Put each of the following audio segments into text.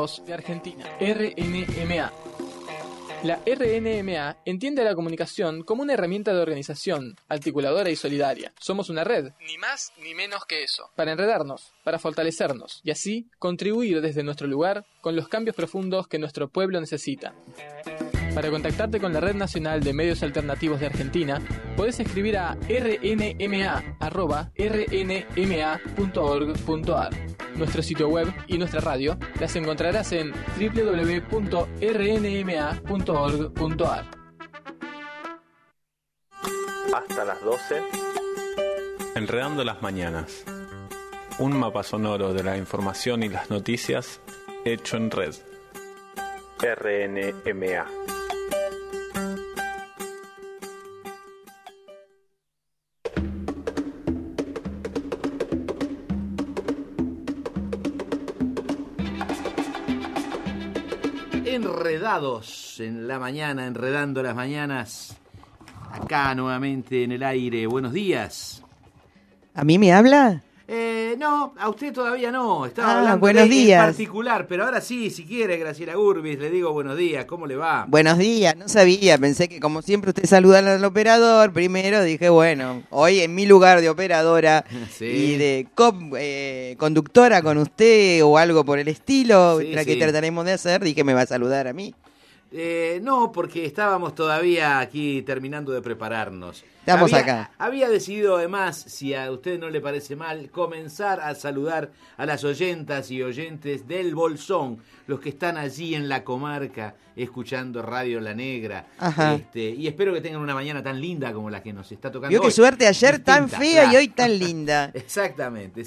Alternativos de Argentina, RNMA. La RNMA entiende a la comunicación como una herramienta de organización, articuladora y solidaria. Somos una red, ni más ni menos que eso, para enredarnos, para fortalecernos y así contribuir desde nuestro lugar con los cambios profundos que nuestro pueblo necesita. Para contactarte con la Red Nacional de Medios Alternativos de Argentina, podés escribir a rnma@rnma.org.ar. Nuestro sitio web y nuestra radio las encontrarás en www.rnma.org.ar. Hasta las 12. Enredando las mañanas. Un mapa sonoro de la información y las noticias hecho en red. RNMA. Enredados en la mañana, enredando las mañanas, acá nuevamente en el aire. Buenos días. ¿A mí me habla? No, a usted todavía no. Estaba hablando buenos días. en particular, pero ahora sí, si quiere, Graciela Urbis, le digo buenos días. ¿Cómo le va? Buenos días, no sabía, pensé que como siempre usted saluda al operador, primero dije, bueno, hoy en mi lugar de operadora Sí. y de conductora con usted o algo por el estilo, Sí, que sí. trataremos de hacer, dije me va a saludar a mí. No, porque estábamos todavía aquí terminando de prepararnos. Estamos acá. Había decidido además, si a usted no le parece mal, comenzar a saludar a las oyentas y oyentes del Bolsón, los que están allí en la comarca escuchando Radio La Negra. Ajá. Y espero que tengan una mañana tan linda como la que nos está tocando Vio hoy. qué suerte, ayer tan Distinta, fea claro. y hoy tan linda. Exactamente.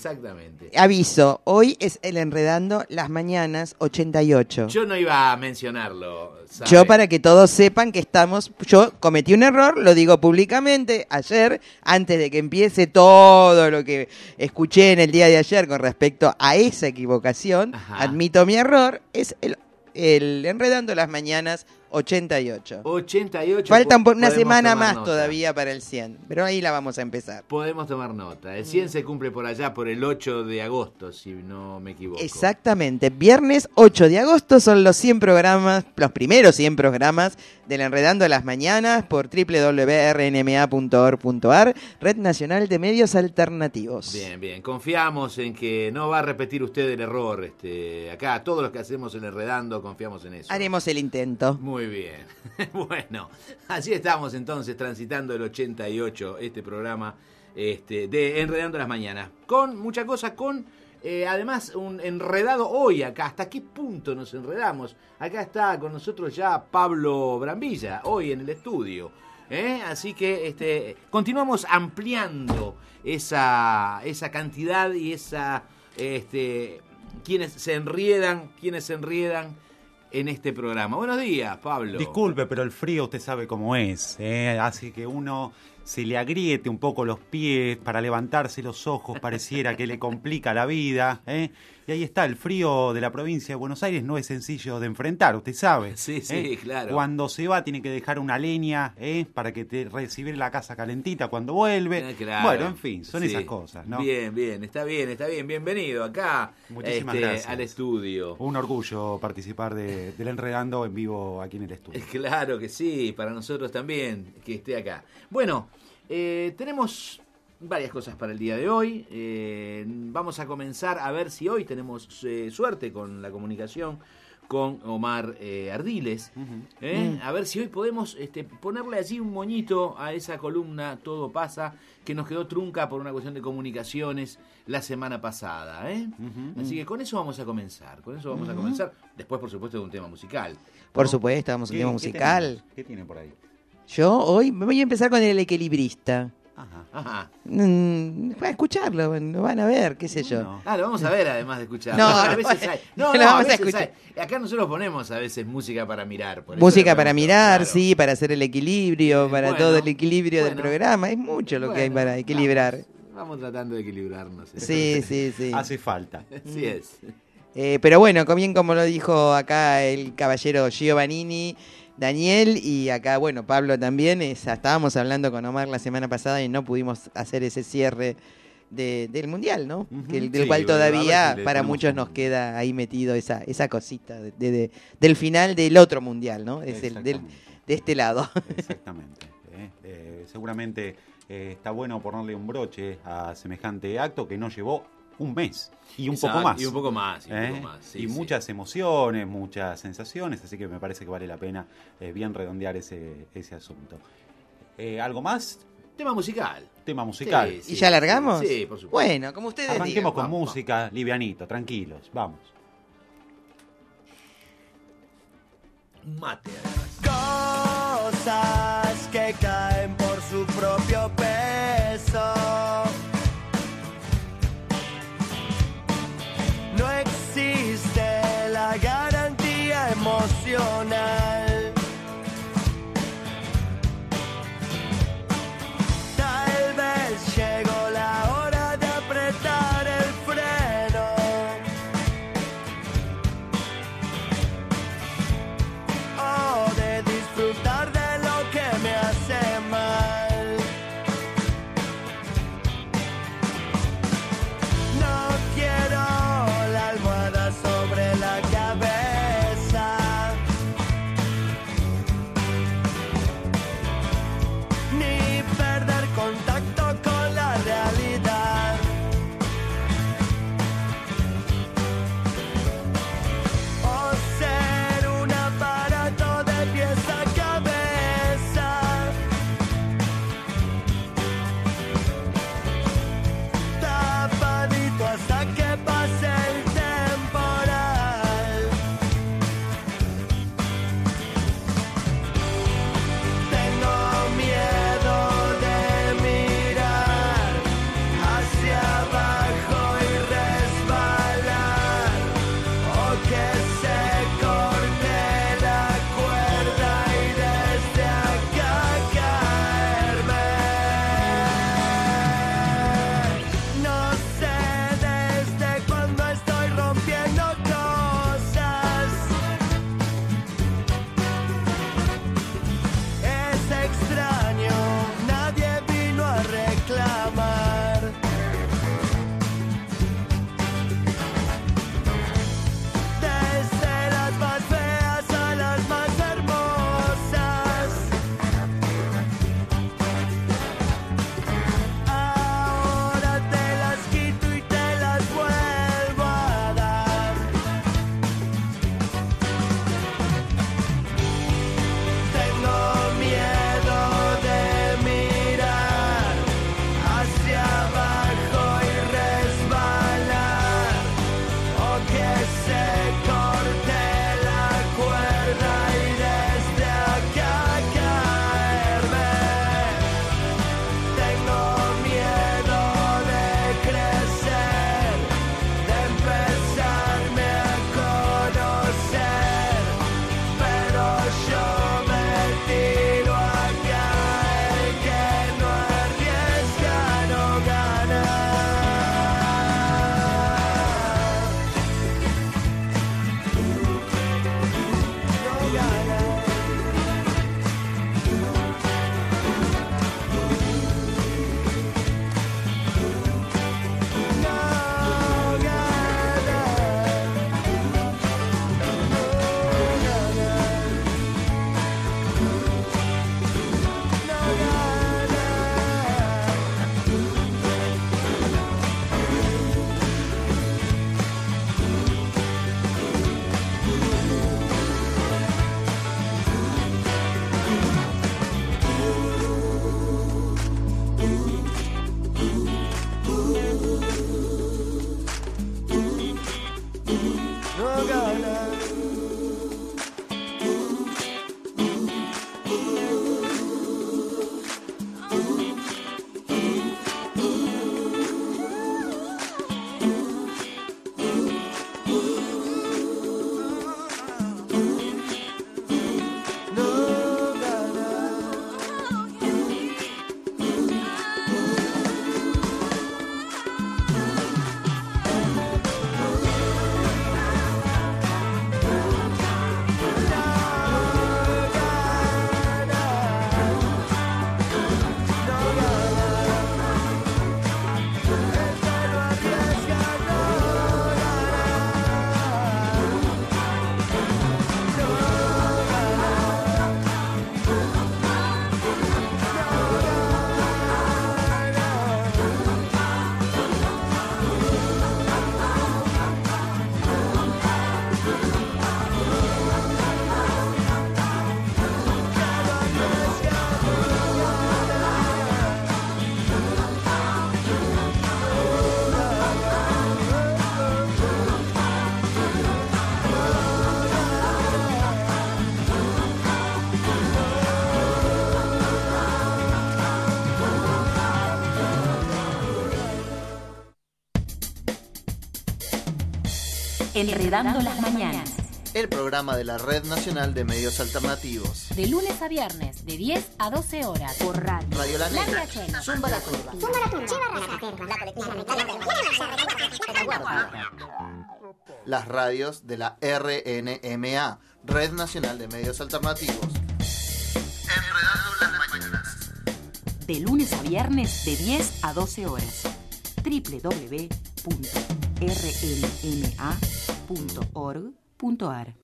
Aviso, hoy es el Enredando las Mañanas 88. Yo no iba a mencionarlo, ¿sabe? Yo para que todos sepan que yo cometí un error, lo digo públicamente, ayer, antes de que empiece todo lo que escuché en el día de ayer con respecto a esa equivocación, Ajá. admito mi error, es el Enredando las Mañanas 88. 88. Falta una podemos semana tomar más nota. todavía para el 100, pero ahí la vamos a empezar. Podemos tomar nota. El 100 se cumple por allá, por el 8 de agosto, si no me equivoco. Exactamente, viernes 8 de agosto son los 100 programas, los primeros 100 programas del Enredando las Mañanas por www.rnma.org.ar, Red Nacional de Medios Alternativos. Bien. Confiamos en que no va a repetir usted el error. Acá, todos los que hacemos el Enredando, confiamos en eso. Haremos el intento. Muy bien. Bueno, así estamos entonces transitando el 88, este programa de Enredando las Mañanas. Con mucha cosa, además un enredado hoy acá. ¿Hasta qué punto nos enredamos? Acá está con nosotros ya Pablo Brambilla, hoy en el estudio. Así que continuamos ampliando esa cantidad y esa quienes se enriedan en este programa. Buenos días, Pablo. Disculpe, pero el frío usted sabe cómo es, hace que uno se le agriete un poco los pies, para levantarse los ojos pareciera que le complica la vida, y ahí está, el frío de la provincia de Buenos Aires no es sencillo de enfrentar, usted sabe. Sí, claro. Cuando se va tiene que dejar una leña, para que te recibir la casa calentita cuando vuelve. Claro. Bueno, en fin, son esas cosas, ¿no? Bien, está bien. Bienvenido acá Muchísimas gracias. al estudio. Un orgullo participar del Enredando en vivo aquí en el estudio. Claro que sí, para nosotros también que esté acá. Bueno, tenemos varias cosas para el día de hoy. Vamos a comenzar a ver si hoy tenemos suerte con la comunicación con Omar Ardiles. A ver si hoy podemos ponerle allí un moñito a esa columna Todo Pasa, que nos quedó trunca por una cuestión de comunicaciones la semana pasada. Así que con eso vamos a comenzar. Después, por supuesto, de un tema musical. Por supuesto, vamos a un tema musical. ¿Qué tiene por ahí? Yo hoy voy a empezar con El Equilibrista. Ajá. Para escucharlo, lo van a ver, qué sé yo. No. Lo vamos a ver además de escuchar. No, a veces hay. lo a vamos a veces escuchar. hay. Acá nosotros ponemos a veces música para mirar. Por eso Música lo para ponemos, mirar, claro. sí, para hacer el equilibrio, para Bueno, todo el equilibrio del bueno. programa. Es mucho lo que hay para equilibrar. Vamos tratando de equilibrarnos. Sí. Hace falta. Así es. Pero bueno, bien como lo dijo acá el caballero Giovannini, Daniel, y acá, bueno, Pablo también, estábamos hablando con Omar la semana pasada y no pudimos hacer ese cierre del Mundial, ¿no? Ujú. Del Sí, cual a todavía ver si le para ponemos muchos un- nos queda ahí metido esa cosita del final del otro Mundial, ¿no? Es Exactamente. de este lado. Exactamente. Seguramente está bueno ponerle un broche a semejante acto que nos llevó un mes y un Exacto, poco más. Y un poco más. Y, un ¿Eh? poco más, sí, Y sí. muchas emociones, muchas sensaciones, así que me parece que vale la pena bien redondear ese asunto. ¿Algo más? Tema musical. Tema musical. Sí, ¿Y ya largamos? Sí, por supuesto. Bueno, como ustedes Arranquemos digan. con vamos, música, livianito, tranquilos, vamos. Un mate, además. Cosas que caen por su propio peso. No existe la garantía emocional. Tal vez llegó la hora de apretar el freno. Oh, de disfrutar de lo que me hace mal. No quiero la almohada sobre la cabeza, ni perder contacto con la realidad. O ser un aparato de pieza a cabeza, tapadito hasta que pase el temporal. Tengo miedo de mirar hacia abajo y resbalar, o que se corte la cuerda y desde acá caerme. No sé desde cuándo estoy rompiendo cosas. Es extraño, nadie vino a reclamar. Desde las más feas a las más hermosas, ahora te las quito y te las vuelvo a dar. Tengo miedo de mirar hacia abajo y resbalar, o que se corte la cuerda y desde acá caerme. Tengo miedo de crecer, de empezarme a conocer, pero yo me tiro a caer, que no arriesga no gana. No gana. No gana. No gana. No gana. Enredando las mañanas. El programa de la Red Nacional de Medios Alternativos. De lunes a viernes, de 10 a 12 horas. Por radio. Radio La Negra. Zumba la Curva. Las radios de la RNMA, Red Nacional de Medios Alternativos. Enredando las mañanas. De lunes a viernes, de 10 a 12 horas. www.rnma.org.ar.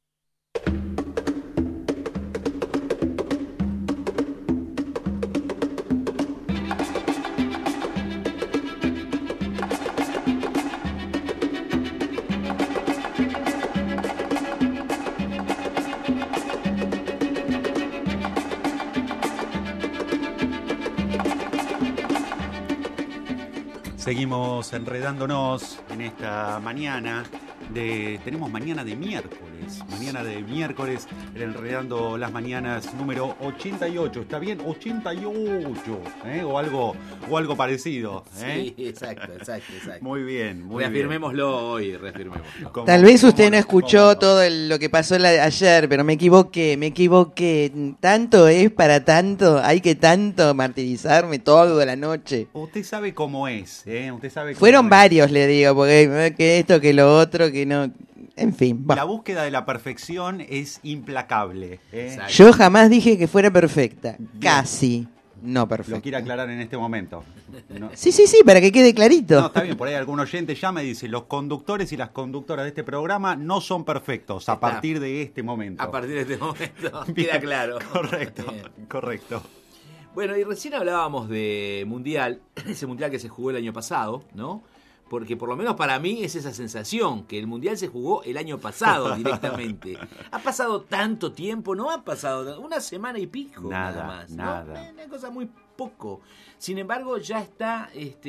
Seguimos enredándonos en esta mañana tenemos mañana de miércoles, el Enredando las Mañanas número 88, ¿está bien? 88, o algo parecido, Sí, exacto. Muy bien, reafirmémoslo hoy. Tal vez usted no escuchó todo lo que pasó ayer, pero me equivoqué. Tanto es para tanto, hay que tanto martirizarme toda la noche. Usted sabe cómo es, Fueron varios, le digo, porque que esto, que lo otro, que no... En fin, va. La búsqueda de la perfección es implacable. Yo jamás dije que fuera perfecta. Bien. Casi no perfecta. Lo quiero aclarar en este momento. ¿No? Sí, para que quede clarito. No, está bien, por ahí algún oyente llama y dice: los conductores y las conductoras de este programa no son perfectos a partir de este momento. A partir de este momento, queda claro. Correcto. Bueno, y recién hablábamos de Mundial, ese Mundial que se jugó el año pasado, ¿no? Porque por lo menos para mí es esa sensación, que el Mundial se jugó el año pasado directamente. Ha pasado tanto tiempo, no ha pasado una semana y pico nada más. Nada. Una cosa muy poco. Sin embargo, ya está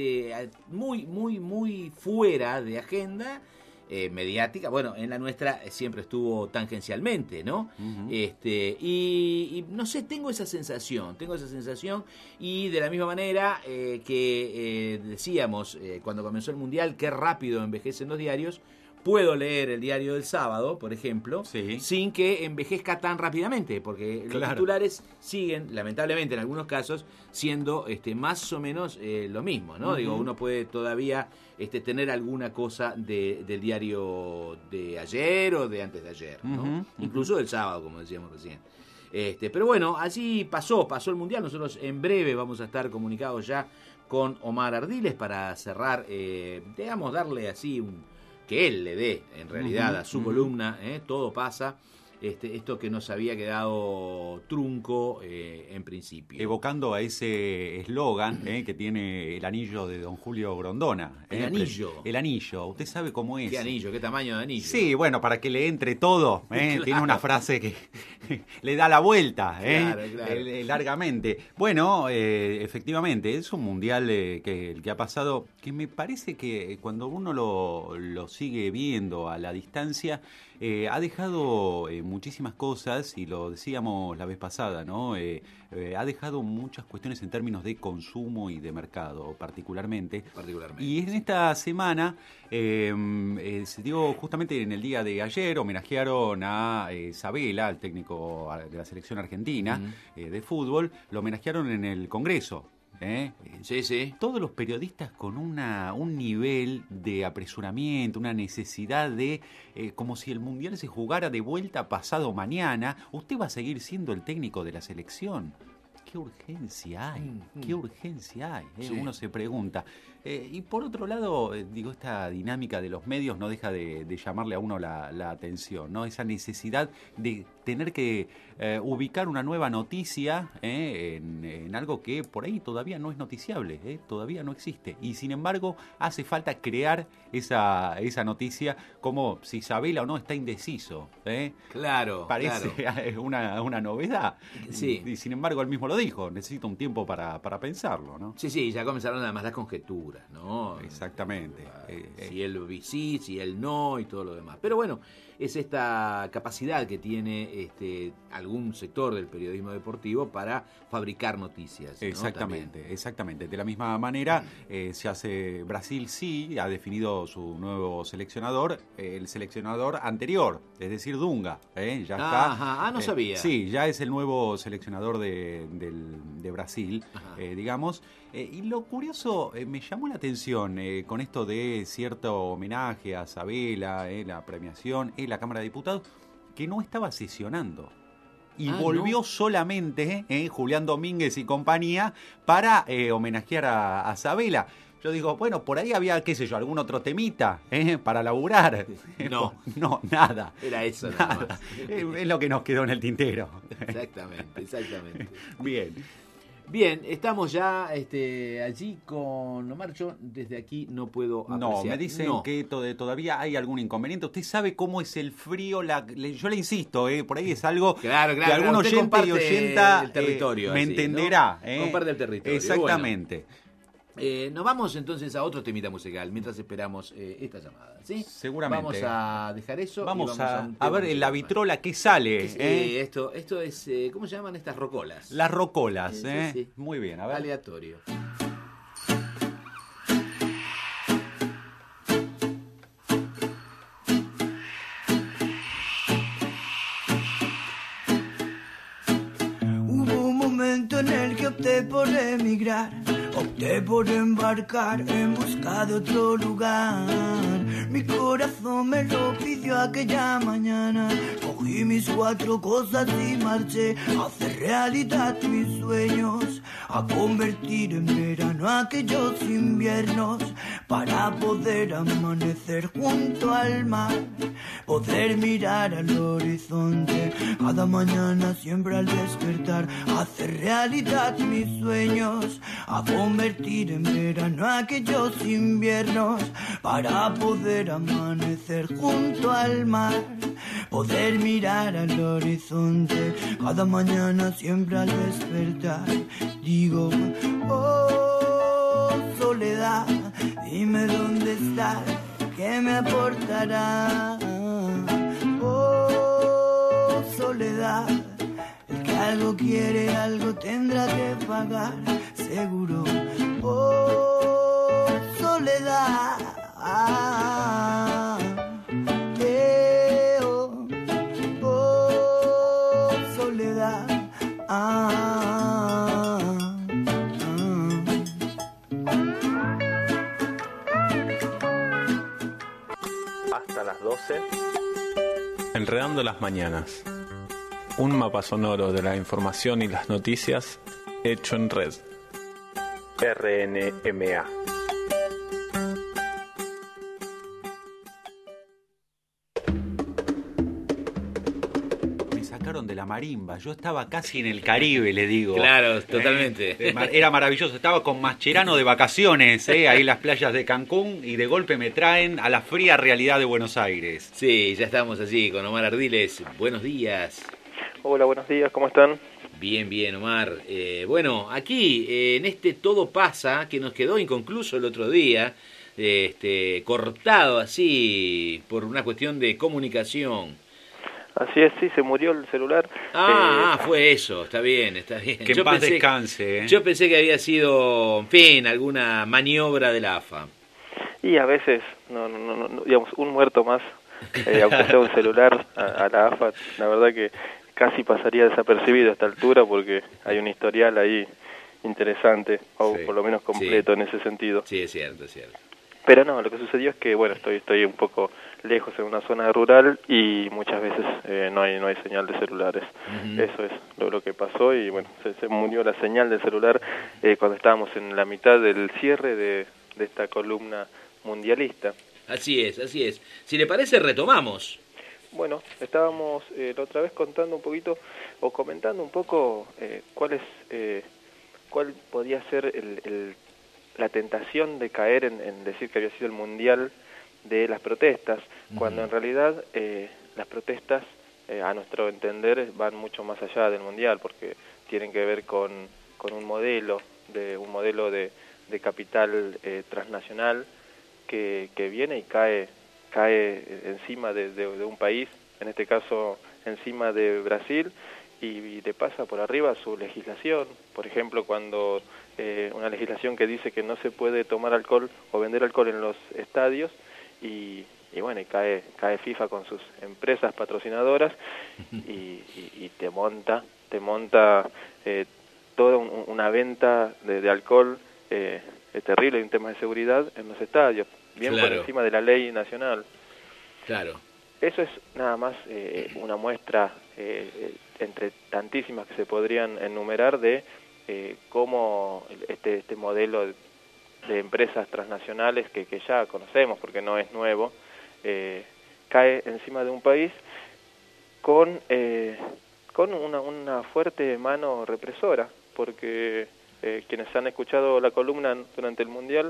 muy fuera de agenda mediática. Bueno, en la nuestra siempre estuvo tangencialmente, ¿no? Uh-huh. Y no sé, tengo esa sensación, y de la misma manera que decíamos cuando comenzó el Mundial, qué rápido envejecen los diarios. Puedo leer el diario del sábado, por ejemplo, sin que envejezca tan rápidamente, porque los titulares siguen, lamentablemente en algunos casos, siendo más o menos lo mismo, ¿no? Uh-huh. Digo, uno puede todavía tener alguna cosa del diario de ayer o de antes de ayer, ¿no? Uh-huh. Incluso del sábado, como decíamos recién. Pero bueno, así pasó el Mundial. Nosotros en breve vamos a estar comunicados ya con Omar Ardiles para cerrar, darle así que él le dé, en realidad, a su columna, todo pasa, esto que nos había quedado trunco en principio. Evocando a ese eslogan que tiene el anillo de don Julio Grondona. El anillo. El anillo, usted sabe cómo es. ¿Qué anillo? ¿Qué tamaño de anillo? Sí, bueno, para que le entre todo, claro. Tiene una frase que le da la vuelta, claro. Largamente. Bueno, efectivamente, es un mundial el que ha pasado, que me parece que cuando uno lo sigue viendo a la distancia, ha dejado muchísimas cosas, y lo decíamos la vez pasada, ¿no? Ha dejado muchas cuestiones en términos de consumo y de mercado, particularmente. Y en esta semana se dio, justamente en el día de ayer, homenajearon a Sabela, al técnico de la selección argentina de fútbol, lo homenajearon en el Congreso. Sí. Todos los periodistas con un nivel de apresuramiento, una necesidad de, como si el Mundial se jugara de vuelta pasado mañana. Usted va a seguir siendo el técnico de la selección. ¿Qué urgencia hay? Sí. Uno se pregunta. Y por otro lado, esta dinámica de los medios no deja de llamarle a uno la atención, ¿no? Esa necesidad de tener que ubicar una nueva noticia en algo que por ahí todavía no es noticiable, todavía no existe. Y sin embargo, hace falta crear esa noticia, como si Sabela o no está indeciso. Claro. Parece una novedad. Sí. Y sin embargo, él mismo lo dijo, necesito un tiempo para pensarlo, ¿no? Sí, ya comenzaron además las conjeturas. temperaturas, ¿no? Exactamente. Si él sí, si él no y todo lo demás. Pero bueno, es esta capacidad que tiene algún sector del periodismo deportivo para fabricar noticias, ¿no? Exactamente, También. exactamente. De la misma manera, se hace Brasil sí, ha definido su nuevo seleccionador, el seleccionador anterior, es decir, Dunga. Ya está. Ajá. No sabía. Sí, ya es el nuevo seleccionador de Brasil, digamos. Y lo curioso, me llamó la atención con esto de cierto homenaje a Sabela, la premiación, la Cámara de Diputados, que no estaba sesionando. Y volvió solamente Julián Domínguez y compañía para homenajear a Sabela. Yo digo, bueno, por ahí había, qué sé yo, algún otro temita para laburar. No, nada. Era eso nada. Nada más. Es lo que nos quedó en el tintero. Exactamente. Bien, estamos ya allí con Omar. Yo desde aquí no puedo apreciar. No, me dicen que todavía hay algún inconveniente. Usted sabe cómo es el frío. Yo le insisto, por ahí es algo claro, que algún oyente y oyenta el territorio, me así, entenderá. ¿no? Comparte el territorio. Exactamente. Bueno, nos vamos entonces a otro temita musical mientras esperamos esta llamada, ¿sí? Seguramente. Vamos a dejar eso. Vamos y a un ver tema en la vitrola qué sale. Esto es, ¿cómo se llaman estas rocolas? Las rocolas, Sí. Muy bien, a ver. Aleatorio. Hubo un momento en el que opté por emigrar, opté por embarcar en busca de otro lugar. Mi corazón me lo pidió aquella mañana. Cogí mis 4 cosas y marché a hacer realidad mis sueños, a convertir en verano aquellos inviernos, para poder amanecer junto al mar, poder mirar al horizonte cada mañana siempre al despertar, hacer realidad mis sueños, a convertir en verano aquellos inviernos, para poder amanecer junto al mar, poder mirar al horizonte cada mañana siempre al despertar. Digo, oh soledad, dime dónde estás, qué me aportará. Oh soledad, el que algo quiere algo tendrá que pagar, seguro. Oh soledad, soledad. Hasta las 12. Enredando las mañanas. Un mapa sonoro de la información y las noticias hecho en red. RNMA. De la marimba, yo estaba casi en el Caribe, le digo. Claro, totalmente. Era maravilloso, estaba con Mascherano de vacaciones, ahí en las playas de Cancún, y de golpe me traen a la fría realidad de Buenos Aires. Sí, ya estamos allí con Omar Ardiles. Buenos días. Hola, buenos días, ¿cómo están? Bien, Omar. Bueno, aquí en Todo Pasa, que nos quedó inconcluso el otro día, cortado así por una cuestión de comunicación. Así es, sí, se murió el celular. Fue eso, está bien. Que en paz descanse. Yo pensé que había sido, en fin, alguna maniobra de la AFA. Y a veces, no digamos, un muerto más, aunque sea un celular, a la AFA, la verdad que casi pasaría desapercibido a esta altura porque hay un historial ahí interesante, o por lo menos completo en ese sentido. Sí, es cierto. Pero no, lo que sucedió es que, bueno, estoy un poco lejos en una zona rural y muchas veces no hay señal de celulares. Eso es lo que pasó y, bueno, se murió la señal del celular cuando estábamos en la mitad del cierre de esta columna mundialista. Así es. Si le parece, retomamos. Bueno, estábamos la otra vez contando un poquito, o comentando un poco cuál podía ser la tentación de caer en decir que había sido el mundial de las protestas, cuando en realidad las protestas, a nuestro entender, van mucho más allá del mundial, porque tienen que ver con un modelo de capital transnacional que viene y cae encima de un país, en este caso encima de Brasil, y le pasa por arriba su legislación. Por ejemplo, cuando una legislación que dice que no se puede tomar alcohol o vender alcohol en los estadios, y bueno, y cae FIFA con sus empresas patrocinadoras y te monta toda una venta de alcohol terrible, y un tema de seguridad en los estadios, bien por encima de la ley nacional. Claro. Eso es nada más una muestra entre tantísimas que se podrían enumerar de cómo este modelo de empresas transnacionales que ya conocemos, porque no es nuevo, cae encima de un país con una fuerte mano represora, porque quienes han escuchado la columna durante el Mundial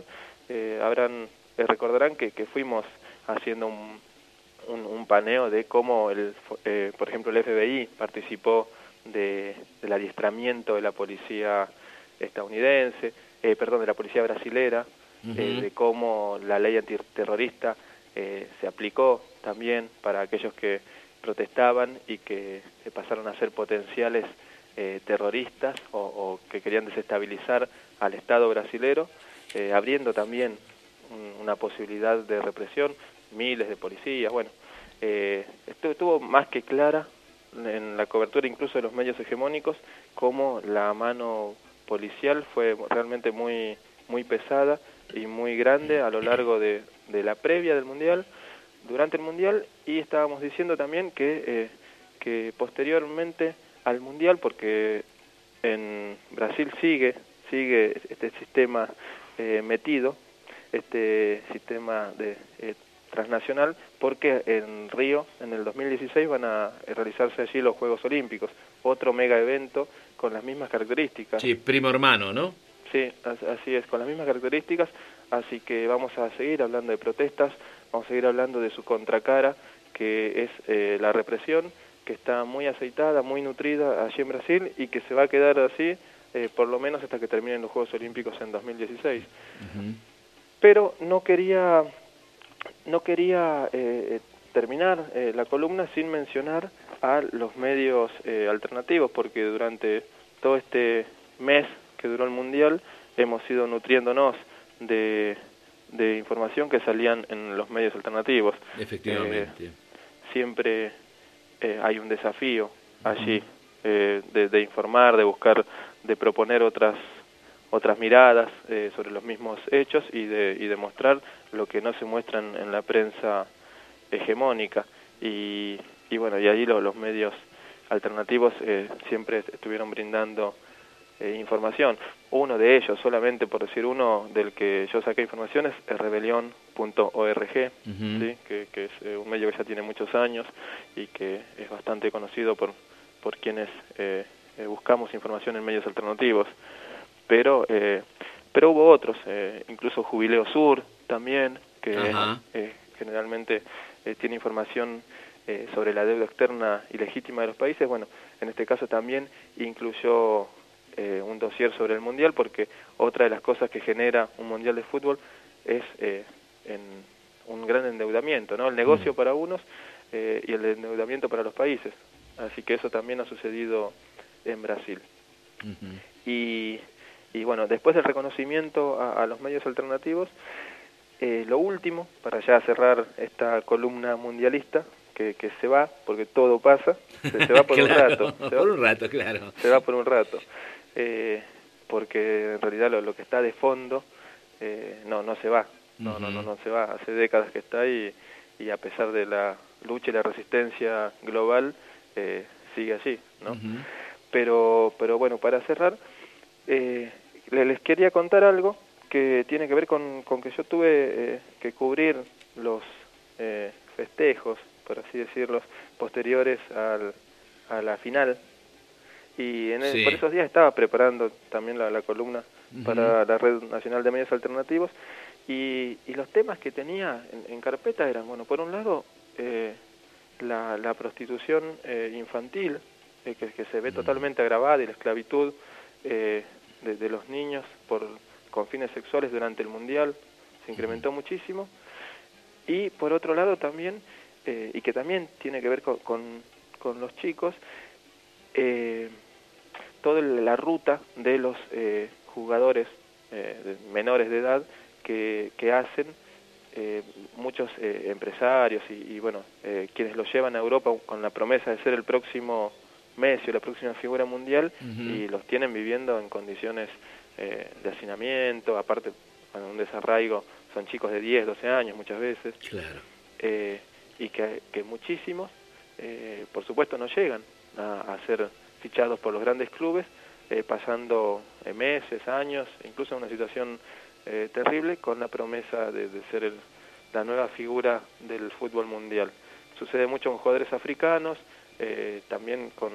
recordarán que fuimos haciendo un paneo de cómo por ejemplo el FBI participó del adiestramiento de la policía estadounidense, de la policía brasilera, de cómo la ley antiterrorista se aplicó también para aquellos que protestaban y que pasaron a ser potenciales terroristas o que querían desestabilizar al Estado brasilero, abriendo también una posibilidad de represión, miles de policías. Bueno, estuvo más que clara en la cobertura incluso de los medios hegemónicos, como la mano policial fue realmente muy, muy pesada y muy grande a lo largo de la previa del Mundial, durante el Mundial, y estábamos diciendo también que posteriormente al Mundial, porque en Brasil sigue este sistema metido, este sistema transnacional, porque en Río, en el 2016, van a realizarse allí los Juegos Olímpicos, otro mega evento con las mismas características. Sí, primo hermano, ¿no? Sí, así es, con las mismas características, así que vamos a seguir hablando de protestas, vamos a seguir hablando de su contracara, que es la represión, que está muy aceitada, muy nutrida allí en Brasil, y que se va a quedar así por lo menos hasta que terminen los Juegos Olímpicos en 2016. Pero no quería terminar la columna sin mencionar a los medios alternativos, porque durante todo este mes que duró el Mundial hemos ido nutriéndonos de información que salían en los medios alternativos. Efectivamente. Siempre hay un desafío allí de informar, de buscar, de proponer otras miradas sobre los mismos hechos y de mostrar lo que no se muestra en la prensa hegemónica. Y bueno, y allí los medios alternativos siempre estuvieron brindando información. Uno de ellos, solamente por decir uno, del que yo saqué información, es rebelión.org, ¿sí? que es un medio que ya tiene muchos años y que es bastante conocido por quienes buscamos información en medios alternativos. Pero hubo otros, incluso Jubileo Sur también, que generalmente tiene información sobre la deuda externa ilegítima de los países. Bueno, en este caso también incluyó un dossier sobre el Mundial, porque otra de las cosas que genera un Mundial de fútbol es un gran endeudamiento, ¿no? El negocio para unos y el endeudamiento para los países. Así que eso también ha sucedido en Brasil. Y bueno, después del reconocimiento a los medios alternativos, lo último, para ya cerrar esta columna mundialista, que se va, porque todo pasa, se va por claro, un rato. Por un rato, claro. Se va por un rato. Porque en realidad lo que está de fondo no se va. No se va. Hace décadas que está y a pesar de la lucha y la resistencia global, sigue allí, ¿no? Pero bueno, para cerrar, les quería contar algo que tiene que ver con que yo tuve que cubrir los festejos, por así decirlo, posteriores a la final, y por esos días estaba preparando también la columna para la Red Nacional de Medios Alternativos, y los temas que tenía en carpeta eran, bueno, por un lado la prostitución infantil, que se ve totalmente agravada, y la esclavitud de los niños con fines sexuales durante el Mundial, se incrementó muchísimo. Y por otro lado también, y que también tiene que ver con los chicos, toda la ruta de los jugadores menores de edad que hacen muchos empresarios y bueno, quienes los llevan a Europa con la promesa de ser el próximo Messi o la próxima figura mundial, y los tienen viviendo en condiciones de hacinamiento, aparte con un desarraigo, son chicos de 10, 12 años muchas veces, claro. Y que muchísimos, por supuesto, no llegan a ser fichados por los grandes clubes, pasando meses, años, incluso una situación terrible, con la promesa de ser la nueva figura del fútbol mundial. Sucede mucho con jugadores africanos, también con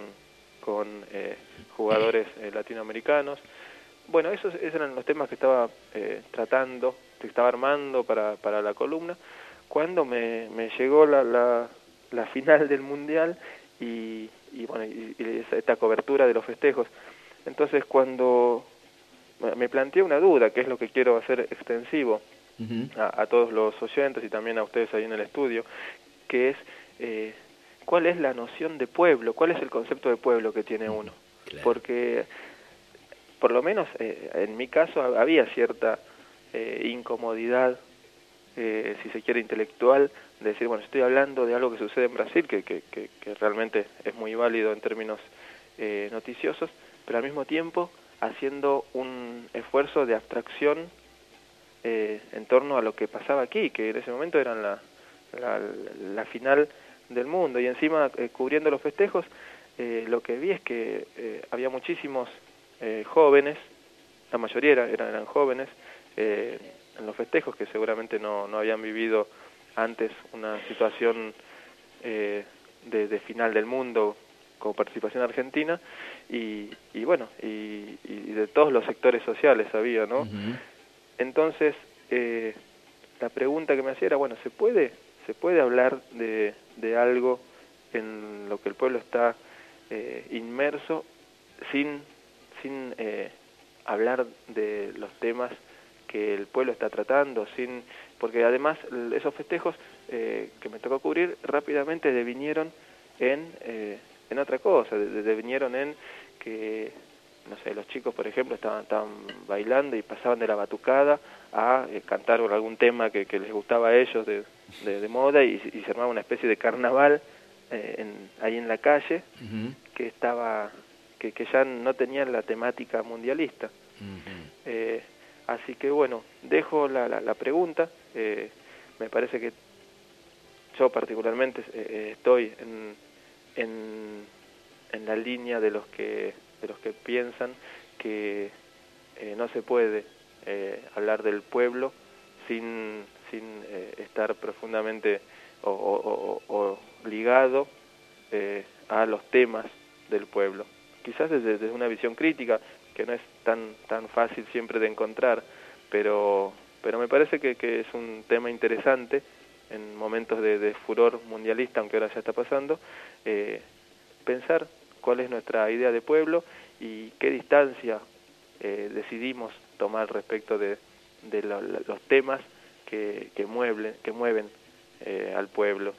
jugadores latinoamericanos. Bueno, esos eran los temas que estaba tratando, que estaba armando para la columna, cuando me llegó la final del Mundial y bueno, y esta cobertura de los festejos. Entonces, cuando me planteé una duda, que es lo que quiero hacer extensivo a todos los oyentes y también a ustedes ahí en el estudio, que es ¿cuál es la noción de pueblo? ¿Cuál es el concepto de pueblo que tiene uno? Claro. Porque, por lo menos en mi caso, había cierta incomodidad, si se quiere, intelectual, de decir, bueno, estoy hablando de algo que sucede en Brasil, que realmente es muy válido en términos noticiosos, pero al mismo tiempo haciendo un esfuerzo de abstracción en torno a lo que pasaba aquí, que en ese momento eran la final del mundo, y encima cubriendo los festejos, lo que vi es que había muchísimos jóvenes, la mayoría eran jóvenes, en los festejos, que seguramente no habían vivido antes una situación de final del mundo con participación argentina, y bueno, y de todos los sectores sociales había, ¿no? Entonces, la pregunta que me hacía era, bueno, ¿se puede hablar de algo en lo que el pueblo está inmerso sin hablar de los temas que el pueblo está tratando, porque además esos festejos que me tocó cubrir rápidamente devinieron en otra cosa, devinieron en que, no sé, los chicos, por ejemplo, estaban bailando y pasaban de la batucada a cantar algún tema que les gustaba a ellos de moda, y se armaba una especie de carnaval ahí en la calle, que ya no tenía la temática mundialista. Así que bueno, dejo la pregunta. Me parece que yo particularmente estoy en la línea de los que piensan que no se puede hablar del pueblo sin estar profundamente o ligado a los temas del pueblo. Quizás desde una visión crítica, que no es tan fácil siempre de encontrar, pero me parece que es un tema interesante en momentos de furor mundialista, aunque ahora ya está pasando, pensar cuál es nuestra idea de pueblo y qué distancia decidimos tomar respecto de los temas que mueven al pueblo.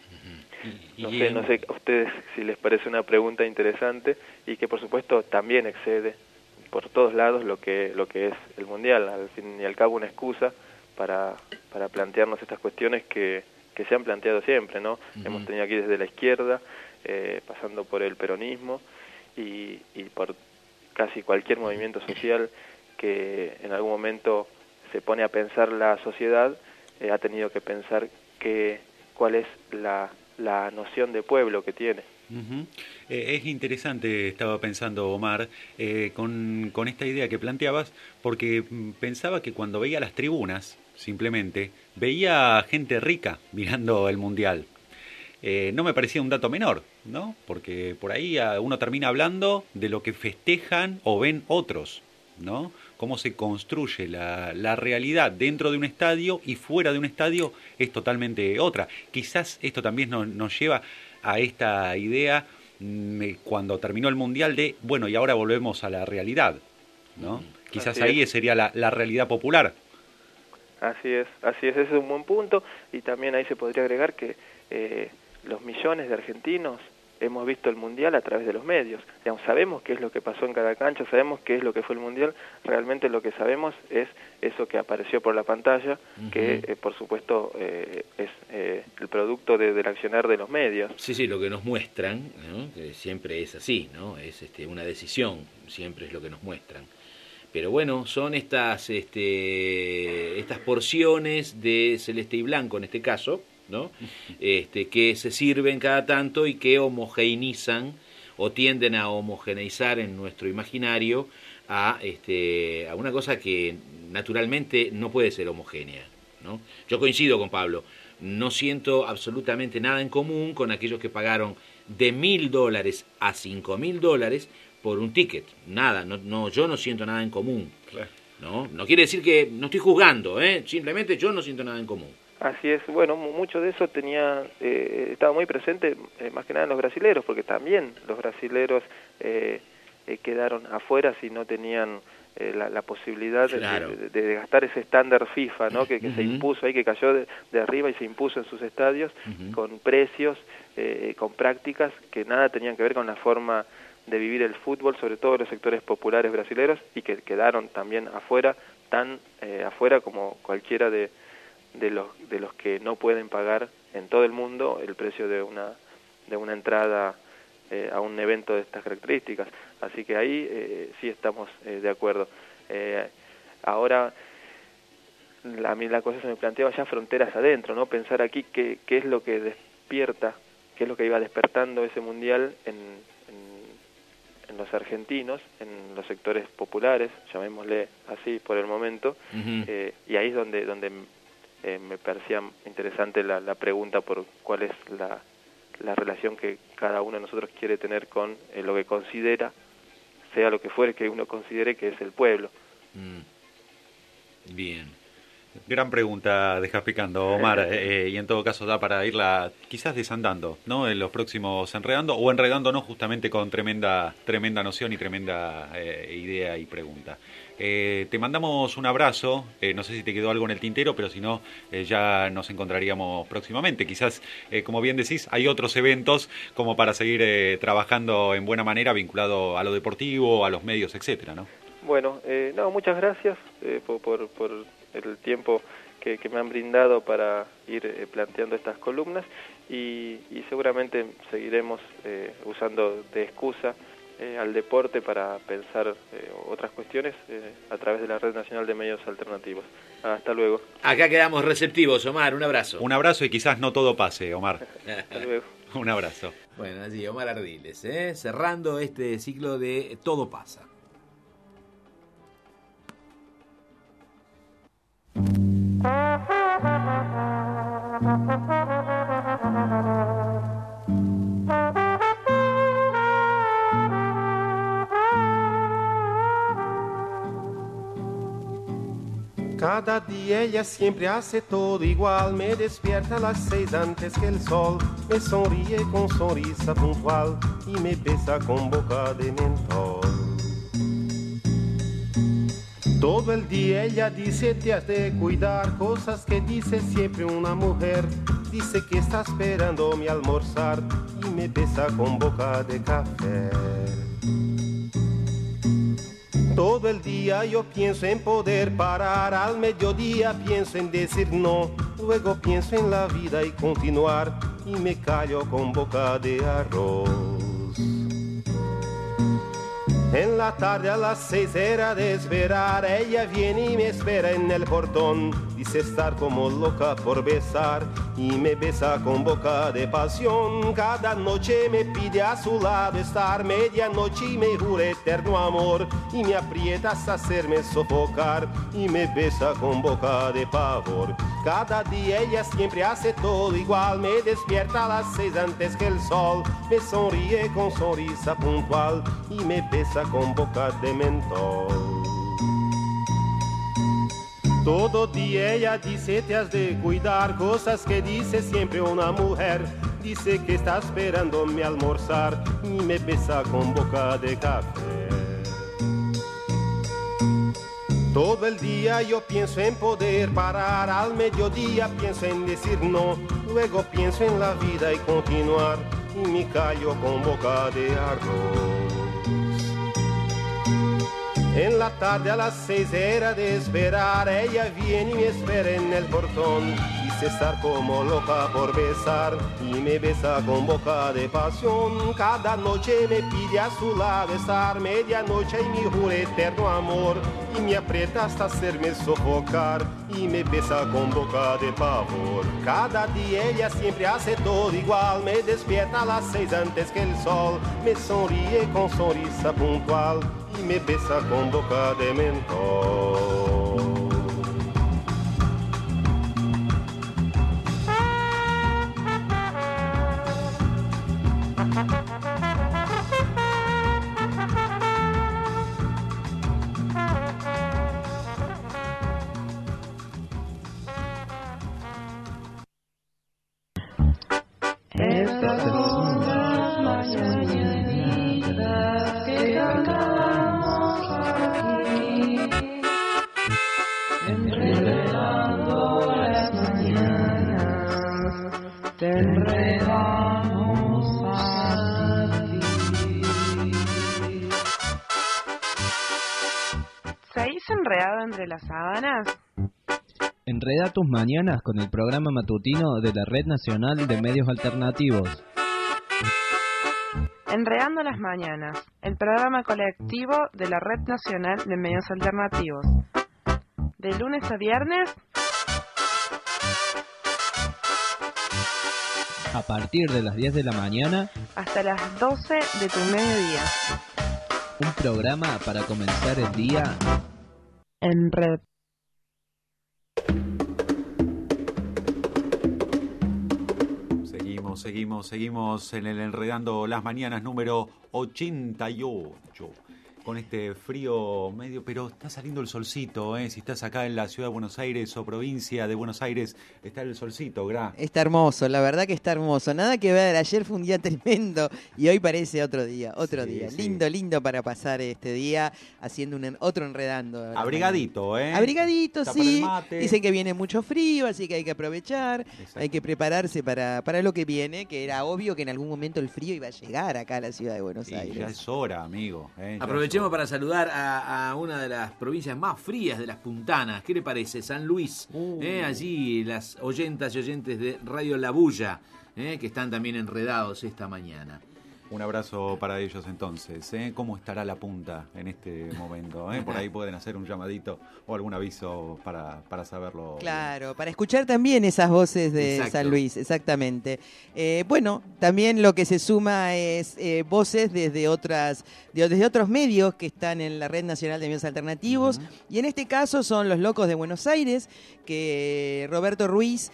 No sé a ustedes si les parece una pregunta interesante, y que por supuesto también excede por todos lados lo que es el Mundial, al fin y al cabo una excusa para plantearnos estas cuestiones que se han planteado siempre, ¿no? Hemos tenido aquí desde la izquierda, pasando por el peronismo y por casi cualquier movimiento social que en algún momento se pone a pensar la sociedad, ha tenido que pensar cuál es la noción de pueblo que tiene. Es interesante, estaba pensando, Omar, con esta idea que planteabas, porque pensaba que cuando veía las tribunas, simplemente, veía gente rica mirando el Mundial. No me parecía un dato menor, ¿no? Porque por ahí uno termina hablando de lo que festejan o ven otros, ¿no? Cómo se construye la realidad dentro de un estadio y fuera de un estadio es totalmente otra. Quizás esto también nos lleva a esta idea cuando terminó el Mundial de, bueno, y ahora volvemos a la realidad, ¿no? Quizás Así ahí es. sería la realidad popular. Así es, ese es un buen punto, y también ahí se podría agregar que los millones de argentinos hemos visto el Mundial a través de los medios. Digamos, sabemos qué es lo que pasó en cada cancha, sabemos qué es lo que fue el Mundial, realmente lo que sabemos es eso que apareció por la pantalla, que por supuesto es el producto del accionar de los medios. Sí, lo que nos muestran, ¿no? Que siempre es así, ¿no? Es una decisión, siempre es lo que nos muestran. Pero bueno, son estas porciones de celeste y blanco en este caso, ¿no? Que se sirven cada tanto y que homogeneizan o tienden a homogeneizar en nuestro imaginario a una cosa que naturalmente no puede ser homogénea, ¿no? Yo coincido con Pablo, no siento absolutamente nada en común con aquellos que pagaron de $1.000 a $5.000 por un ticket, nada, yo no siento nada en común, no quiere decir que no estoy juzgando, simplemente yo no siento nada en común. Así es, bueno, mucho de eso estaba muy presente más que nada en los brasileros, porque también los brasileros quedaron afuera si no tenían la posibilidad de gastar ese estándar FIFA, ¿no? que se impuso ahí, que cayó de arriba y se impuso en sus estadios con precios, con prácticas que nada tenían que ver con la forma de vivir el fútbol, sobre todo en los sectores populares brasileros, y que quedaron también afuera, tan afuera como cualquiera de los que no pueden pagar en todo el mundo el precio de una entrada a un evento de estas características. Así que ahí sí estamos de acuerdo. Ahora, a mí la cosa se me planteaba ya fronteras adentro, ¿no? Pensar aquí qué es lo que despierta, qué es lo que iba despertando ese mundial en los argentinos, en los sectores populares, llamémosle así por el momento, y ahí es donde me parecía interesante la pregunta por cuál es la relación que cada uno de nosotros quiere tener con lo que considera, sea lo que fuere que uno considere que es el pueblo. Bien. Gran pregunta dejas picando, Omar, y en todo caso da para irla quizás desandando, ¿no? En los próximos Enredando, o enredándonos justamente con tremenda noción y tremenda idea y pregunta. Te mandamos un abrazo, no sé si te quedó algo en el tintero, pero si no, ya nos encontraríamos próximamente. Quizás, como bien decís, hay otros eventos como para seguir trabajando en buena manera vinculado a lo deportivo, a los medios, etcétera, ¿no? Bueno, muchas gracias por el tiempo que me han brindado para ir planteando estas columnas, y seguramente seguiremos usando de excusa al deporte para pensar otras cuestiones a través de la Red Nacional de Medios Alternativos. Hasta luego. Acá quedamos receptivos, Omar, un abrazo. Un abrazo y quizás no todo pase, Omar. Hasta luego. Un abrazo. Bueno, así, Omar Ardiles, cerrando este ciclo de Todo Pasa. Cada día ella siempre hace todo igual, me despierta a las 6 antes que el sol, me sonríe con sonrisa puntual y me besa con boca de mentol. Todo el día ella dice te has de cuidar, cosas que dice siempre una mujer, dice que está esperando mi almorzar y me besa con boca de café. Todo el día yo pienso en poder parar, al mediodía pienso en decir no, luego pienso en la vida y continuar, y me callo con boca de arroz. En la tarde a las 6 era de esperar, ella viene y me espera en el portón, dice estar como loca por besar y me besa con boca de pasión. Cada noche me pide a su lado estar, medianoche y me jura eterno amor y me aprieta hasta hacerme sofocar y me besa con boca de pavor. Cada día ella siempre hace todo igual, me despierta a las 6 antes que el sol, me sonríe con sonrisa puntual y me besa con boca de mentol. Todo día ella dice te has de cuidar, cosas que dice siempre una mujer, dice que está esperando mi almorzar y me besa con boca de café. Todo el día yo pienso en poder parar, al mediodía pienso en decir no, luego pienso en la vida y continuar, y me callo con boca de arroz. En la tarde a las 6 era de esperar, ella viene y me espera en el portón, dice estar como loca por besar, y me besa con boca de pasión. Cada noche me pide a su lado estar, medianoche y me jura eterno amor, y me aprieta hasta hacerme sofocar, y me besa con boca de pavor. Cada día ella siempre hace todo igual, me despierta a las 6 antes que el sol, me sonríe con sonrisa puntual, y me besa con boca de mentol. Estas son las mañanitas que cantamos aquí, enredando las mañanas, te enredamos a ti. ¿Seguís enredado entre las sábanas? Enreda tus mañanas con el programa matutino de la Red Nacional de Medios Alternativos. Enredando las mañanas, el programa colectivo de la Red Nacional de Medios Alternativos. De lunes a viernes, a partir de las 10 de la mañana, hasta las 12 de tu mediodía. Un programa para comenzar el día en red. Seguimos en el Enredando las Mañanas número 88. Con este frío medio, pero está saliendo el solcito, ¿eh? Si estás acá en la ciudad de Buenos Aires o provincia de Buenos Aires, está el solcito, Gra. Está hermoso, la verdad que está hermoso. Nada que ver, ayer fue un día tremendo y hoy parece otro día. Sí. Lindo para pasar este día haciendo otro Enredando. Abrigadito, ¿eh? Abrigadito, sí. Dicen que viene mucho frío, así que hay que aprovechar. Exacto. Hay que prepararse para lo que viene, que era obvio que en algún momento el frío iba a llegar acá a la ciudad de Buenos Aires. Ya es hora, amigo. Aprovechemos para saludar a una de las provincias más frías de las puntanas. ¿Qué le parece? San Luis. Allí las oyentas y oyentes de Radio La Bulla, que están también enredados esta mañana. Un abrazo para ellos entonces. ¿Cómo estará la punta en este momento? Por ahí pueden hacer un llamadito o algún aviso para saberlo. Claro, para escuchar también esas voces de Exacto. San Luis, exactamente. Bueno, también lo que se suma es voces desde otros medios que están en la Red Nacional de Medios Alternativos. Y en este caso son los Locos de Buenos Aires, que Roberto Ruiz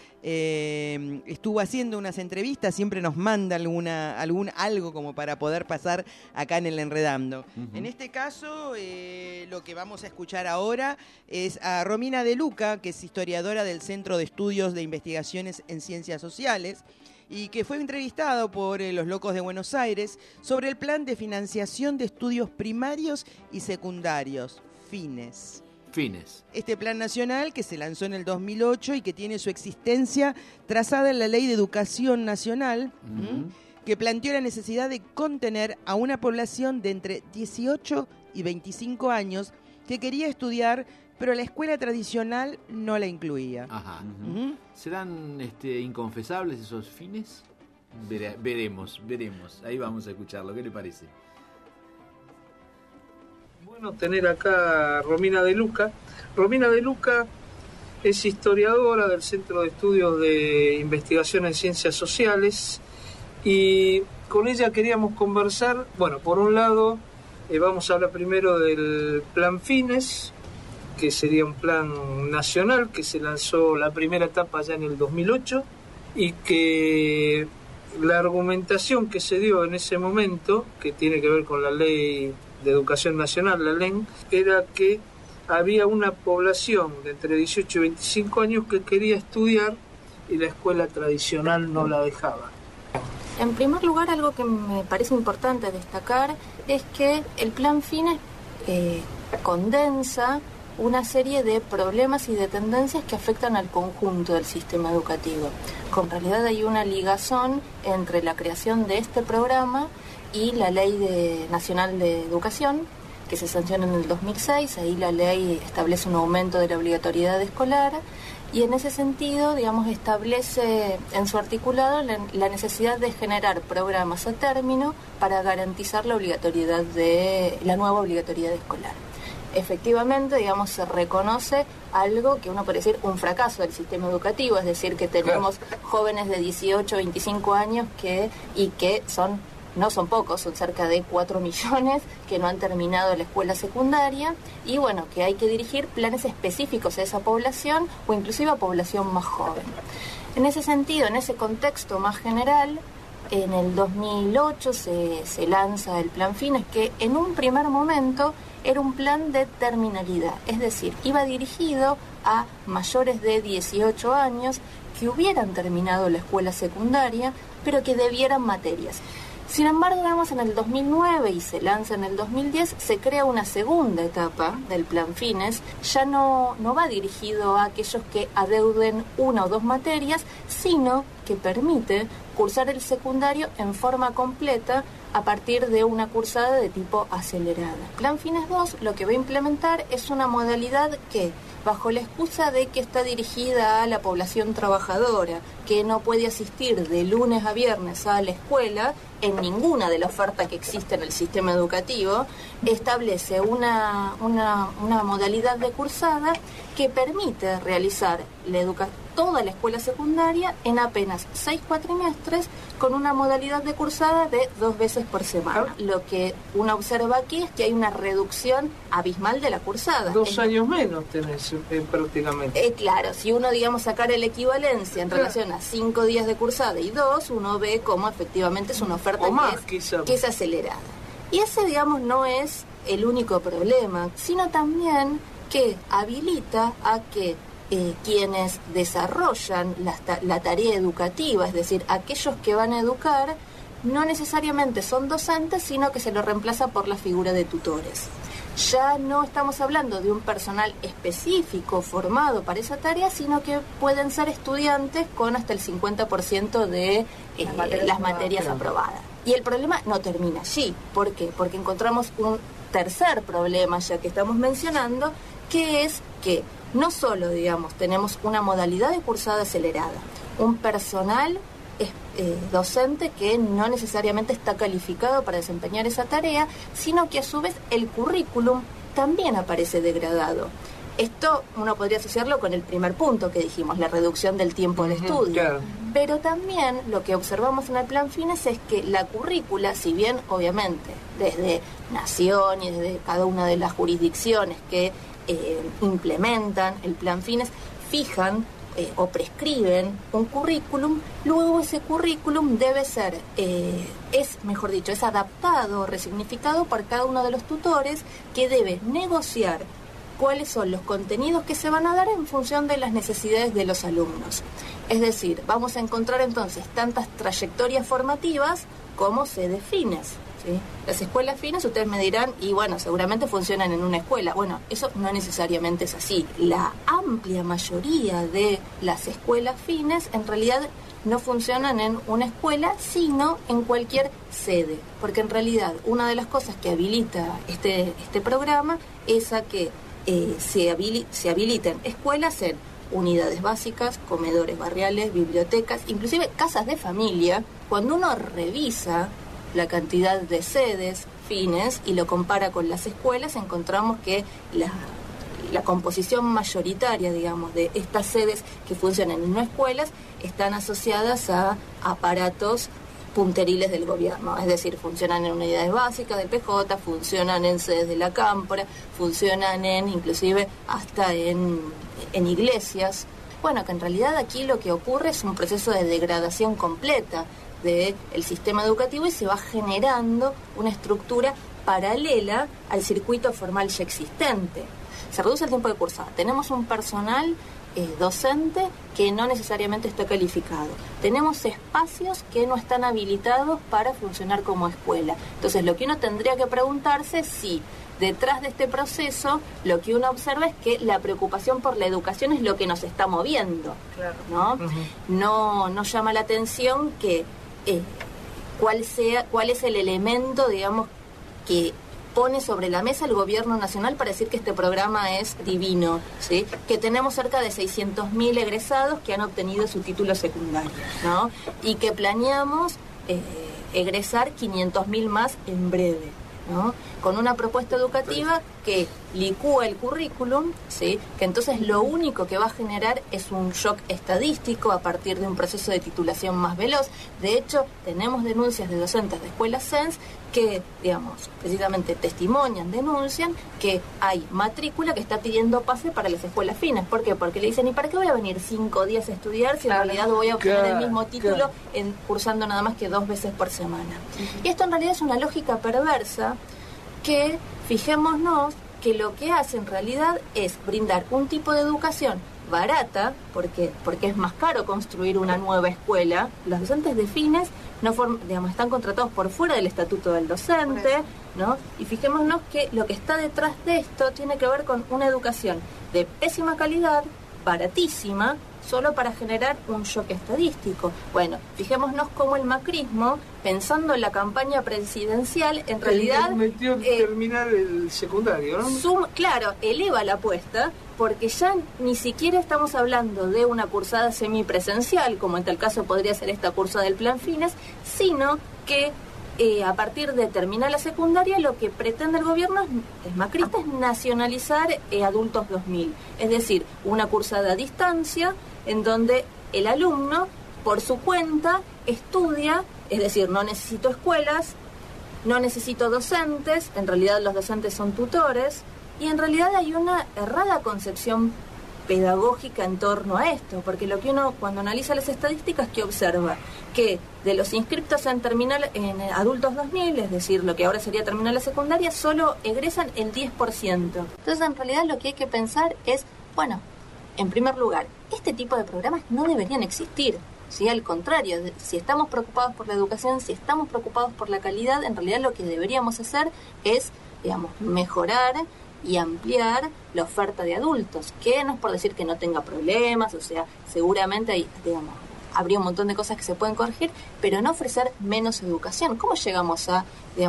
estuvo haciendo unas entrevistas, siempre nos manda algo como para poder pasar acá en el Enredando. En este caso, lo que vamos a escuchar ahora es a Romina De Luca, que es historiadora del Centro de Estudios de Investigaciones en Ciencias Sociales, y que fue entrevistado por los Locos de Buenos Aires sobre el plan de financiación de estudios primarios y secundarios, FINES. Este plan nacional que se lanzó en el 2008 y que tiene su existencia trazada en la Ley de Educación Nacional, que planteó la necesidad de contener a una población de entre 18 y 25 años que quería estudiar, pero la escuela tradicional no la incluía. Ajá. ¿Serán inconfesables esos fines? Veremos. Ahí vamos a escucharlo. ¿Qué le parece? Bueno, tener acá a Romina De Luca. Romina De Luca es historiadora del Centro de Estudios de Investigación en Ciencias Sociales y con ella queríamos conversar. Bueno, por un lado vamos a hablar primero del plan FINES, que sería un plan nacional que se lanzó la primera etapa ya en el 2008 y que la argumentación que se dio en ese momento, que tiene que ver con la Ley de Educación Nacional, la LEN, era que había una población de entre 18 y 25 años que quería estudiar y la escuela tradicional no la dejaba. En primer lugar, algo que me parece importante destacar es que el plan FINES condensa una serie de problemas y de tendencias que afectan al conjunto del sistema educativo. Con realidad hay una ligazón entre la creación de este programa y la Ley Nacional de Educación, que se sanciona en el 2006. Ahí la ley establece un aumento de la obligatoriedad escolar y en ese sentido, digamos, establece en su articulado la necesidad de generar programas a término para garantizar la nueva obligatoriedad escolar. Efectivamente, digamos, se reconoce algo que uno puede decir un fracaso del sistema educativo, es decir, que tenemos jóvenes de 18, 25 años que no son pocos, son cerca de 4 millones que no han terminado la escuela secundaria y bueno, que hay que dirigir planes específicos a esa población o inclusive a población más joven. En ese sentido, en ese contexto más general, en el 2008 se lanza el Plan Fines, que en un primer momento era un plan de terminalidad, es decir, iba dirigido a mayores de 18 años que hubieran terminado la escuela secundaria, pero que debieran materias. Sin embargo, vemos en el 2009 y se lanza en el 2010, se crea una segunda etapa del Plan Fines. Ya no va dirigido a aquellos que adeuden 1 o 2 materias, sino que permite cursar el secundario en forma completa a partir de una cursada de tipo acelerada. Plan Fines 2 lo que va a implementar es una modalidad que, bajo la excusa de que está dirigida a la población trabajadora, que no puede asistir de lunes a viernes a la escuela, en ninguna de la oferta que existe en el sistema educativo, establece una modalidad de cursada que permite realizar toda la escuela secundaria en apenas 6 cuatrimestres con una modalidad de cursada de 2 veces por semana. Lo que uno observa aquí es que hay una reducción abismal de la cursada. 2 años menos tenés prácticamente. Claro, si uno, digamos, sacara la equivalencia en relación a 5 días de cursada y 2, uno ve cómo efectivamente es una oferta que es acelerada. Y ese, digamos, no es el único problema, sino también que habilita a que quienes desarrollan la tarea educativa, es decir, aquellos que van a educar, no necesariamente son docentes, sino que se lo reemplaza por la figura de tutores. Ya no estamos hablando de un personal específico formado para esa tarea, sino que pueden ser estudiantes con hasta el 50% de las materias aprobadas. Y el problema no termina allí. ¿Por qué? Porque encontramos un tercer problema, ya que estamos mencionando, que es que no solo, digamos, tenemos una modalidad de cursada acelerada, un personal docente que no necesariamente está calificado para desempeñar esa tarea, sino que a su vez el currículum también aparece degradado. Esto uno podría asociarlo con el primer punto que dijimos, la reducción del tiempo de estudio. Claro. Pero también lo que observamos en el Plan Fines es que la currícula, si bien obviamente desde Nación y desde cada una de las jurisdicciones que implementan el Plan Fines, fijan o prescriben un currículum, luego ese currículum debe ser, es adaptado, resignificado por cada uno de los tutores, que debe negociar cuáles son los contenidos que se van a dar en función de las necesidades de los alumnos. Es decir, vamos a encontrar entonces tantas trayectorias formativas como sedes fines. ¿Sí? Las escuelas fines, ustedes me dirán, y bueno, seguramente funcionan en una escuela. Bueno, eso no necesariamente es así. La amplia mayoría de las escuelas fines en realidad no funcionan en una escuela, sino en cualquier sede. Porque en realidad una de las cosas que habilita este programa es a que se habiliten escuelas en unidades básicas, comedores barriales, bibliotecas, inclusive casas de familia. Cuando uno revisa la cantidad de sedes fines y lo compara con las escuelas, encontramos que la composición mayoritaria, digamos, de estas sedes que funcionan en no escuelas están asociadas a aparatos punteriles del gobierno, es decir, funcionan en unidades básicas del PJ, funcionan en sedes de la Cámpora, funcionan inclusive hasta en iglesias. Bueno, que en realidad aquí lo que ocurre es un proceso de degradación completa del sistema educativo y se va generando una estructura paralela al circuito formal ya existente. Se reduce el tiempo de cursada. Tenemos un personal docente que no necesariamente está calificado. Tenemos espacios que no están habilitados para funcionar como escuela. Entonces, lo que uno tendría que preguntarse es si detrás de este proceso lo que uno observa es que la preocupación por la educación es lo que nos está moviendo, claro. ¿No? No llama la atención que cuál es el elemento, digamos, que pone sobre la mesa el gobierno nacional para decir que este programa es divino, ¿sí? Que tenemos cerca de 600.000 egresados que han obtenido su título secundario, ¿no? Y que planeamos egresar 500.000 más en breve, ¿no? Con una propuesta educativa que licúa el currículum, ¿sí? Que entonces lo único que va a generar es un shock estadístico a partir de un proceso de titulación más veloz. De hecho, tenemos denuncias de docentes de escuelas SENS que, digamos, precisamente denuncian que hay matrícula que está pidiendo pase para las escuelas fines. ¿Por qué? Porque le dicen, ¿y para qué voy a venir 5 días a estudiar si en realidad voy a obtener el mismo título cursando nada más que 2 veces por semana? Y esto en realidad es una lógica perversa que, fijémonos, que lo que hace en realidad es brindar un tipo de educación barata, porque es más caro construir una nueva escuela. Los docentes de fines están contratados por fuera del estatuto del docente, ¿no? Y fijémonos que lo que está detrás de esto tiene que ver con una educación de pésima calidad, baratísima, solo para generar un shock estadístico. Bueno, fijémonos cómo el macrismo, pensando en la campaña presidencial, en realidad metió terminar el secundario, ¿no? Claro, eleva la apuesta, porque ya ni siquiera estamos hablando de una cursada semipresencial, como en tal caso podría ser esta cursada del Plan Fines, sino que a partir de terminar la secundaria, lo que pretende el gobierno es macrista es nacionalizar Adultos 2000, es decir, una cursada a distancia en donde el alumno por su cuenta estudia, es decir, no necesito escuelas, no necesito docentes, en realidad los docentes son tutores, y en realidad hay una errada concepción pedagógica en torno a esto, porque lo que uno cuando analiza las estadísticas que observa, que de los inscriptos en Adultos 2000, es decir, lo que ahora sería terminal la secundaria, solo egresan el 10%. Entonces en realidad lo que hay que pensar es, bueno, en primer lugar, este tipo de programas no deberían existir. ¿Sí? Al contrario, si estamos preocupados por la educación, si estamos preocupados por la calidad, en realidad lo que deberíamos hacer es, digamos, mejorar y ampliar la oferta de adultos, que no es por decir que no tenga problemas, o sea, seguramente hay, digamos, habría un montón de cosas que se pueden corregir, pero no ofrecer menos educación. ¿Cómo llegamos a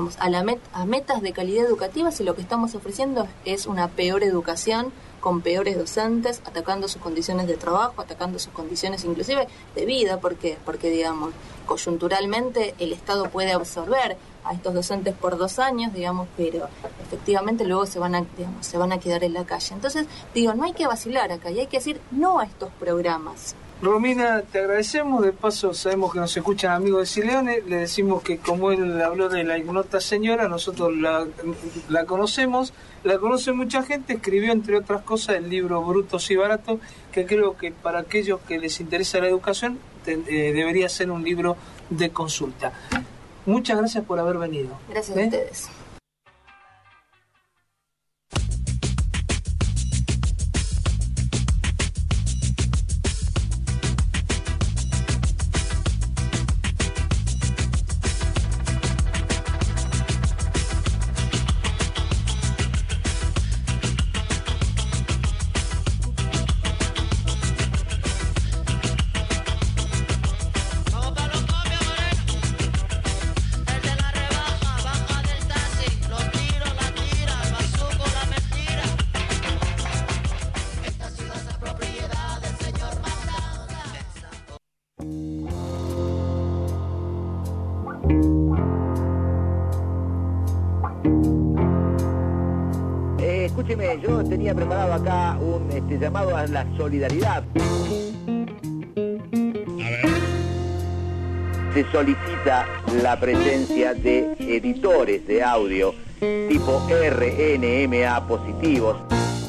metas de calidad educativa si lo que estamos ofreciendo es una peor educación, con peores docentes, atacando sus condiciones de trabajo, atacando sus condiciones inclusive de vida, porque digamos, coyunturalmente el Estado puede absorber a estos docentes por 2 años, digamos, pero efectivamente luego se van a quedar en la calle. Entonces, no hay que vacilar acá y hay que decir no a estos programas. Romina, te agradecemos. De paso, sabemos que nos escuchan amigos de Sileone. Le decimos que como él habló de la ignota señora, nosotros la conocemos, la conoce mucha gente. Escribió, entre otras cosas, el libro Brutos y Baratos, que creo que para aquellos que les interesa la educación debería ser un libro de consulta. Muchas gracias por haber venido. Gracias a ustedes. Escúcheme, yo tenía preparado acá un llamado a la solidaridad. A ver. Se solicita la presencia de editores de audio tipo RNMA positivos.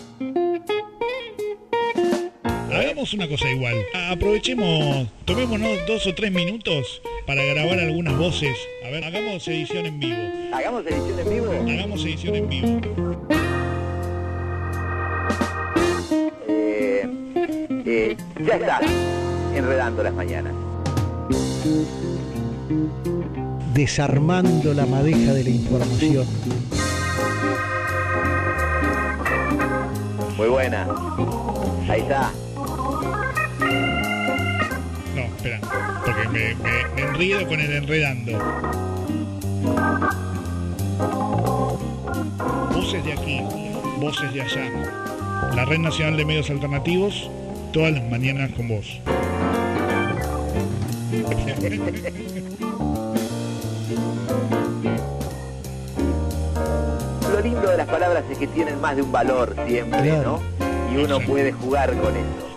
Hagamos una cosa igual. Aprovechemos, tomémonos 2 o 3 minutos para grabar algunas voces. A ver, hagamos edición en vivo. ¿Hagamos edición en vivo? Hagamos edición en vivo. Ya está, enredando las mañanas. Desarmando la madeja de la información. Muy buena. Ahí está. No, espera, porque me enredo con el enredando. Voces de aquí, voces de allá. La Red Nacional de Medios Alternativos, todas las mañanas con vos. Lo lindo de las palabras es que tienen más de un valor siempre, claro, ¿no? Y uno puede jugar con eso.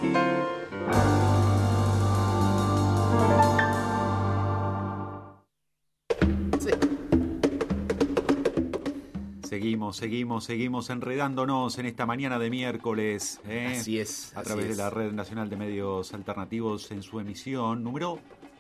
Seguimos enredándonos en esta mañana de miércoles. Así es. A través de la Red Nacional de Medios Alternativos en su emisión número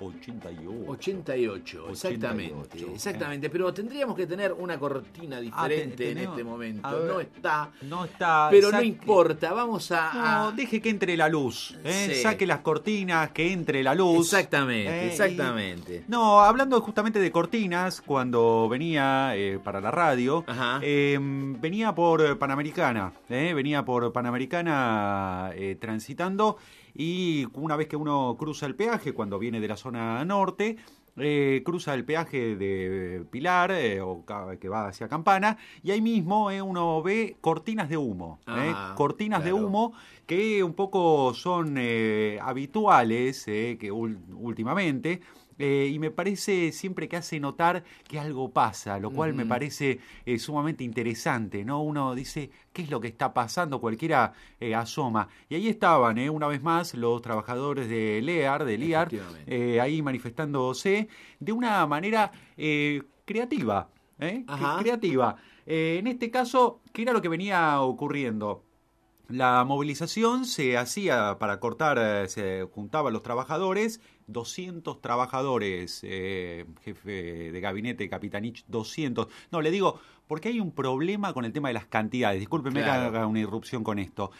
88, exactamente, pero tendríamos que tener una cortina diferente en este momento. No está, pero no importa, vamos a... No, deje que entre la luz, sí. Saque las cortinas, que entre la luz. Exactamente. No, hablando justamente de cortinas, cuando venía para la radio, venía por Panamericana, transitando. Y una vez que uno cruza el peaje, cuando viene de la zona norte, cruza el peaje de Pilar, o que va hacia Campana, y ahí mismo uno ve cortinas de humo. De humo que un poco son habituales que últimamente. Y me parece siempre que hace notar que algo pasa, lo cual me parece sumamente interesante, ¿no? Uno dice, ¿qué es lo que está pasando? Cualquiera asoma. Y ahí estaban, una vez más, los trabajadores de LIAR, ahí manifestándose de una manera creativa. Creativa. En este caso, ¿qué era lo que venía ocurriendo? La movilización se hacía para cortar, se juntaban los trabajadores, 200 trabajadores, jefe de gabinete, Capitanich, 200. No, le digo, porque hay un problema con el tema de las cantidades. Discúlpeme que haga una irrupción con esto.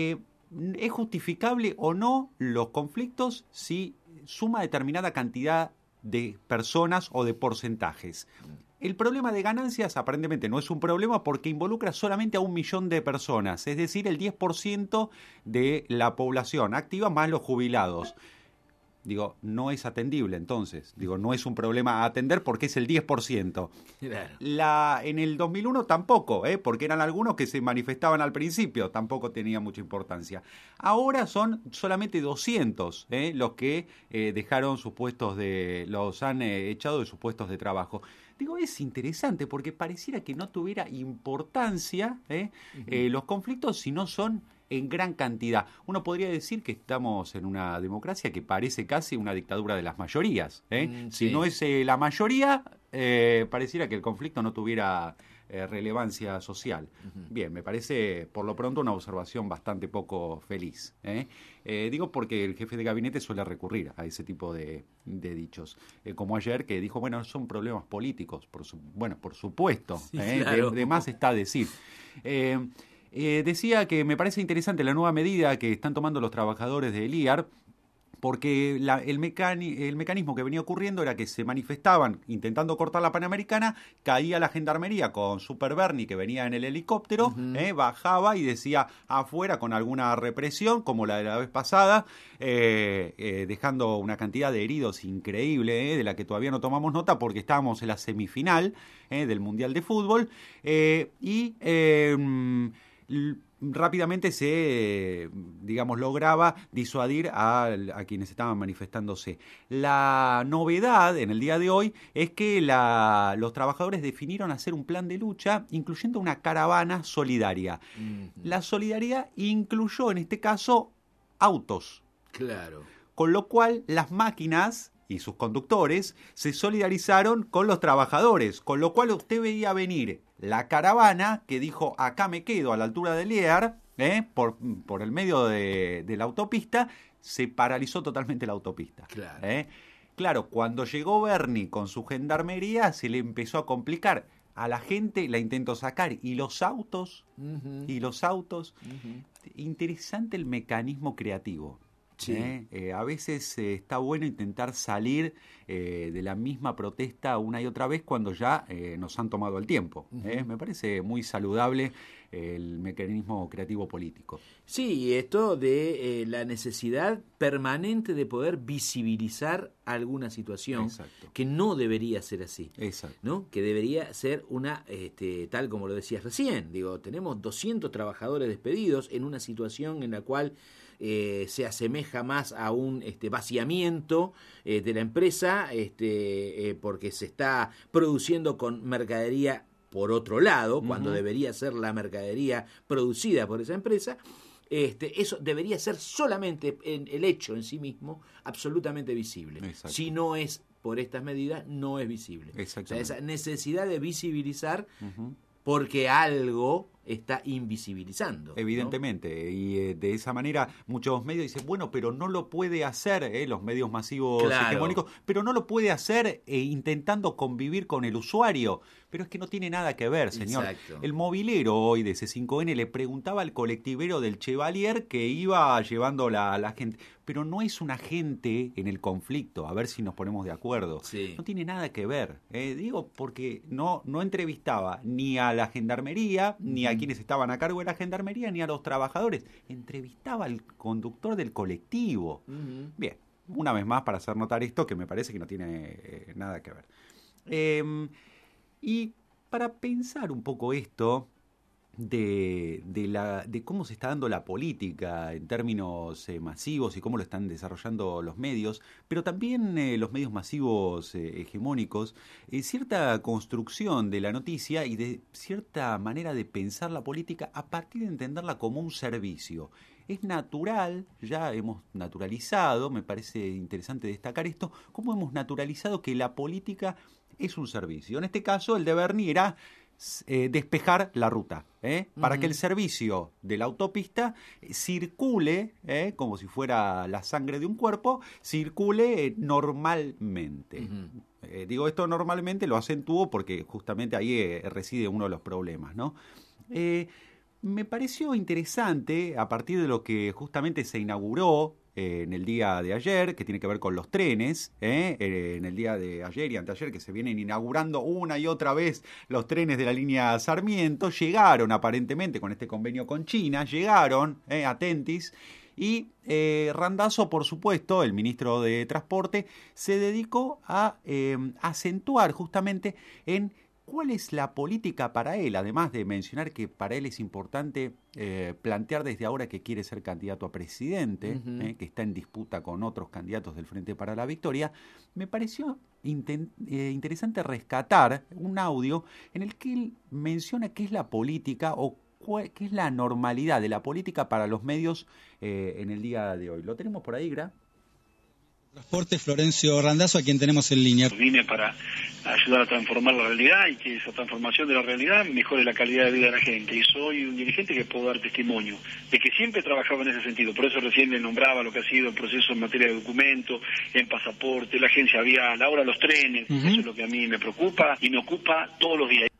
¿Es justificable o no los conflictos si suma determinada cantidad de personas o de porcentajes? El problema de ganancias aparentemente no es un problema porque involucra solamente a 1 millón de personas, es decir, el 10% de la población activa más los jubilados. Digo, no es atendible entonces. Digo, no es un problema a atender porque es el 10%. Claro. En el 2001 tampoco, porque eran algunos que se manifestaban al principio, tampoco tenía mucha importancia. Ahora son solamente 200 los que dejaron sus puestos los han echado de sus puestos de trabajo. Digo, es interesante porque pareciera que no tuviera importancia los conflictos si no son en gran cantidad. Uno podría decir que estamos en una democracia que parece casi una dictadura de las mayorías. Si no es la mayoría, pareciera que el conflicto no tuviera relevancia social. Bien, me parece por lo pronto una observación bastante poco feliz. Digo porque el jefe de gabinete suele recurrir a ese tipo de dichos. Como ayer que dijo, bueno, son problemas políticos. Por supuesto. Sí, claro. de más está decir. Decía que me parece interesante la nueva medida que están tomando los trabajadores de LIAR, porque el mecanismo que venía ocurriendo era que se manifestaban intentando cortar la Panamericana, caía la gendarmería con Super Bernie que venía en el helicóptero, bajaba y decía afuera con alguna represión, como la de la vez pasada, dejando una cantidad de heridos increíble, de la que todavía no tomamos nota porque estábamos en la semifinal del Mundial de Fútbol, rápidamente se, lograba disuadir a quienes estaban manifestándose. La novedad en el día de hoy es que los trabajadores definieron hacer un plan de lucha, incluyendo una caravana solidaria. La solidaridad incluyó, en este caso, autos. Claro. Con lo cual, las máquinas y sus conductores se solidarizaron con los trabajadores, con lo cual usted veía venir la caravana que dijo acá me quedo a la altura de Lier, por el medio de la autopista, se paralizó totalmente la autopista. Claro. Claro, cuando llegó Bernie con su gendarmería se le empezó a complicar. A la gente la intentó sacar y los autos, interesante el mecanismo creativo. Sí. A veces está bueno intentar salir de la misma protesta una y otra vez cuando ya nos han tomado el tiempo. Me parece muy saludable el mecanismo creativo político. Sí, esto de la necesidad permanente de poder visibilizar alguna situación. Exacto. Que no debería ser así. Exacto. ¿No? Que debería ser una, tal como lo decías recién, tenemos 200 trabajadores despedidos en una situación en la cual se asemeja más a un vaciamiento de la empresa, porque se está produciendo con mercadería por otro lado, cuando debería ser la mercadería producida por esa empresa. Eso debería ser solamente el hecho en sí mismo absolutamente visible. Exacto. Si no es por estas medidas, no es visible. O sea, esa necesidad de visibilizar porque algo está invisibilizando. Evidentemente, ¿no? Y de esa manera muchos medios dicen, bueno, pero no lo puede hacer, los medios masivos hegemónicos, pero no lo puede hacer intentando convivir con el usuario. Pero es que no tiene nada que ver, señor. Exacto. El movilero hoy de C5N le preguntaba al colectivero del Chevalier que iba llevando la gente, pero no es un agente en el conflicto, a ver si nos ponemos de acuerdo. Sí. No tiene nada que ver, digo, porque no entrevistaba ni a la gendarmería, ni a quienes estaban a cargo de la gendarmería, ni a los trabajadores. Entrevistaba al conductor del colectivo. Bien, una vez más para hacer notar esto que me parece que no tiene nada que ver. Y para pensar un poco esto de cómo se está dando la política en términos masivos y cómo lo están desarrollando los medios, pero también los medios masivos hegemónicos, cierta construcción de la noticia y de cierta manera de pensar la política a partir de entenderla como un servicio. Es natural, ya hemos naturalizado, me parece interesante destacar esto, cómo hemos naturalizado que la política es un servicio. En este caso, el de Bernie era despejar la ruta, para que el servicio de la autopista circule, como si fuera la sangre de un cuerpo, circule normalmente. Digo esto normalmente, lo acentúo porque justamente ahí reside uno de los problemas, ¿no? Me pareció interesante, a partir de lo que justamente se inauguró en el día de ayer, que tiene que ver con los trenes, en el día de ayer y anteayer, que se vienen inaugurando una y otra vez los trenes de la línea Sarmiento, llegaron aparentemente con este convenio con China, llegaron, atentis, y Randazzo, por supuesto, el ministro de Transporte, se dedicó a acentuar justamente en ¿cuál es la política para él? Además de mencionar que para él es importante plantear desde ahora que quiere ser candidato a presidente, que está en disputa con otros candidatos del Frente para la Victoria, me pareció interesante rescatar un audio en el que él menciona qué es la política o qué es la normalidad de la política para los medios en el día de hoy. ¿Lo tenemos por ahí, Gra? Transporte, Florencio Randazzo, a quien tenemos en línea. Vine para ayudar a transformar la realidad y que esa transformación de la realidad mejore la calidad de vida de la gente. Y soy un dirigente que puedo dar testimonio de que siempre trabajaba en ese sentido. Por eso recién le nombraba lo que ha sido el proceso en materia de documentos, en pasaporte, la agencia vial, ahora los trenes. Eso es lo que a mí me preocupa y me ocupa todos los días.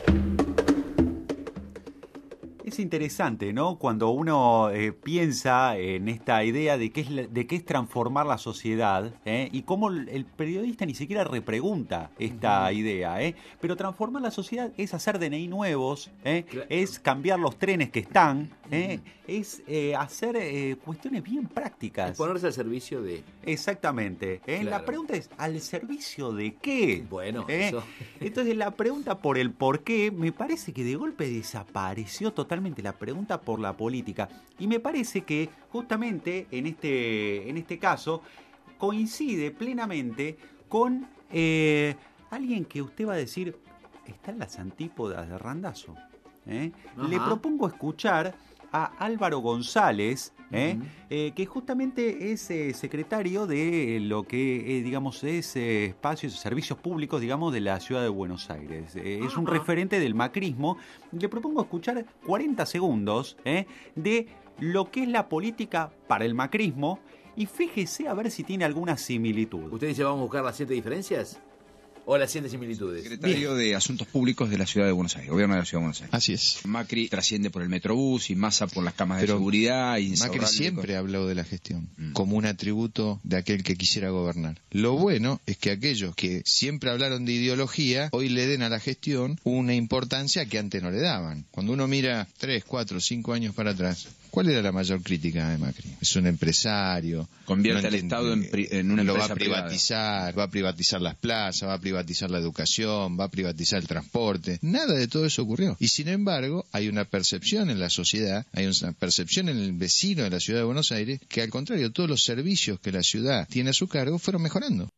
Es interesante, ¿no? Cuando uno piensa en esta idea de qué es transformar la sociedad, y cómo el periodista ni siquiera repregunta esta idea, pero transformar la sociedad es hacer DNI nuevos, es cambiar los trenes que están, es hacer cuestiones bien prácticas. Es ponerse al servicio de... Exactamente. Claro. La pregunta es, ¿al servicio de qué? Bueno, eso... Entonces la pregunta por el por qué me parece que de golpe desapareció totalmente la pregunta por la política. Y me parece que justamente en este caso coincide plenamente con alguien que usted va a decir está en las antípodas de Randazzo. Le propongo escuchar a Álvaro González, que justamente es secretario de lo que digamos es espacios, servicios públicos, digamos, de la ciudad de Buenos Aires. Es un referente del macrismo. Le propongo escuchar 40 segundos de lo que es la política para el macrismo y fíjese a ver si tiene alguna similitud. ¿Usted dice vamos a buscar las 7 diferencias? o las 7 similitudes. Secretario de Asuntos Públicos de la Ciudad de Buenos Aires, Gobierno de la Ciudad de Buenos Aires. Así es. Macri trasciende por el Metrobús y Massa por las camas de seguridad. Macri siempre habló de la gestión como un atributo de aquel que quisiera gobernar. Lo bueno es que aquellos que siempre hablaron de ideología, hoy le den a la gestión una importancia que antes no le daban. Cuando uno mira 3, 4, 5 años para atrás, ¿cuál era la mayor crítica de Macri? Es un empresario. Convierte al Estado en una empresa lo va a privatizar, va a privatizar las plazas, va a privatizar la educación, va a privatizar el transporte. Nada de todo eso ocurrió. Y sin embargo, hay una percepción en la sociedad, hay una percepción en el vecino de la Ciudad de Buenos Aires, que al contrario, todos los servicios que la ciudad tiene a su cargo fueron mejorando.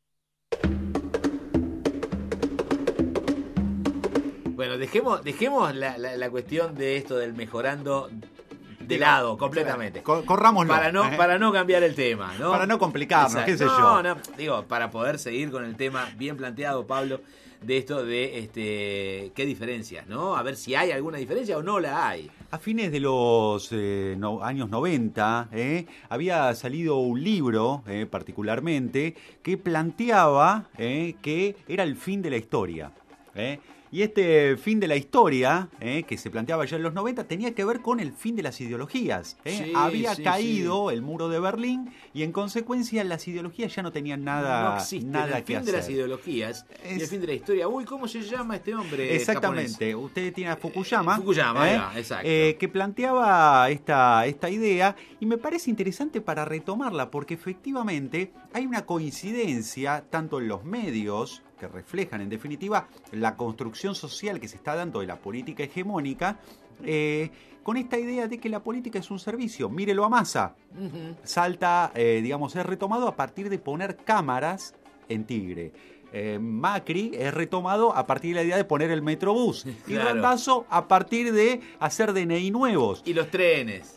Bueno, dejemos la cuestión de esto del mejorando de lado, completamente. Corrámoslo. Para no cambiar el tema, ¿no? Para no complicarnos, Exacto. qué sé yo. No, digo, para poder seguir con el tema bien planteado, Pablo, de esto de qué diferencias, ¿no? A ver si hay alguna diferencia o no la hay. A fines de los años 90 había salido un libro, particularmente, que planteaba que era el fin de la historia. Y este fin de la historia, que se planteaba ya en los 90, tenía que ver con el fin de las ideologías. Había caído el muro de Berlín y en consecuencia las ideologías ya no tenían nada que hacer. El fin de las ideologías y el fin de la historia. Uy, ¿cómo se llama este hombre? Exactamente. Japonés? Usted tiene a Fukuyama. Exacto. Que planteaba esta idea y me parece interesante para retomarla porque efectivamente hay una coincidencia tanto en los medios que reflejan en definitiva la construcción social que se está dando de la política hegemónica, con esta idea de que la política es un servicio. Mírelo a Massa. Salta, es retomado a partir de poner cámaras en Tigre. Macri es retomado a partir de la idea de poner el Metrobús. Y Randazzo a partir de hacer DNI nuevos. Y los trenes.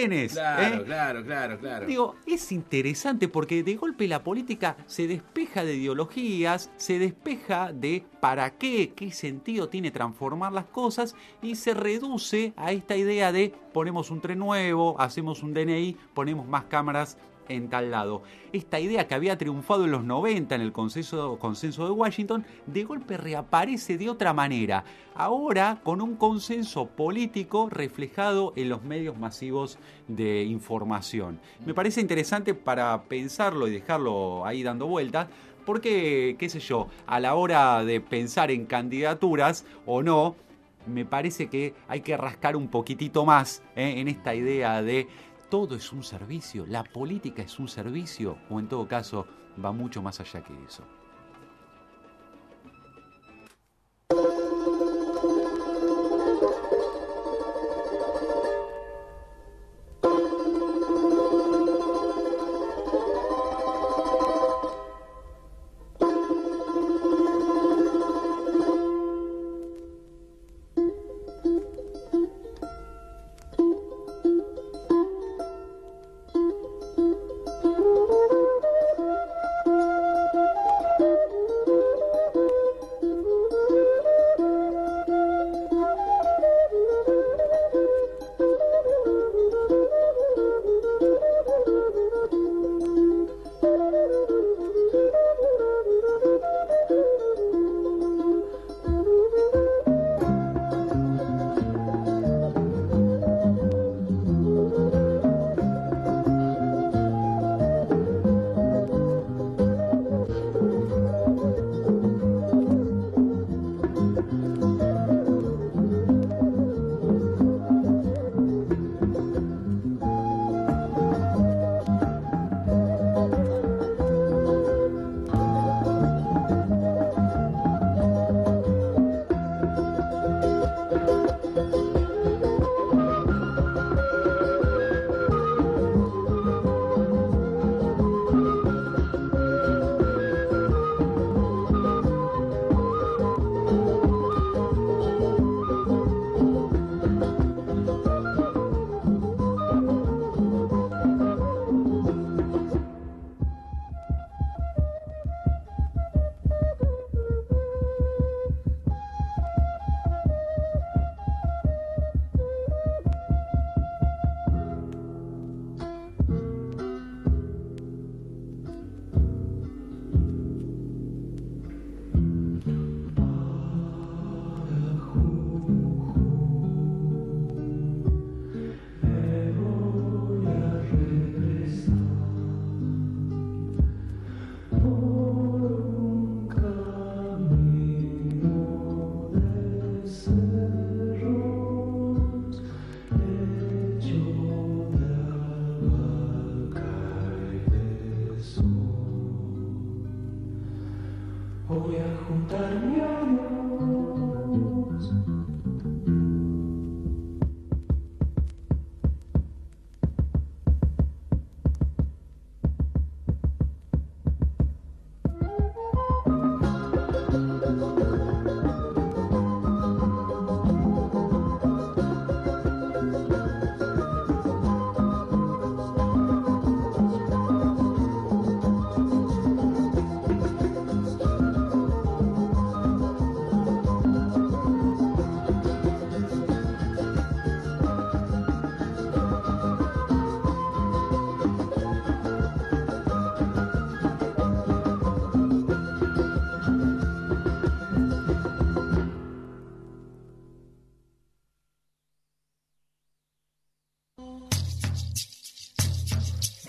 Claro. Digo, es interesante porque de golpe la política se despeja de ideologías, se despeja de para qué sentido tiene transformar las cosas y se reduce a esta idea de ponemos un tren nuevo, hacemos un DNI, ponemos más cámaras en tal lado. Esta idea que había triunfado en los 90 en el consenso de Washington, de golpe reaparece de otra manera. Ahora con un consenso político reflejado en los medios masivos de información. Me parece interesante para pensarlo y dejarlo ahí dando vueltas, porque, qué sé yo, a la hora de pensar en candidaturas o no, me parece que hay que rascar un poquitito más en esta idea de todo es un servicio, la política es un servicio, o en todo caso va mucho más allá que eso.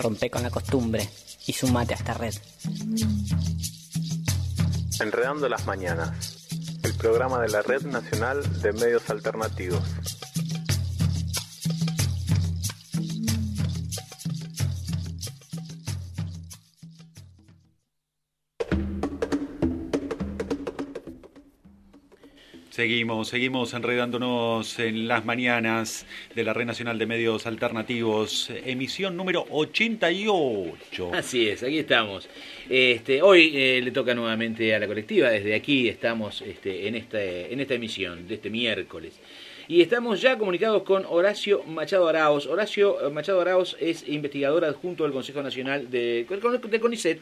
Rompe con la costumbre y sumate a esta red. Enredando las mañanas, el programa de la Red Nacional de Medios Alternativos. Seguimos enredándonos en las mañanas de la Red Nacional de Medios Alternativos, emisión número 88. Así es, aquí estamos. Hoy le toca nuevamente a la colectiva, desde aquí estamos en esta emisión de este miércoles. Y estamos ya comunicados con Horacio Machado Arauz. Horacio Machado Arauz es investigador adjunto del Consejo Nacional de CONICET.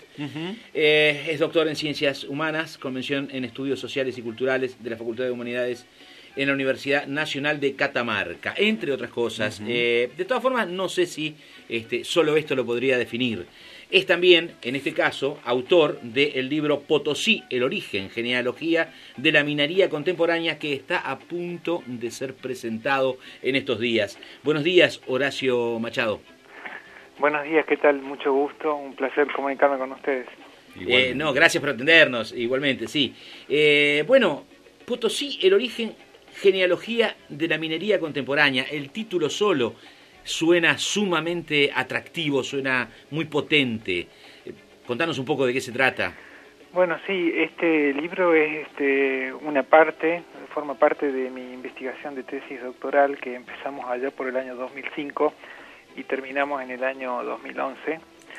Es doctor en Ciencias Humanas, con mención en Estudios Sociales y Culturales de la Facultad de Humanidades en la Universidad Nacional de Catamarca, entre otras cosas. De todas formas, no sé si solo esto lo podría definir. Es también, en este caso, autor del libro Potosí, el origen, genealogía de la minería contemporánea, que está a punto de ser presentado en estos días. Buenos días, Horacio Machado. Buenos días, ¿qué tal? Mucho gusto, un placer comunicarme con ustedes. No, gracias por atendernos, igualmente, sí. Bueno, Potosí, el origen, genealogía de la minería contemporánea, el título solo suena sumamente atractivo, suena muy potente. Contanos un poco de qué se trata. Bueno, sí, este libro es una parte, forma parte de mi investigación de tesis doctoral que empezamos allá por el año 2005 y terminamos en el año 2011.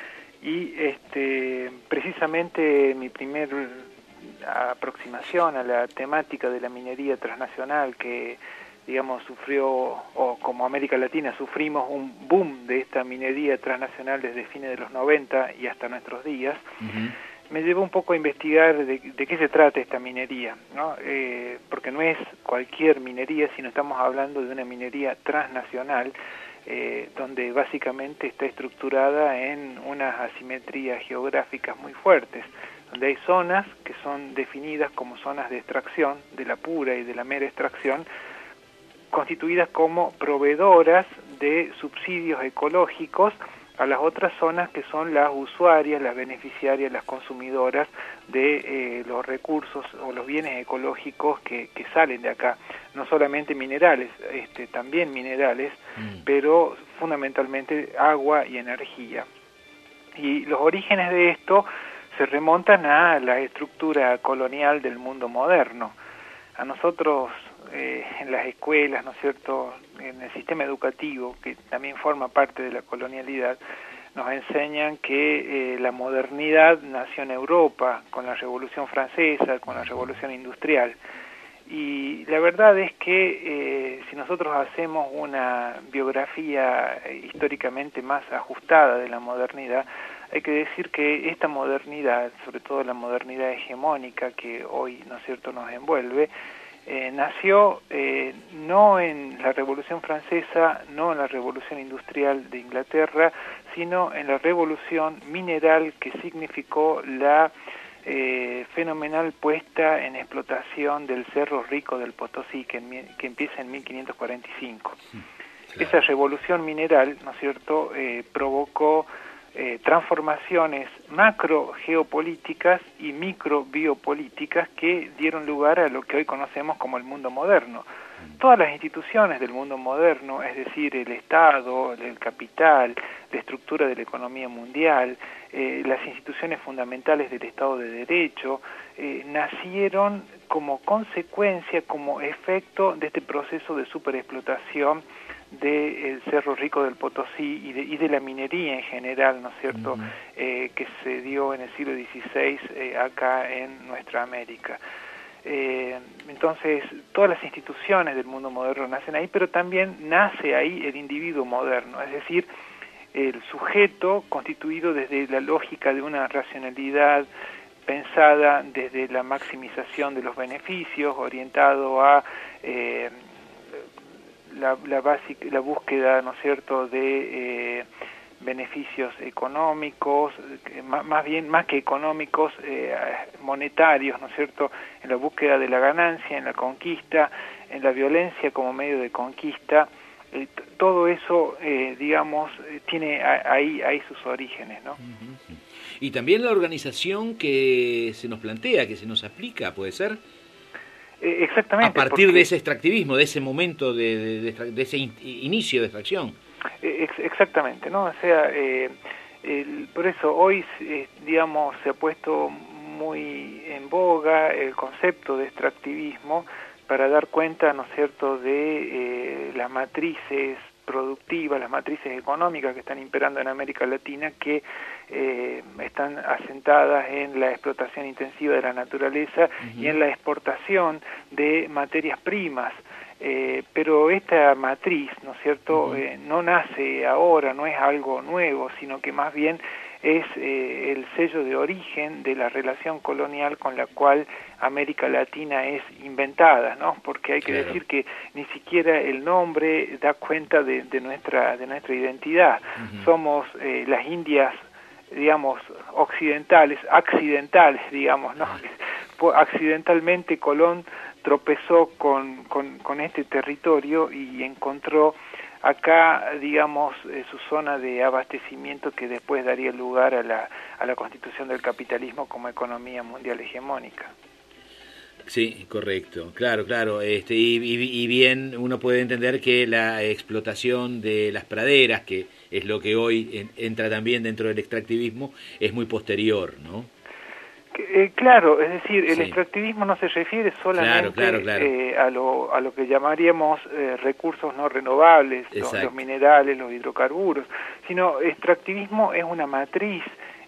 Y precisamente mi primer aproximación a la temática de la minería transnacional, que digamos sufrió, o como América Latina sufrimos un boom de esta minería transnacional desde fines de los 90 y hasta nuestros días, me llevó un poco a investigar de qué se trata esta minería, ¿no? Porque no es cualquier minería, sino estamos hablando de una minería transnacional, donde básicamente está estructurada en unas asimetrías geográficas muy fuertes, donde hay zonas que son definidas como zonas de extracción, de la pura y de la mera extracción, constituidas como proveedoras de subsidios ecológicos a las otras zonas que son las usuarias, las beneficiarias, las consumidoras de los recursos o los bienes ecológicos que salen de acá. No solamente minerales, también minerales, pero fundamentalmente agua y energía. Y los orígenes de esto se remontan a la estructura colonial del mundo moderno. A nosotros en las escuelas, ¿no es cierto?, en el sistema educativo, que también forma parte de la colonialidad, nos enseñan que la modernidad nació en Europa, con la Revolución Francesa, con la Revolución Industrial. Y la verdad es que si nosotros hacemos una biografía históricamente más ajustada de la modernidad, hay que decir que esta modernidad, sobre todo la modernidad hegemónica que hoy, ¿no es cierto?, nos envuelve, nació no en la Revolución Francesa, no en la Revolución Industrial de Inglaterra, sino en la Revolución Mineral, que significó la fenomenal puesta en explotación del Cerro Rico del Potosí, que empieza en 1545. Claro. Esa revolución mineral, ¿no es cierto?, provocó transformaciones macro geopolíticas y micro biopolíticas que dieron lugar a lo que hoy conocemos como el mundo moderno. Todas las instituciones del mundo moderno, es decir, el Estado, el capital, la estructura de la economía mundial, las instituciones fundamentales del Estado de Derecho, nacieron como consecuencia, como efecto de este proceso de superexplotación del Cerro Rico del Potosí y de la minería en general, ¿no es cierto?, que se dio en el siglo XVI acá en nuestra América. Entonces, todas las instituciones del mundo moderno nacen ahí, pero también nace ahí el individuo moderno, es decir, el sujeto constituido desde la lógica de una racionalidad pensada desde la maximización de los beneficios, orientado a la búsqueda, ¿no es cierto?, de beneficios económicos, más que económicos, monetarios, ¿no es cierto?, en la búsqueda de la ganancia, en la conquista, en la violencia como medio de conquista, todo eso, digamos, tiene ahí sus orígenes, ¿no? Y también la organización que se nos plantea, que se nos aplica, ¿puede ser? Exactamente. A partir de ese extractivismo, de ese momento, de ese inicio de extracción. Exactamente, ¿no? O sea, por eso hoy, digamos, se ha puesto muy en boga el concepto de extractivismo para dar cuenta, ¿no es cierto?, de las matrices productivas, las matrices económicas que están imperando en América Latina, que están asentadas en la explotación intensiva de la naturaleza y en la exportación de materias primas. Pero esta matriz, ¿no es cierto?, no nace ahora, no es algo nuevo, sino que más bien es el sello de origen de la relación colonial con la cual América Latina es inventada, ¿no? Porque hay que decir que ni siquiera el nombre da cuenta de nuestra identidad. Somos las Indias, digamos, accidentales, digamos, ¿no? Accidentalmente Colón tropezó con este territorio y encontró acá, digamos, su zona de abastecimiento que después daría lugar a la constitución del capitalismo como economía mundial hegemónica. Sí, correcto, claro, y bien uno puede entender que la explotación de las praderas, que es lo que hoy entra también dentro del extractivismo, es muy posterior, ¿no? Claro, es decir, el extractivismo no se refiere solamente a lo que llamaríamos recursos no renovables, los minerales, los hidrocarburos, sino extractivismo es una matriz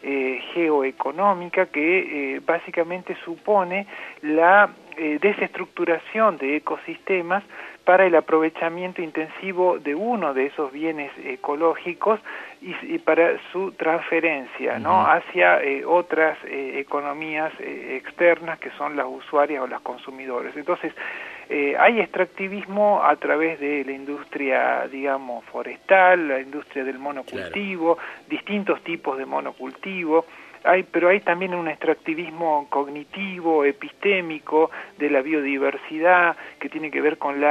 geoeconómica que básicamente supone la desestructuración de ecosistemas para el aprovechamiento intensivo de uno de esos bienes ecológicos y para su transferencia, ¿no?, hacia otras economías externas que son las usuarias o las consumidores. Entonces, hay extractivismo a través de la industria, digamos, forestal, la industria del monocultivo, distintos tipos de monocultivo. Pero hay también un extractivismo cognitivo, epistémico, de la biodiversidad, que tiene que ver con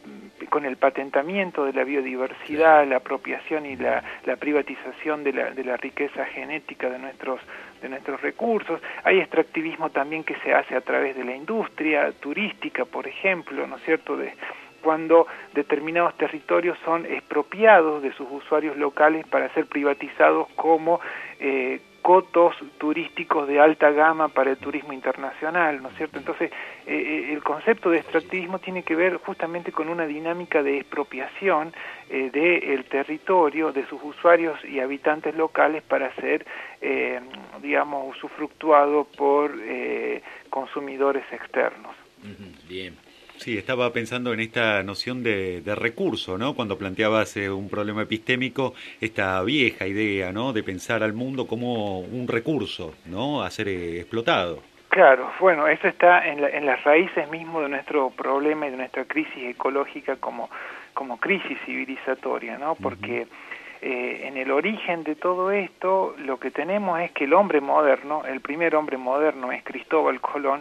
el patentamiento de la biodiversidad, la apropiación y la privatización de la riqueza genética de nuestros recursos. Hay extractivismo también que se hace a través de la industria turística, por ejemplo, ¿no es cierto?, cuando determinados territorios son expropiados de sus usuarios locales para ser privatizados como cotos turísticos de alta gama para el turismo internacional, ¿no es cierto? Entonces, el concepto de extractivismo tiene que ver justamente con una dinámica de expropiación del territorio, de sus usuarios y habitantes locales para ser, digamos, usufructuado por consumidores externos. Bien. Sí, estaba pensando en esta noción de recurso, ¿no? Cuando planteabas un problema epistémico, esta vieja idea, ¿no?, de pensar al mundo como un recurso, ¿no?, a ser explotado. Claro, bueno, eso está en las raíces mismo de nuestro problema y de nuestra crisis ecológica como crisis civilizatoria, ¿no? Porque en el origen de todo esto lo que tenemos es que el hombre moderno, el primer hombre moderno es Cristóbal Colón,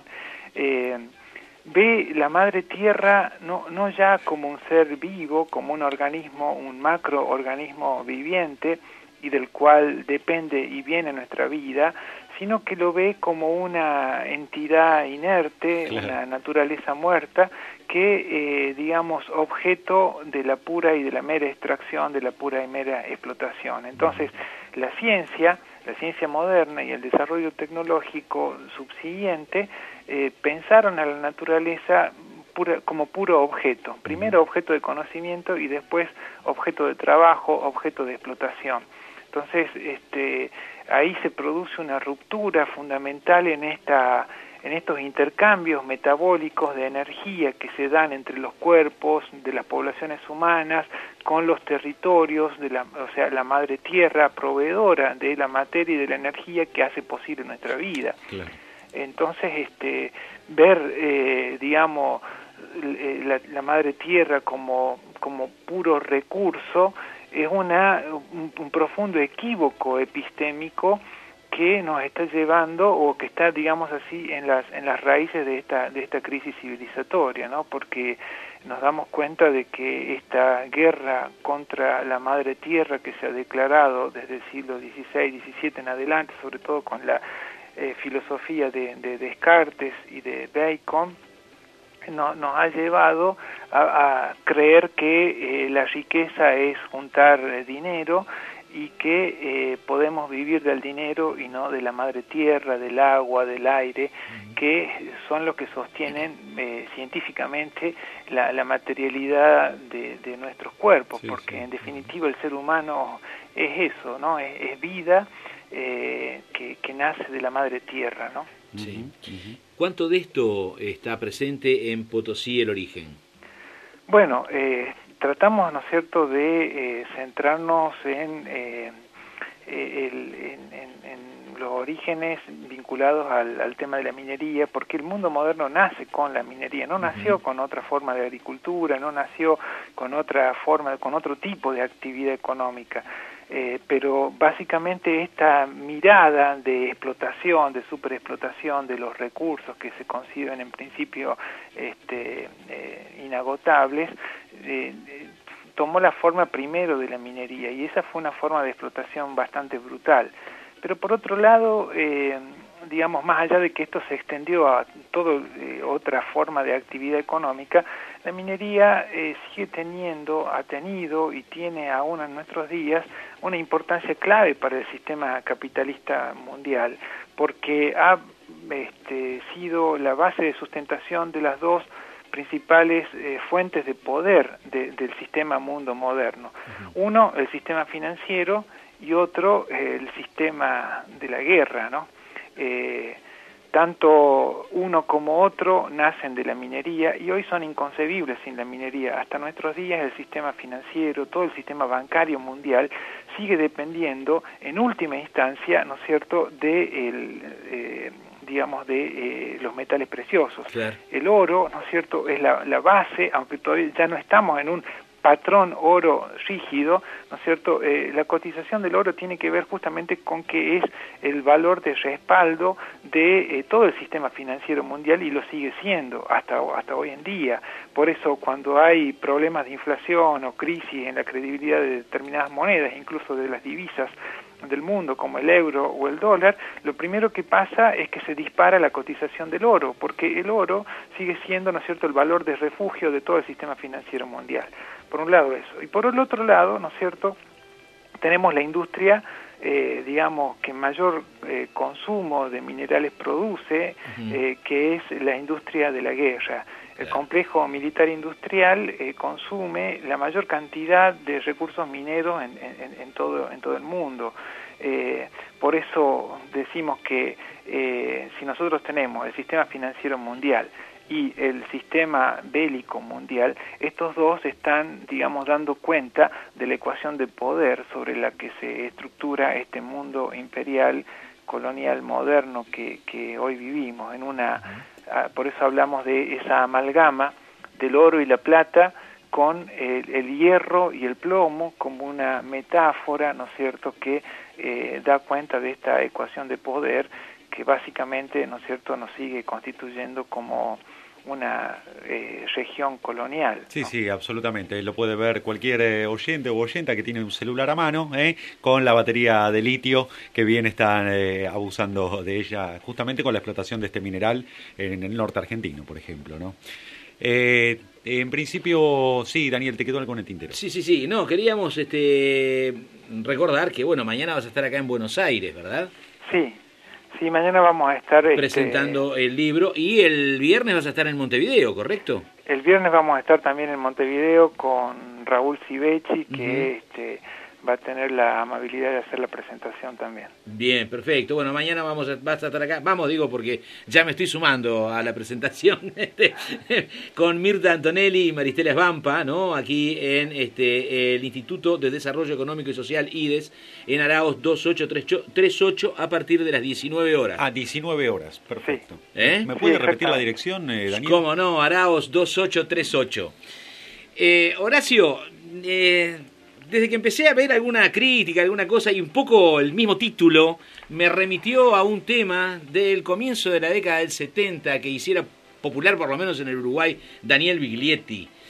ve la madre tierra no ya como un ser vivo, como un organismo, un macroorganismo viviente y del cual depende y viene nuestra vida, sino que lo ve como una entidad inerte, una naturaleza muerta, que, digamos, objeto de la pura y de la mera extracción, de la pura y mera explotación. Entonces, la ciencia moderna y el desarrollo tecnológico subsiguiente pensaron a la naturaleza como puro objeto, primero objeto de conocimiento y después objeto de trabajo, objeto de explotación. Entonces, ahí se produce una ruptura fundamental en estos intercambios metabólicos de energía que se dan entre los cuerpos de las poblaciones humanas con los territorios, o sea, la madre tierra, proveedora de la materia y de la energía que hace posible nuestra vida. Claro. Entonces, ver, digamos, la madre tierra como puro recurso es un profundo equívoco epistémico que nos está llevando, o que está, digamos así, en las raíces de esta crisis civilizatoria, ¿no? Porque nos damos cuenta de que esta guerra contra la madre tierra que se ha declarado desde el siglo XVI, XVII en adelante, sobre todo con la filosofía de Descartes y de Bacon, nos ha llevado a creer que la riqueza es juntar dinero y que podemos vivir del dinero y no de la madre tierra, del agua, del aire, que son los que sostienen científicamente la materialidad de nuestros cuerpos, porque en definitiva el ser humano es eso, ¿no? Es vida que nace de la madre tierra, ¿no? Sí. ¿Cuánto de esto está presente en Potosí el origen? Bueno, tratamos, ¿no es cierto?, de centrarnos en los orígenes vinculados al tema de la minería, porque el mundo moderno nace con la minería, no nació con otra forma de agricultura, no nació con otra forma, con otro tipo de actividad económica. Pero básicamente esta mirada de explotación, de superexplotación de los recursos que se conciben en principio inagotables, tomó la forma primero de la minería, y esa fue una forma de explotación bastante brutal. Pero por otro lado, digamos, más allá de que esto se extendió a toda otra forma de actividad económica, la minería ha tenido y tiene aún en nuestros días una importancia clave para el sistema capitalista mundial, porque ha sido la base de sustentación de las dos principales fuentes de poder del sistema mundo moderno. Uno, el sistema financiero, y otro, el sistema de la guerra, ¿no? Tanto uno como otro nacen de la minería y hoy son inconcebibles sin la minería. Hasta nuestros días el sistema financiero, todo el sistema bancario mundial sigue dependiendo en última instancia, ¿no es cierto?, de los metales preciosos. Claro. El oro, ¿no es cierto?, es la base, aunque todavía ya no estamos en un patrón oro rígido, ¿no es cierto? La cotización del oro tiene que ver justamente con que es el valor de respaldo de todo el sistema financiero mundial, y lo sigue siendo hasta hoy en día. Por eso cuando hay problemas de inflación o crisis en la credibilidad de determinadas monedas, incluso de las divisas del mundo como el euro o el dólar, lo primero que pasa es que se dispara la cotización del oro, porque el oro sigue siendo, ¿no es cierto?, el valor de refugio de todo el sistema financiero mundial. Por un lado eso, y por el otro lado, ¿no es cierto?, tenemos la industria digamos que mayor consumo de minerales produce, que es la industria de la guerra. El complejo militar industrial consume la mayor cantidad de recursos mineros en todo el mundo. Por eso decimos que si nosotros tenemos el sistema financiero mundial y el sistema bélico mundial, estos dos están, digamos, dando cuenta de la ecuación de poder sobre la que se estructura este mundo imperial, colonial, moderno que hoy vivimos. Por eso hablamos de esa amalgama del oro y la plata con el hierro y el plomo como una metáfora, ¿no es cierto?, que da cuenta de esta ecuación de poder que básicamente, ¿no es cierto?, nos sigue constituyendo como una región colonial, ¿no? Sí, absolutamente. Lo puede ver cualquier oyente o oyenta que tiene un celular a mano, con la batería de litio, que bien están abusando de ella, justamente con la explotación de este mineral en el norte argentino, por ejemplo, ¿no? En principio, sí, Daniel, te quedó algo en el tintero. Sí. No, queríamos recordar que, bueno, mañana vas a estar acá en Buenos Aires, ¿verdad? Sí, mañana vamos a estar presentando el libro, y el viernes vas a estar en Montevideo, ¿correcto? El viernes vamos a estar también en Montevideo con Raúl Civechi, que va a tener la amabilidad de hacer la presentación también. Bien, perfecto. Bueno, mañana vas a estar acá. Vamos, digo, porque ya me estoy sumando a la presentación con Mirta Antonelli y Maristela Svampa, ¿no? Aquí en el Instituto de Desarrollo Económico y Social, IDES, en Araos 2838, a partir de las 19 horas. 19 horas, perfecto. Sí. ¿Me puede repetir la dirección, Daniel? ¿Cómo no? Araos 2838. Horacio, desde que empecé a ver alguna crítica, alguna cosa, y un poco el mismo título, me remitió a un tema del comienzo de la década del 70 que hiciera popular, por lo menos en el Uruguay, Daniel Biglietti.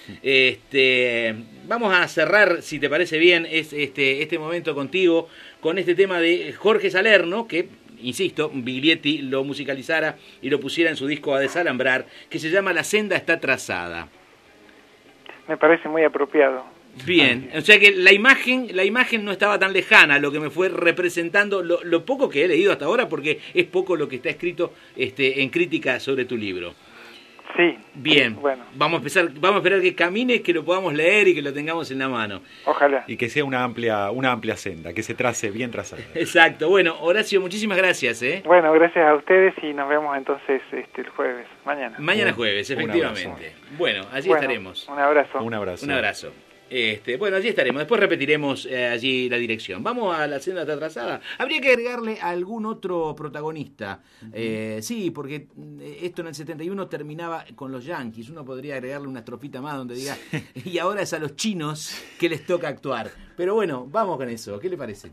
Vamos a cerrar, si te parece bien, este momento contigo con este tema de Jorge Salerno, que, insisto, Biglietti lo musicalizara y lo pusiera en su disco A Desalambrar, que se llama La senda está trazada. Me parece muy apropiado. Bien, o sea que la imagen no estaba tan lejana a lo que me fue representando lo poco que he leído hasta ahora, porque es poco lo que está escrito en crítica sobre tu libro. Sí. Bien, bueno. Vamos a esperar que camine, que lo podamos leer y que lo tengamos en la mano. Ojalá. Y que sea una amplia senda, que se trace bien trazada. Exacto. Bueno, Horacio, muchísimas gracias. Bueno, gracias a ustedes y nos vemos entonces el jueves, mañana. Mañana jueves, efectivamente. Bueno, allí estaremos. Un abrazo. Un abrazo. Un abrazo. Bueno, allí estaremos. Después repetiremos allí la dirección. Vamos a La senda atrasada. Habría que agregarle a algún otro protagonista. Sí, porque esto en el 71 terminaba con los Yankees. Uno podría agregarle una estrofita más donde diga y ahora es a los chinos que les toca actuar. Pero bueno, vamos con eso. ¿Qué le parece?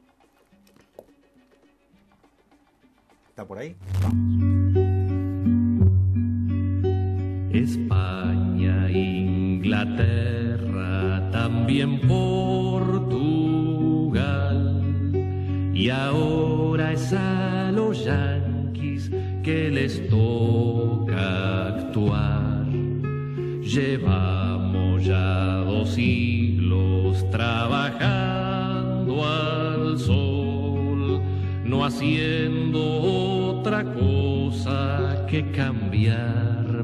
¿Está por ahí? España, Inglaterra, también Portugal, y ahora es a los yanquis que les toca actuar. Llevamos ya 2 siglos trabajando al sol, no haciendo otra cosa que cambiar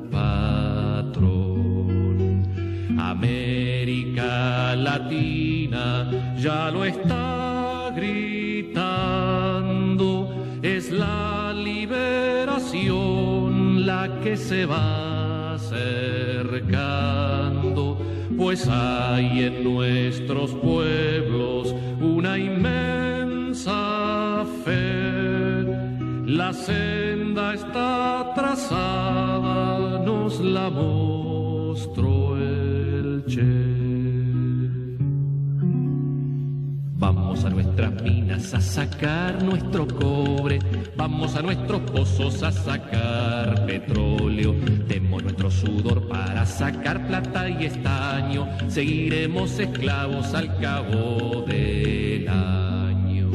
patrón. América Latina ya lo está gritando, es la liberación la que se va acercando, pues hay en nuestros pueblos una inmensa fe. La senda está trazada, nos la mostró el Che. Vamos a nuestras minas a sacar nuestro cobre, vamos a nuestros pozos a sacar petróleo, demos nuestro sudor para sacar plata y estaño, seguiremos esclavos al cabo del año.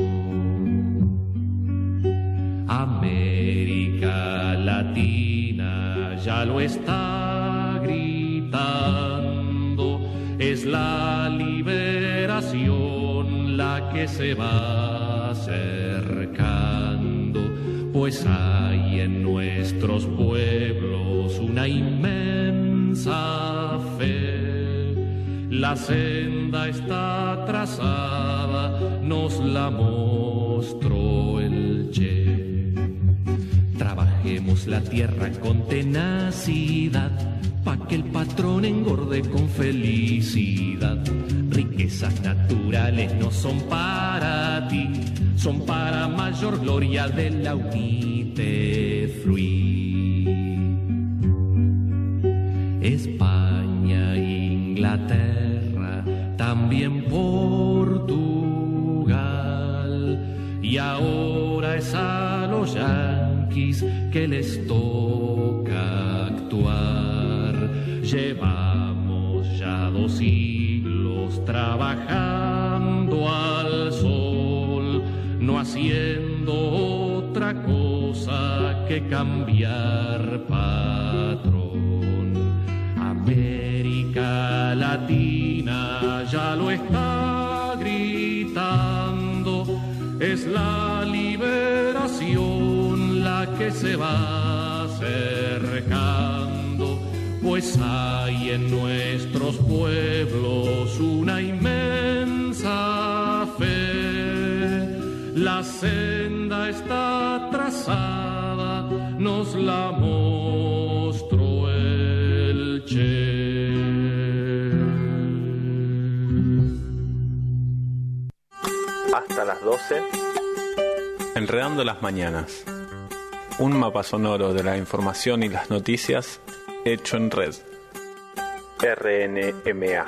América Latina ya lo está gritando, es la liberación la que se va acercando, pues hay en nuestros pueblos una inmensa fe. La senda está trazada, nos la mostró el Che. Trabajemos la tierra con tenacidad, pa' que el patrón engorde con felicidad. Riquezas naturales no son para ti, son para mayor gloria de la Unité Fruit. España, Inglaterra, también Portugal, y ahora es a los yanquis que les toca actuar. Llevamos ya 2 siglos trabajando al sol, no haciendo otra cosa que cambiar patrón. América Latina ya lo está gritando, es la liberación la que se va acercando, pues hay en nuestros pueblos una inmensa fe. La senda está trazada, nos la mostró el Che. Hasta las 12, Enredando las Mañanas. Un mapa sonoro de la información y las noticias hecho en red. RNMA.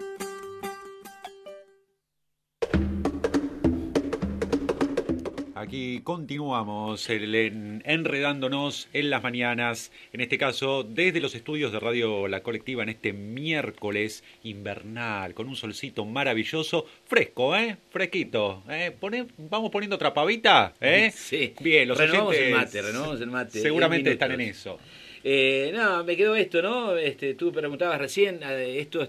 Aquí y continuamos enredándonos en las mañanas, en este caso desde los estudios de Radio La Colectiva en este miércoles invernal, con un solcito maravilloso, fresco, fresquito. Vamos poniendo otra pavita, Sí. Bien, los renovamos oyentes el mate. seguramente están en eso. No, me quedó esto, ¿no? Tú preguntabas recién, esto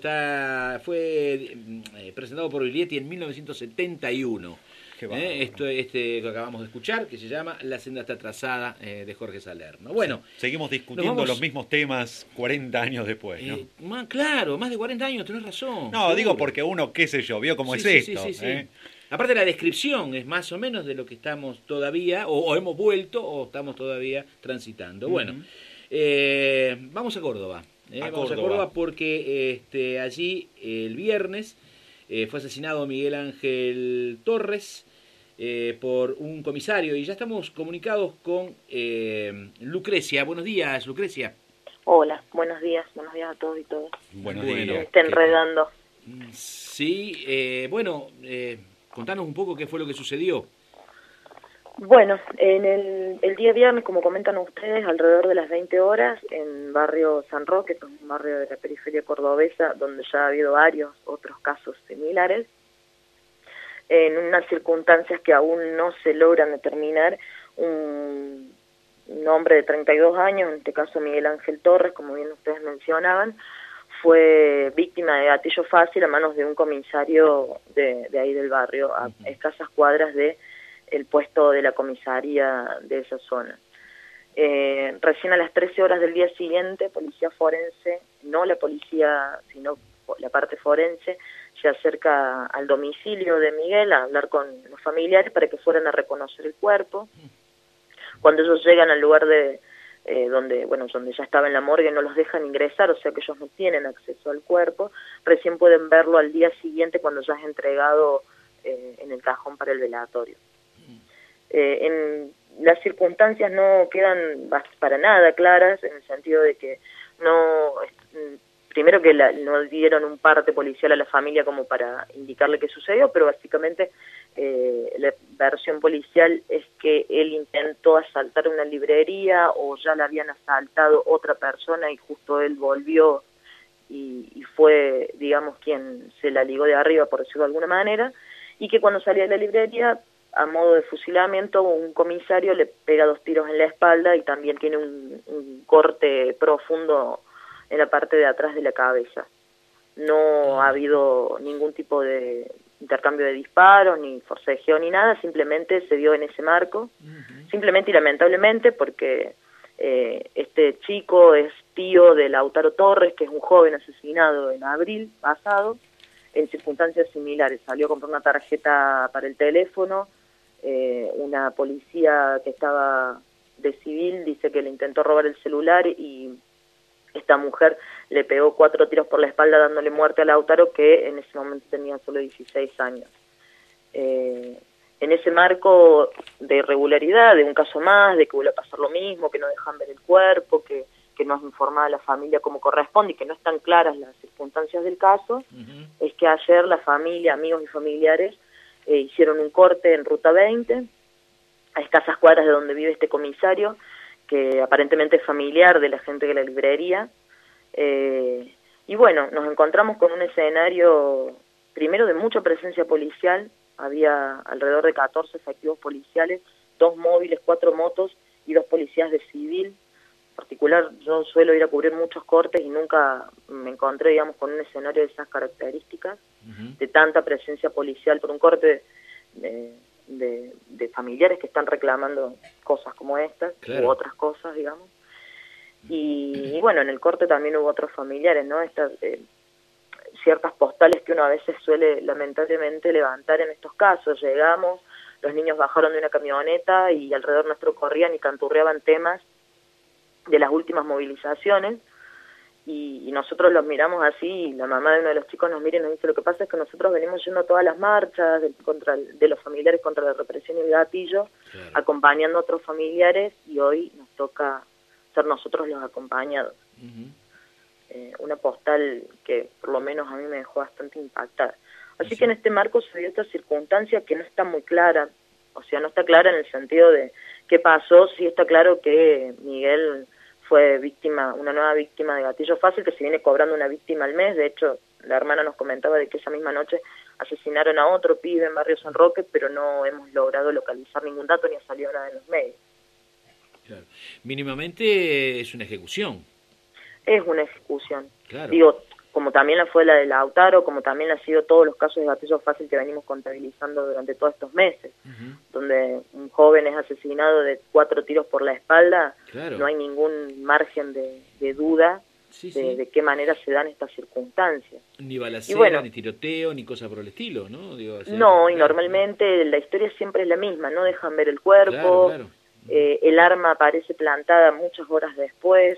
fue presentado por Biglietti en 1971. Esto que acabamos de escuchar, que se llama La senda está trazada, de Jorge Salerno. Bueno, sí, seguimos discutiendo los mismos temas 40 años después, ¿no? Claro, más de 40 años, tenés razón. No, seguro. Digo porque uno, qué sé yo, vio cómo es esto. Sí. Aparte la descripción es más o menos de lo que estamos todavía, o hemos vuelto, o estamos todavía transitando. Bueno, vamos a Córdoba. Vamos a Córdoba porque allí el viernes fue asesinado Miguel Ángel Torres por un comisario, y ya estamos comunicados con Lucrecia. Buenos días, Lucrecia. Hola, buenos días a todos y todas. Buenos días. Está enredando. Sí, contanos un poco qué fue lo que sucedió. Bueno, en el día viernes, como comentan ustedes, alrededor de las 20 horas, en barrio San Roque, que es un barrio de la periferia cordobesa, donde ya ha habido varios otros casos similares, en unas circunstancias que aún no se logran determinar, un hombre de 32 años, en este caso Miguel Ángel Torres, como bien ustedes mencionaban, fue víctima de gatillo fácil a manos de un comisario de ahí del barrio, a escasas cuadras de el puesto de la comisaría de esa zona. Recién a las 13 horas del día siguiente, policía forense, no la policía, sino la parte forense, se acerca al domicilio de Miguel a hablar con los familiares para que fueran a reconocer el cuerpo. Cuando ellos llegan al lugar donde ya estaba en la morgue, no los dejan ingresar, o sea que ellos no tienen acceso al cuerpo, recién pueden verlo al día siguiente cuando ya es entregado en el cajón para el velatorio. En las circunstancias no quedan para nada claras, en el sentido de que primero que no dieron un parte policial a la familia como para indicarle qué sucedió, pero básicamente la versión policial es que él intentó asaltar una librería o ya la habían asaltado otra persona y justo él volvió y fue, digamos, quien se la ligó de arriba, por decirlo de alguna manera, y que cuando salía de la librería, a modo de fusilamiento, un comisario le pega 2 tiros en la espalda y también tiene un corte profundo en la parte de atrás de la cabeza. No ha habido ningún tipo de intercambio de disparos, ni forcejeo, ni nada, simplemente se dio en ese marco, simplemente y lamentablemente porque este chico es tío de Lautaro Torres, que es un joven asesinado en abril pasado, en circunstancias similares. Salió a comprar una tarjeta para el teléfono, una policía que estaba de civil dice que le intentó robar el celular y esta mujer le pegó 4 tiros por la espalda dándole muerte a Lautaro, que en ese momento tenía solo 16 años. En ese marco de irregularidad, de un caso más, de que vuelve a pasar lo mismo, que no dejan ver el cuerpo, que no es informada a la familia como corresponde y que no están claras las circunstancias del caso, es que ayer la familia, amigos y familiares hicieron un corte en Ruta 20, a escasas cuadras de donde vive este comisario, que aparentemente es familiar de la gente de la librería, y bueno, nos encontramos con un escenario, primero de mucha presencia policial, había alrededor de 14 efectivos policiales, 2 móviles, 4 motos y 2 policías de civil. En particular, yo suelo ir a cubrir muchos cortes y nunca me encontré, digamos, con un escenario de esas características, de tanta presencia policial por un corte de familiares que están reclamando cosas como estas, u otras cosas, digamos. Y bueno, en el corte también hubo otros familiares, ¿no? Estas ciertas postales que uno a veces suele lamentablemente levantar en estos casos. Llegamos, los niños bajaron de una camioneta y alrededor nuestro corrían y canturreaban temas de las últimas movilizaciones, y nosotros los miramos así, y la mamá de uno de los chicos nos mira y nos dice: lo que pasa es que nosotros venimos yendo a todas las marchas de los familiares contra la represión y el gatillo, acompañando a otros familiares, y hoy nos toca ser nosotros los acompañados. Una postal que por lo menos a mí me dejó bastante impactada. Así que en este marco se dio esta circunstancia que no está muy clara, O sea, no está clara en el sentido de qué pasó. Sí está claro que Miguel fue víctima, una nueva víctima de gatillo fácil, que se viene cobrando una víctima al mes. De hecho, la hermana nos comentaba de que esa misma noche asesinaron a otro pibe en Barrio San Roque, pero no hemos logrado localizar ningún dato ni ha salido nada en los medios. Claro. Mínimamente es una ejecución. Es una ejecución. Claro. Digo, como también la fue la de Lautaro, como también han sido todos los casos de gatillo fácil que venimos contabilizando durante todos estos meses, donde un joven es asesinado de 4 tiros por la espalda. Claro. No hay ningún margen de duda de qué manera se dan estas circunstancias. Ni balacera, ni tiroteo, ni cosa por el estilo, ¿no? Digo, no, y normalmente la historia siempre es la misma, no dejan ver el cuerpo, claro. El arma aparece plantada muchas horas después,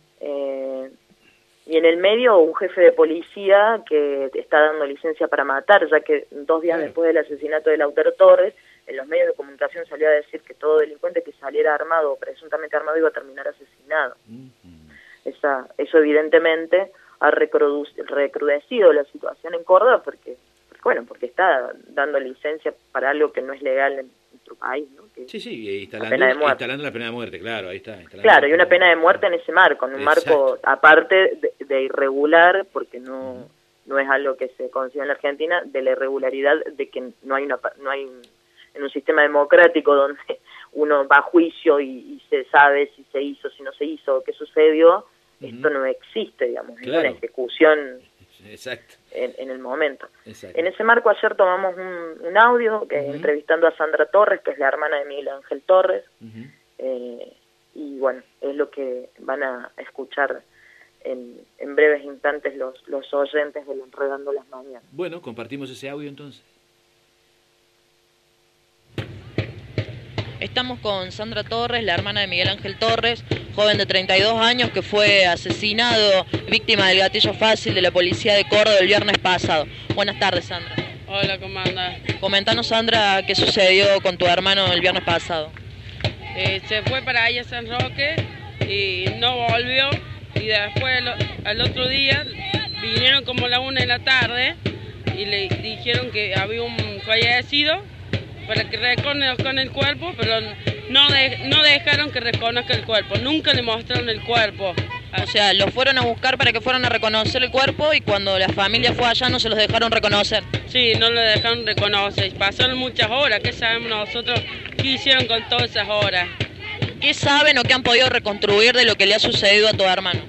y en el medio un jefe de policía que está dando licencia para matar, ya que 2 días después del asesinato de Lautaro Torres, en los medios de comunicación salió a decir que todo delincuente que saliera armado o presuntamente armado iba a terminar asesinado. Eso evidentemente ha recrudecido la situación en Córdoba porque está dando licencia para algo que no es legal en nuestro país, ¿no? Que instalando la pena de muerte, claro, ahí está. Claro, y una pena de muerte en ese marco, en un marco aparte de irregular, porque no es algo que se considera en la Argentina, de la irregularidad de que no hay en un sistema democrático donde uno va a juicio y se sabe si se hizo, si no se hizo, qué sucedió. Esto no existe, digamos, es una ejecución en el momento. En ese marco ayer tomamos un audio entrevistando a Sandra Torres, que es la hermana de Miguel Ángel Torres, y bueno, es lo que van a escuchar en breves instantes los oyentes del Enredando las Mañanas. Bueno, compartimos ese audio entonces. Estamos con Sandra Torres, la hermana de Miguel Ángel Torres, joven de 32 años que fue asesinado, víctima del gatillo fácil de la policía de Córdoba el viernes pasado. Buenas tardes, Sandra. Hola, ¿cómo andas? Comentanos, Sandra, qué sucedió con tu hermano el viernes pasado. Se fue para allá a San Roque y no volvió, y después al otro día vinieron como a la 1 de la tarde y le dijeron que había un fallecido para que reconozcan el cuerpo, pero no dejaron que reconozca el cuerpo, nunca le mostraron el cuerpo. O sea, lo fueron a buscar para que fueran a reconocer el cuerpo y cuando la familia fue allá no se los dejaron reconocer. Sí, no lo dejaron reconocer, pasaron muchas horas, ¿qué sabemos nosotros qué hicieron con todas esas horas? ¿Qué saben o qué han podido reconstruir de lo que le ha sucedido a tu hermano?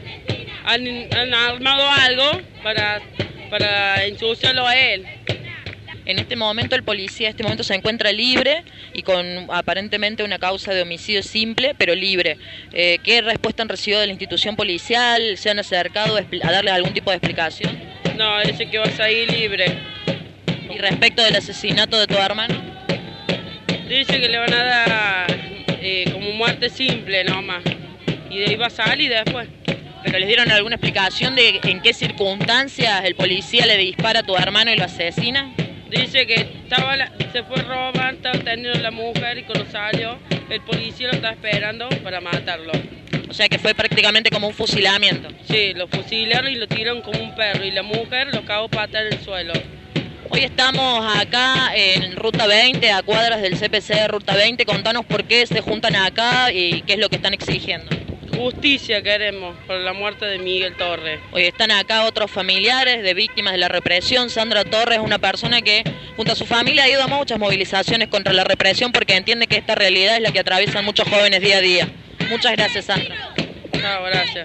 Han armado algo para ensuciarlo a él. En este momento el policía se encuentra libre y con aparentemente una causa de homicidio simple, pero libre. ¿Qué respuesta han recibido de la institución policial? ¿Se han acercado a darle algún tipo de explicación? No, dice que va a salir libre. ¿Y respecto del asesinato de tu hermano? Dice que le van a dar como muerte simple nomás. Y de ahí va a salir después. ¿Pero les dieron alguna explicación de en qué circunstancias el policía le dispara a tu hermano y lo asesina? Dice que se fue a robar, estaba teniendo la mujer y cuando salió, el policía lo estaba esperando para matarlo. O sea que fue prácticamente como un fusilamiento. Sí, lo fusilaron y lo tiraron como un perro y la mujer lo cagó patas en el suelo. Hoy estamos acá en Ruta 20, a cuadras del CPC de Ruta 20. Contanos por qué se juntan acá y qué es lo que están exigiendo. Justicia queremos por la muerte de Miguel Torres. Hoy están acá otros familiares de víctimas de la represión. Sandra Torres es una persona que junto a su familia ha ido a muchas movilizaciones contra la represión porque entiende que esta realidad es la que atraviesan muchos jóvenes día a día. Muchas gracias, Sandra. Chao, gracias.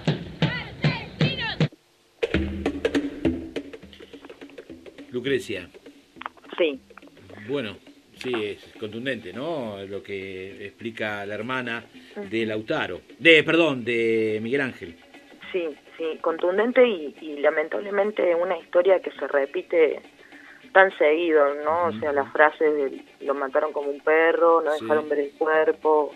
Lucrecia. Sí. Bueno, sí, es contundente, ¿no? Lo que explica la hermana de Lautaro. De Miguel Ángel. Sí, contundente y lamentablemente una historia que se repite tan seguido, ¿no? O sea, las frases de lo mataron como un perro, no dejaron ver el cuerpo,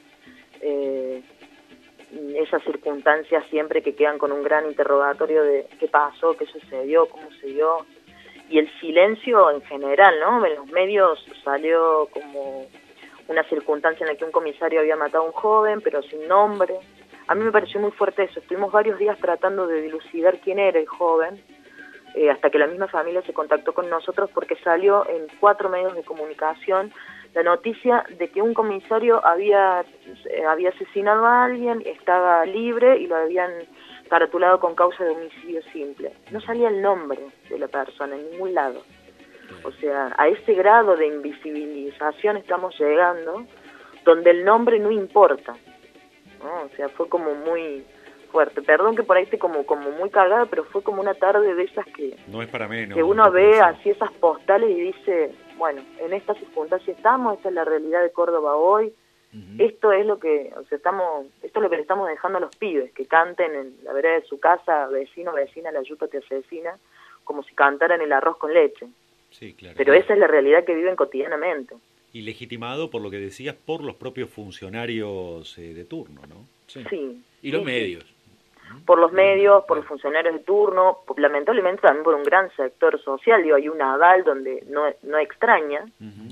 esas circunstancias siempre que quedan con un gran interrogatorio de qué pasó, qué sucedió, cómo se dio. Y el silencio en general, ¿no? En los medios salió como una circunstancia en la que un comisario había matado a un joven, pero sin nombre. A mí me pareció muy fuerte eso. Estuvimos varios días tratando de dilucidar quién era el joven, hasta que la misma familia se contactó con nosotros porque salió en 4 medios de comunicación la noticia de que un comisario había asesinado a alguien, estaba libre y lo habían caratulado con causa de homicidio simple. No salía el nombre de la persona en ningún lado. O sea, a ese grado de invisibilización estamos llegando, donde el nombre no importa, ¿no? O sea, fue como muy fuerte. Perdón que por ahí esté como muy cargada, pero fue como una tarde de esas que no es para menos, que uno ve así esas postales y dice, bueno, en esta circunstancia estamos, esta es la realidad de Córdoba hoy. Esto es lo que, o sea, esto es lo que le estamos dejando a los pibes, que canten en la vereda de su casa, vecino, vecina, la yuta te asesina, como si cantaran el arroz con leche. Sí, claro. Pero esa es la realidad que viven cotidianamente. Y legitimado, por lo que decías, por los propios funcionarios de turno, ¿no? Sí. Y los medios. Por los medios, por los funcionarios de turno, lamentablemente también por un gran sector social. Digo, hay un aval donde no extraña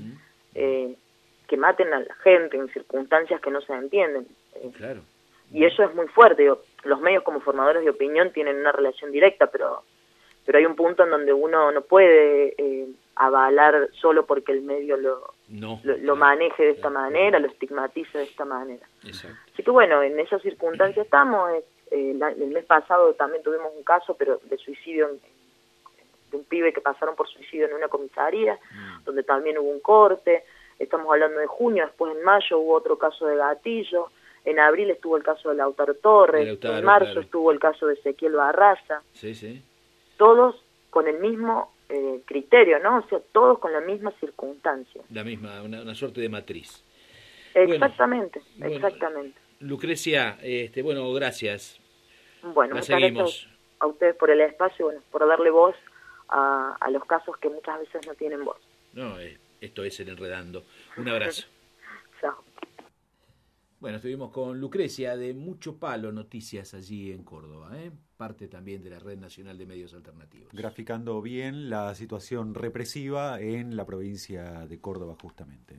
que maten a la gente en circunstancias que no se entienden. Claro. Y eso es muy fuerte. Digo, los medios como formadores de opinión tienen una relación directa, pero hay un punto en donde uno no puede avalar solo porque el medio lo maneje de esta manera, lo estigmatice de esta manera. Exacto. Así que bueno, en esa circunstancia estamos. El mes pasado también tuvimos un caso, pero de suicidio, de un pibe que pasaron por suicidio en una comisaría, donde también hubo un corte. Estamos hablando de junio, después en mayo hubo otro caso de Gatillo, en abril estuvo el caso de Lautaro Torres, en marzo estuvo el caso de Ezequiel Barraza. Sí. Todos con el mismo criterio, ¿no? O sea, todos con la misma circunstancia. La misma, una suerte de matriz. Exactamente, bueno, exactamente. Lucrecia, bueno, gracias. Bueno, muchas gracias a ustedes por el espacio, bueno, por darle voz a los casos que muchas veces no tienen voz. No, esto es el Enredando. Un abrazo. Chao. Bueno, estuvimos con Lucrecia de Mucho Palo Noticias allí en Córdoba, parte también de la Red Nacional de Medios Alternativos. Graficando bien la situación represiva en la provincia de Córdoba justamente.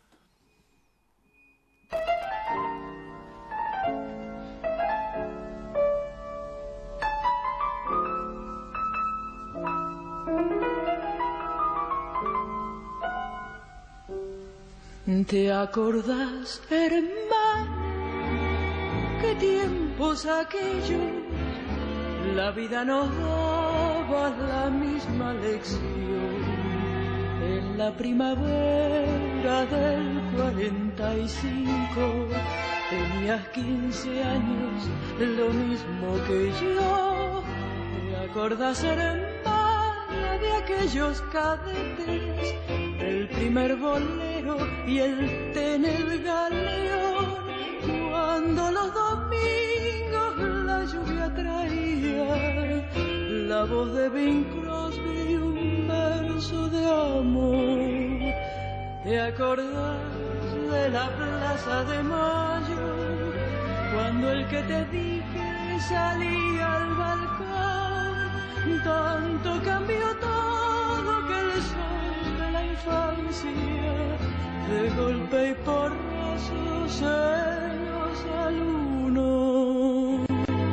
¿Te acordás, hermano, qué tiempos aquellos? La vida nos daba la misma lección. En la primavera del 45 tenías 15 años, lo mismo que yo. ¿Te acordás, hermana, de aquellos cadetes? El primer bolero y el té en el galeón, cuando los domingos la lluvia traía la voz de Bing Crosby y un verso de amor. ¿Te acordás de la Plaza de Mayo, cuando el que te dije salía al balcón? Tanto cambió todo que el sol de la infancia de golpe y porrazo se nos alunó.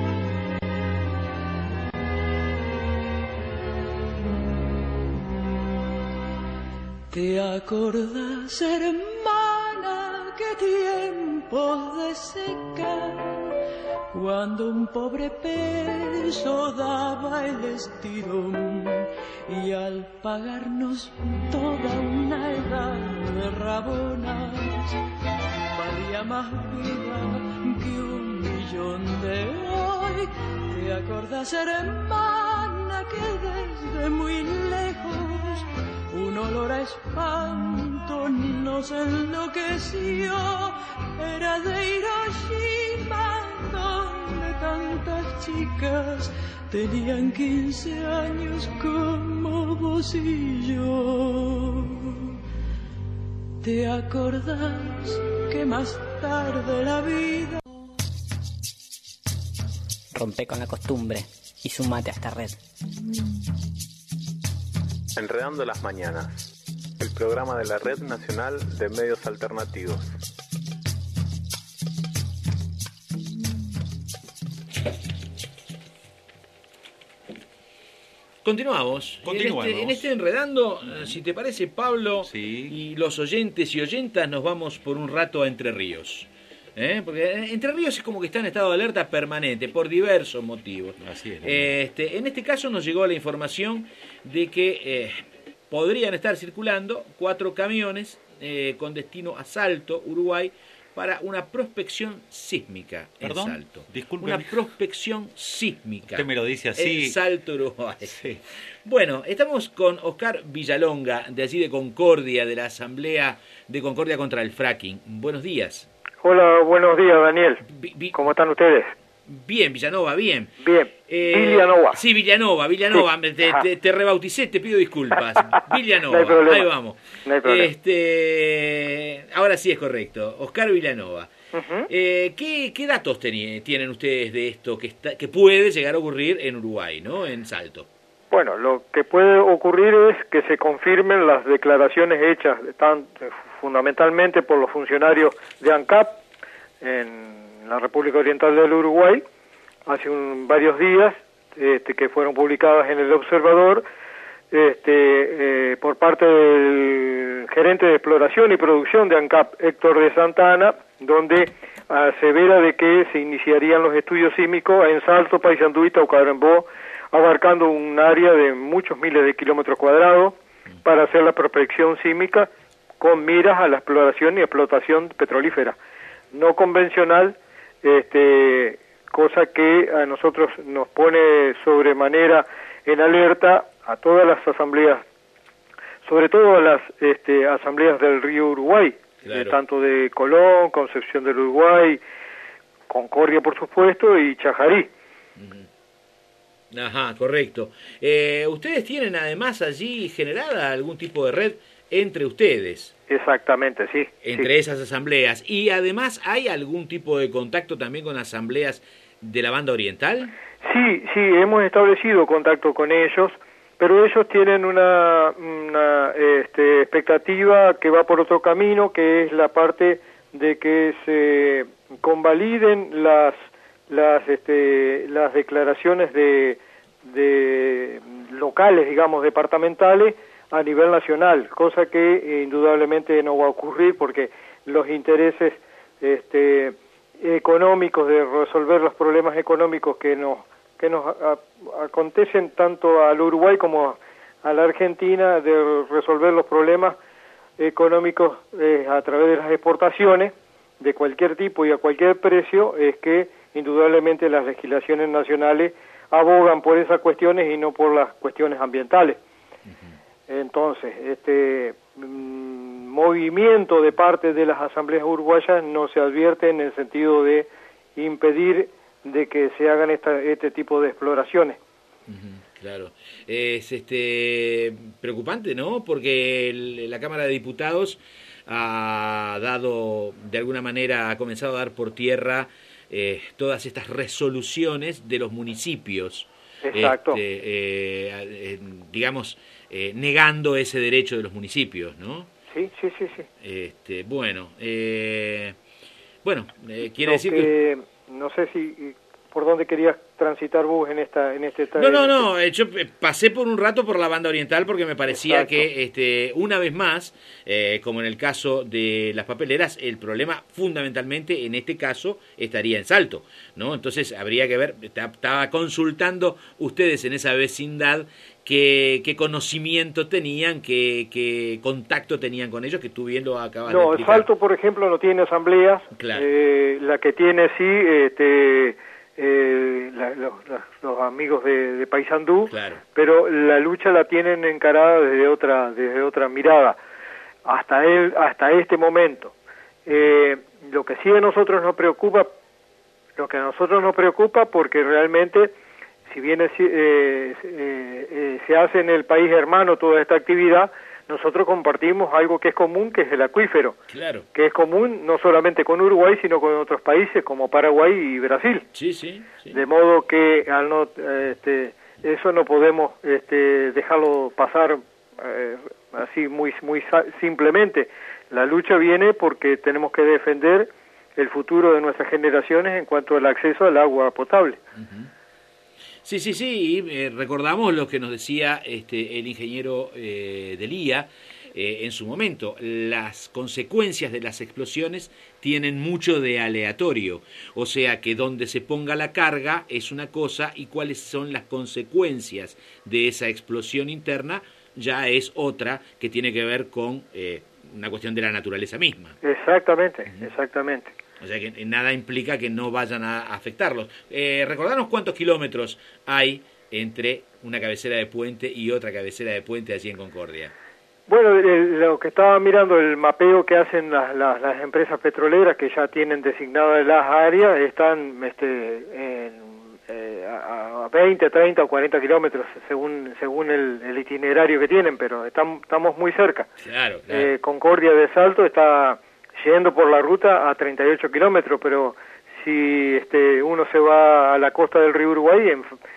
¿Te acordás, hermana, qué tiempos de seca, cuando un pobre peso daba el estirón y al pagarnos toda una edad de rabonas valía más vida que 1.000.000 de hoy? ¿Te acordás, hermana, que desde muy lejos un olor a espanto nos enloqueció? Era de Hiroshima, donde tantas chicas tenían 15 años como vos y yo. ¿Te acordás que más tarde la vida rompe con la costumbre y sumate a esta red? Enredando las Mañanas, el programa de la Red Nacional de Medios Alternativos. Continuamos. En este Enredando, si te parece, Pablo, y los oyentes y oyentas, nos vamos por un rato a Entre Ríos. Porque Entre Ríos es como que está en estado de alerta permanente, por diversos motivos. Así es. En este caso nos llegó la información de que podrían estar circulando 4 camiones con destino a Salto, Uruguay, para una prospección sísmica en Salto. Disculpe. Una prospección sísmica. Usted me lo dice así. En Salto, Uruguay. Sí. Bueno, estamos con Oscar Villalonga, de allí de Concordia, de la Asamblea de Concordia contra el Fracking. Buenos días. Hola, buenos días, Daniel. ¿Cómo están ustedes? Bien, Villanova, bien. Bien. Villanova. Sí, Villanova. Sí. Te rebauticé, te pido disculpas. Villanova, no hay problema. Ahí vamos. No hay problema. Ahora sí es correcto. Oscar Villanova. ¿Qué datos tienen ustedes de esto que puede llegar a ocurrir en Uruguay, ¿no? En Salto. Bueno, lo que puede ocurrir es que se confirmen las declaraciones hechas fundamentalmente por los funcionarios de ANCAP en la República Oriental del Uruguay hace varios días, que fueron publicadas en El Observador, por parte del gerente de exploración y producción de ANCAP, Héctor de Santa Ana, donde asevera de que se iniciarían los estudios sísmicos en Salto, Paysandú y Tacuarembó, abarcando un área de muchos miles de kilómetros cuadrados para hacer la prospección sísmica con miras a la exploración y explotación petrolífera no convencional, cosa que a nosotros nos pone sobremanera en alerta a todas las asambleas, sobre todo a las asambleas del río Uruguay, Claro. Tanto de Colón, Concepción del Uruguay, Concordia por supuesto y Chajarí. Ajá, correcto. Ustedes tienen además allí generada algún tipo de red entre ustedes. Exactamente, sí. Entre esas asambleas. Y además, ¿hay algún tipo de contacto también con asambleas de la banda oriental? Sí, hemos establecido contacto con ellos, pero ellos tienen una expectativa que va por otro camino, que es la parte de que se convaliden las declaraciones de locales, digamos, departamentales a nivel nacional, cosa que indudablemente no va a ocurrir porque los intereses económicos de resolver los problemas económicos que nos acontecen tanto al Uruguay como a la Argentina, de resolver los problemas económicos a través de las exportaciones de cualquier tipo y a cualquier precio, es que indudablemente las legislaciones nacionales abogan por esas cuestiones y no por las cuestiones ambientales. Entonces, movimiento de parte de las asambleas uruguayas no se advierte en el sentido de impedir de que se hagan este tipo de exploraciones. Claro. Es preocupante, ¿no? Porque la Cámara de Diputados ha dado, de alguna manera, ha comenzado a dar por tierra todas estas resoluciones de los municipios. Exacto. Digamos, negando ese derecho de los municipios, ¿no? Sí. Bueno, quiere decir que... No sé si por dónde querías transitar vos en este... No, yo pasé por un rato por la banda oriental porque me parecía que una vez más, como en el caso de las papeleras, el problema fundamentalmente en este caso estaría en Salto, ¿no? Entonces habría que ver, estaba consultando ustedes en esa vecindad qué conocimiento tenían, qué contacto tenían con ellos, que tú bien lo acabas de explicar. Salto, por ejemplo, no tiene asambleas. Claro. La que tiene sí, los amigos de Paysandú, claro. Pero la lucha la tienen encarada desde otra mirada hasta este momento. Lo que sí a nosotros nos preocupa, porque realmente, si bien se hace en el país hermano toda esta actividad, nosotros compartimos algo que es común, que es el acuífero, claro. Que es común no solamente con Uruguay, sino con otros países como Paraguay y Brasil. Sí. De modo que eso no podemos dejarlo pasar así muy simplemente. La lucha viene porque tenemos que defender el futuro de nuestras generaciones en cuanto al acceso al agua potable. Sí, y recordamos lo que nos decía el ingeniero del IA en su momento. Las consecuencias de las explosiones tienen mucho de aleatorio, o sea que donde se ponga la carga es una cosa y cuáles son las consecuencias de esa explosión interna ya es otra, que tiene que ver con una cuestión de la naturaleza misma. Exactamente. O sea que nada implica que no vayan a afectarlos. Recordanos cuántos kilómetros hay entre una cabecera de puente y otra cabecera de puente allí en Concordia. Bueno, lo que estaba mirando, el mapeo que hacen las empresas petroleras que ya tienen designadas las áreas, están a 20, 30 o 40 kilómetros según el itinerario que tienen, pero estamos muy cerca. Claro. Concordia de Salto está yendo por la ruta a 38 kilómetros, pero si uno se va a la costa del río Uruguay,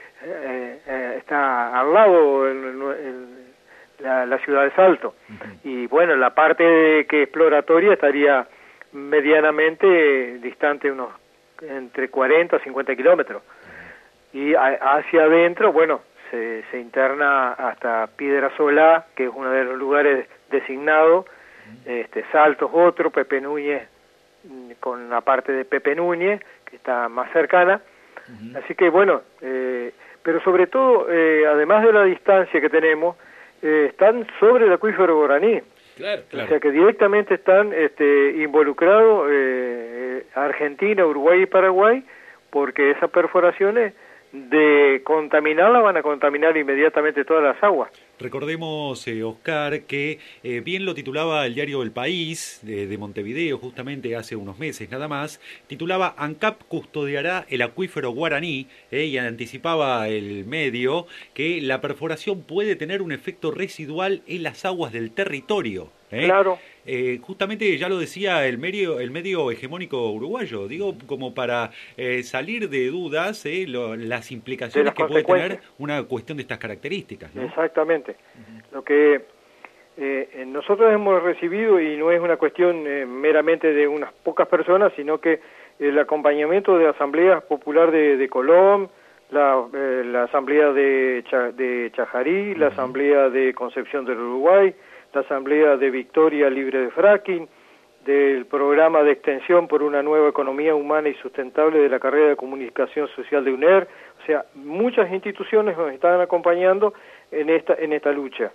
está al lado la ciudad de Salto. Y bueno, la parte que exploratoria estaría medianamente distante, unos entre 40 a 50 kilómetros. Y hacia adentro, bueno, se interna hasta Piedra Solá, que es uno de los lugares designados. Salto es otro, Pepe Núñez, con la parte de Pepe Núñez, que está más cercana. Así que bueno, pero sobre todo, además de la distancia que tenemos, están sobre el acuífero guaraní. Claro. O sea que directamente están involucrados Argentina, Uruguay y Paraguay, porque esas perforaciones de contaminarla van a contaminar inmediatamente todas las aguas. Recordemos, Oscar, que bien lo titulaba el diario El País de Montevideo, justamente hace unos meses nada más, titulaba ANCAP custodiará el acuífero guaraní, y anticipaba el medio que la perforación puede tener un efecto residual en las aguas del territorio. Claro. Justamente ya lo decía el medio hegemónico uruguayo, digo, como para salir de dudas las implicaciones que puede tener una cuestión de estas características, ¿no? Exactamente. Lo que nosotros hemos recibido, y no es una cuestión meramente de unas pocas personas, sino que el acompañamiento de la Asamblea Popular de Colón, la Asamblea de Chajarí, la Asamblea de Concepción del Uruguay, la Asamblea de Victoria Libre de Fracking, del Programa de Extensión por una Nueva Economía Humana y Sustentable de la Carrera de Comunicación Social de UNER. O sea, muchas instituciones nos están acompañando en esta lucha,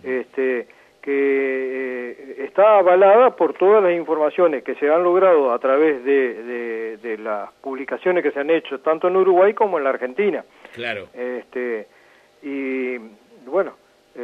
que está avalada por todas las informaciones que se han logrado a través de las publicaciones que se han hecho tanto en Uruguay como en la Argentina. Claro. Y bueno,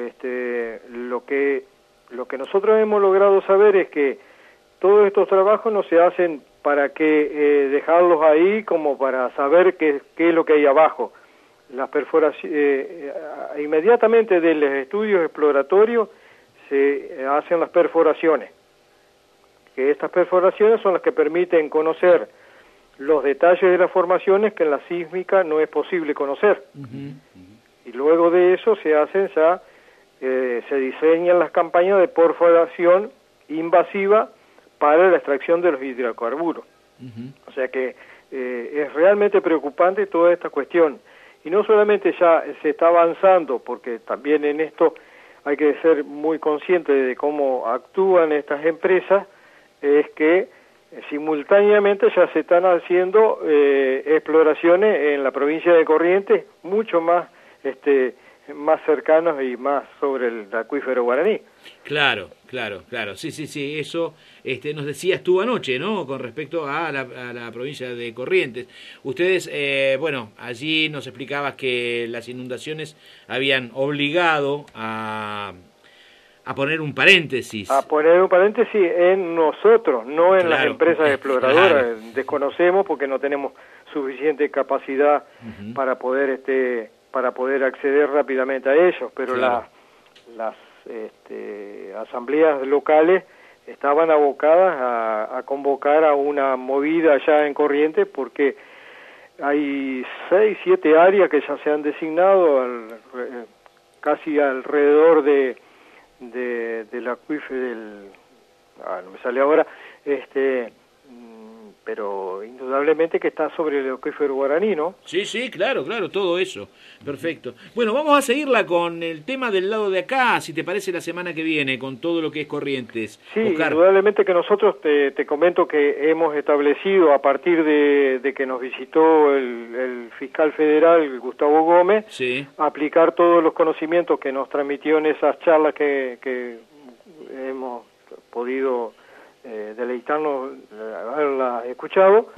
lo que nosotros hemos logrado saber es que todos estos trabajos no se hacen para que dejarlos ahí como para saber qué es lo que hay abajo. Las perforaciones, inmediatamente de los estudios exploratorios se hacen las perforaciones, que estas perforaciones son las que permiten conocer los detalles de las formaciones que en la sísmica no es posible conocer. Y luego de eso se diseñan las campañas de perforación invasiva para la extracción de los hidrocarburos. O sea que es realmente preocupante toda esta cuestión. Y no solamente ya se está avanzando, porque también en esto hay que ser muy consciente de cómo actúan estas empresas, es que simultáneamente ya se están haciendo exploraciones en la provincia de Corrientes, mucho más cercanos y más sobre el acuífero guaraní. Claro. Sí, eso nos decías tú anoche, ¿no? Con respecto a la provincia de Corrientes. Ustedes, allí nos explicabas que las inundaciones habían obligado a poner un paréntesis. A poner un paréntesis en nosotros, no en las empresas exploradoras. Claro. Desconocemos porque no tenemos suficiente capacidad para poder acceder rápidamente a ellos, pero las asambleas locales estaban abocadas a convocar a una movida allá en Corrientes, porque hay 6, 7 áreas que ya se han designado casi alrededor del acuífero no me sale ahora, pero indudablemente que está sobre el acuífero guaraní, ¿no? Sí, sí, claro, todo eso. Perfecto. Bueno, vamos a seguirla con el tema del lado de acá, si te parece, la semana que viene, con todo lo que es Corrientes. Sí, Oscar. indudablemente que nosotros te comento que hemos establecido, a partir de que nos visitó el fiscal federal, Gustavo Gómez, sí, aplicar todos los conocimientos que nos transmitió en esas charlas que hemos podido deleitarnos haberla escuchado.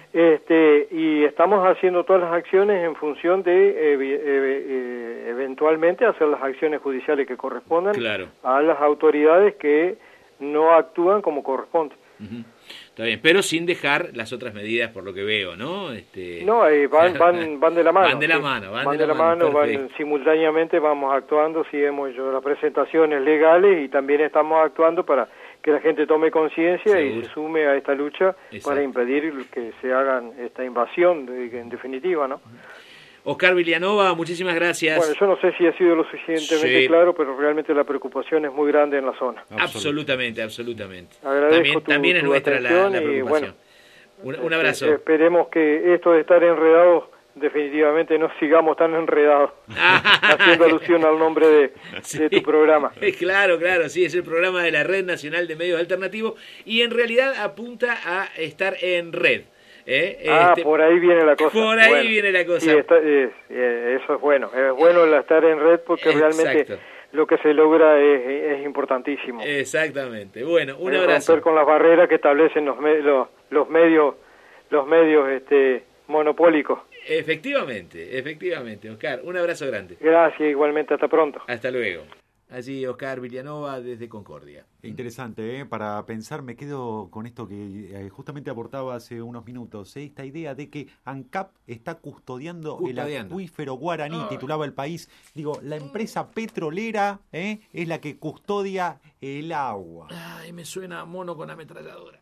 Y estamos haciendo todas las acciones en función de eventualmente hacer las acciones judiciales que correspondan, claro, a las autoridades que no actúan como corresponde. Está bien, pero sin dejar las otras medidas, por lo que veo, ¿no? No, van de la mano. Van de la mano, van de la mano, simultáneamente vamos actuando, sí hemos hecho las presentaciones legales y también estamos actuando para que la gente tome conciencia y se sume a esta lucha. Exacto. Para impedir que se hagan esta invasión, en definitiva, ¿no? Oscar Villanueva, muchísimas gracias. Bueno, yo no sé si ha sido lo suficientemente claro, pero realmente la preocupación es muy grande en la zona. Absolutamente. Agradezco también es nuestra la preocupación. Y bueno, un abrazo. Esperemos que esto de estar enredados definitivamente no sigamos tan enredados, haciendo alusión al nombre de tu programa. Claro, sí, es el programa de la Red Nacional de Medios Alternativos y en realidad apunta a estar en red. Por ahí viene la cosa. Por ahí viene la cosa. Sí, eso es bueno. Es bueno el estar en red porque realmente lo que se logra es importantísimo. Exactamente. Bueno, un abrazo. Romper con las barreras que establecen los medios monopólicos. Efectivamente, Oscar. Un abrazo grande. Gracias, igualmente. Hasta pronto. Hasta luego. Allí Oscar Villanueva desde Concordia. Interesante, para pensar, me quedo con esto que justamente aportaba hace unos minutos, esta idea de que ANCAP está custodiando el acuífero guaraní, titulaba El País. Digo, la empresa petrolera es la que custodia el agua. Ay, me suena a mono con ametralladora.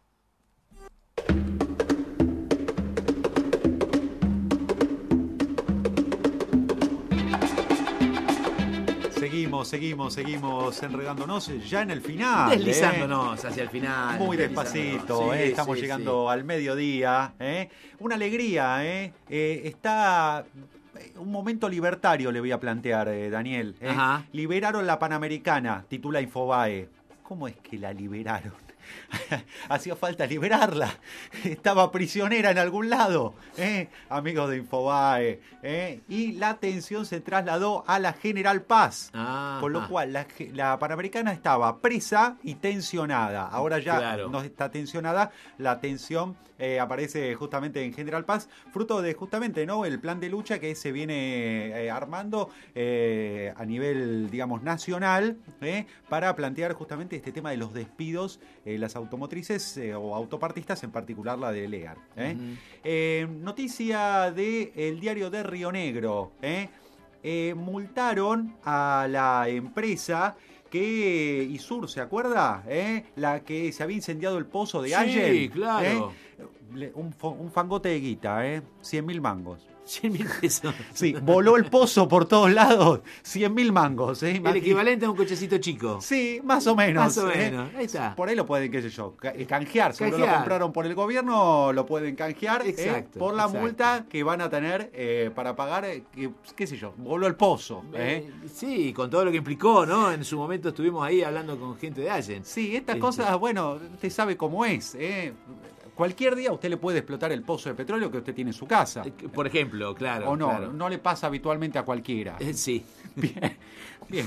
Seguimos enredándonos ya en el final. Deslizándonos hacia el final. Muy despacito, estamos llegando al mediodía. Una alegría, está un momento libertario, le voy a plantear, Daniel. Liberaron la Panamericana, titula Infobae. ¿Cómo es que la liberaron? Hacía falta liberarla, estaba prisionera en algún lado, amigos de Infobae, y la atención se trasladó a la General Paz, con lo cual la Panamericana estaba presa y tensionada. Ahora ya no está tensionada, la tensión aparece justamente en General Paz, fruto de justamente el plan de lucha que se viene armando a nivel, digamos, nacional, para plantear justamente este tema de los despidos, las automotrices o autopartistas, en particular la de Lear. Noticia del diario de Río Negro. Multaron a la empresa que Isur, ¿se acuerda? La que se había incendiado el pozo de Allen. Sí, claro. Un fangote de guita, 100.000 mangos. 100.000 pesos. Sí, voló el pozo por todos lados. 100.000 mangos. El equivalente a un cochecito chico. Sí, más o menos. Ahí está. Por ahí lo pueden, qué sé yo, canjear. Si no lo compraron por el gobierno, lo pueden canjear. Por la multa que van a tener para pagar, qué sé yo, voló el pozo. Sí, con todo lo que implicó, ¿no? En su momento estuvimos ahí hablando con gente de Allen. Sí, estas cosas, bueno, usted sabe cómo es, Cualquier día usted le puede explotar el pozo de petróleo que usted tiene en su casa. Por ejemplo, claro. O no, claro. No le pasa habitualmente a cualquiera. Sí. Bien.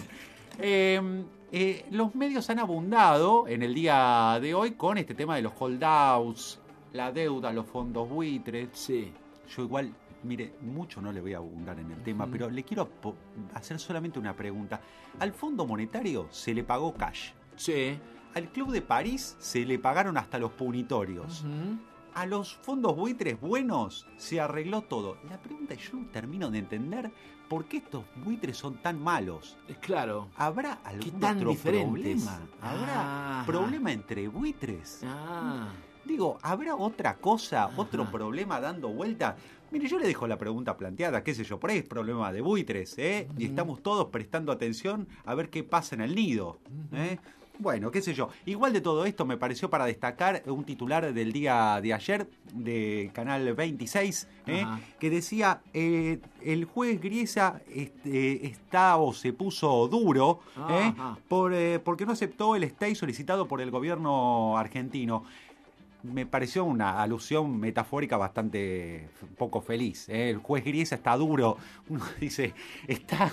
Los medios han abundado en el día de hoy con este tema de los holdouts, la deuda, los fondos buitres. Sí. Yo igual, mire, mucho no le voy a abundar en el tema, pero le quiero hacer solamente una pregunta. Al Fondo Monetario se le pagó cash. Sí. Al Club de París se le pagaron hasta los punitorios. A los fondos buitres buenos se arregló todo. La pregunta es, yo no termino de entender por qué estos buitres son tan malos. Claro. ¿Habrá algún otro problema? ¿Habrá problema entre buitres? Digo, ¿habrá otra cosa, otro problema dando vuelta? Mire, yo le dejo la pregunta planteada, qué sé yo, por ahí es problema de buitres, y estamos todos prestando atención a ver qué pasa en el nido, Bueno, qué sé yo. Igual de todo esto me pareció para destacar un titular del día de ayer de Canal 26, que decía, el juez Griesa está o se puso duro porque no aceptó el stay solicitado por el gobierno argentino. Me pareció una alusión metafórica bastante poco feliz. El juez Griesa está duro. Uno dice, está...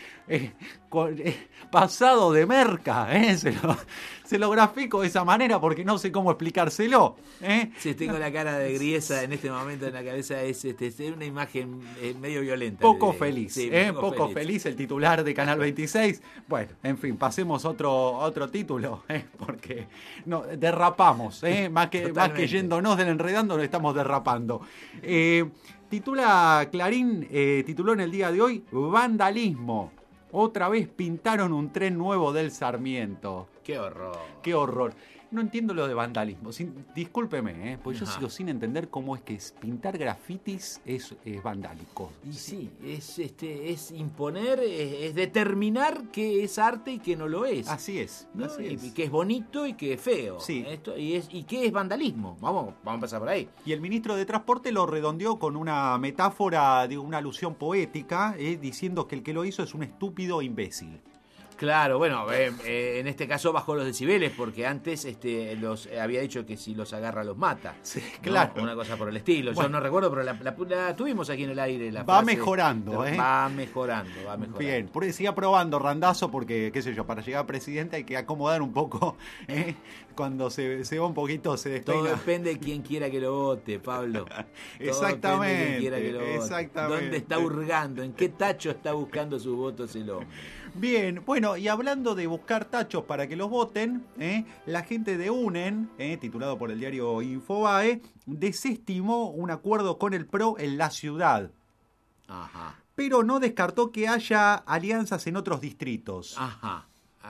pasado de merca, se lo grafico de esa manera porque no sé cómo explicárselo. Si tengo la cara de Griesa en este momento en la cabeza, es una imagen medio violenta. Poco feliz, sí, poco feliz el titular de Canal 26. Bueno, en fin, pasemos otro título, porque no, derrapamos, más que yéndonos del enredando, nos estamos derrapando. Titula Clarín, tituló en el día de hoy, vandalismo. Otra vez pintaron un tren nuevo del Sarmiento. ¡Qué horror! ¡Qué horror! No entiendo lo de vandalismo. Discúlpeme, porque yo sigo sin entender cómo es que pintar grafitis es vandálico. Y sí, es imponer, es determinar qué es arte y qué no lo es. Así es. ¿No? Así es. Y que es bonito y que es feo. Sí. ¿Y qué es vandalismo? Vamos a empezar por ahí. Y el ministro de Transporte lo redondeó con una metáfora, una alusión poética, diciendo que el que lo hizo es un estúpido imbécil. Claro, bueno, en este caso bajó los decibeles porque antes los había dicho que si los agarra los mata. Sí, claro. ¿No? Una cosa por el estilo. Bueno. Yo no recuerdo, pero la tuvimos aquí en el aire. La va frase, mejorando, Va mejorando. Bien, por eso siga probando Randazzo porque, qué sé yo, para llegar a presidente hay que acomodar un poco, cuando se va un poquito, se despeina. Todo depende de quién quiera que lo vote, Pablo. Exactamente. Quiera que lo vote. Exactamente. ¿Dónde está hurgando? ¿En qué tacho está buscando sus votos el hombre? Bien, bueno, y hablando de buscar tachos para que los voten, la gente de UNEN, titulado por el diario Infobae, desestimó un acuerdo con el PRO en la ciudad. Ajá. Pero no descartó que haya alianzas en otros distritos. Ajá.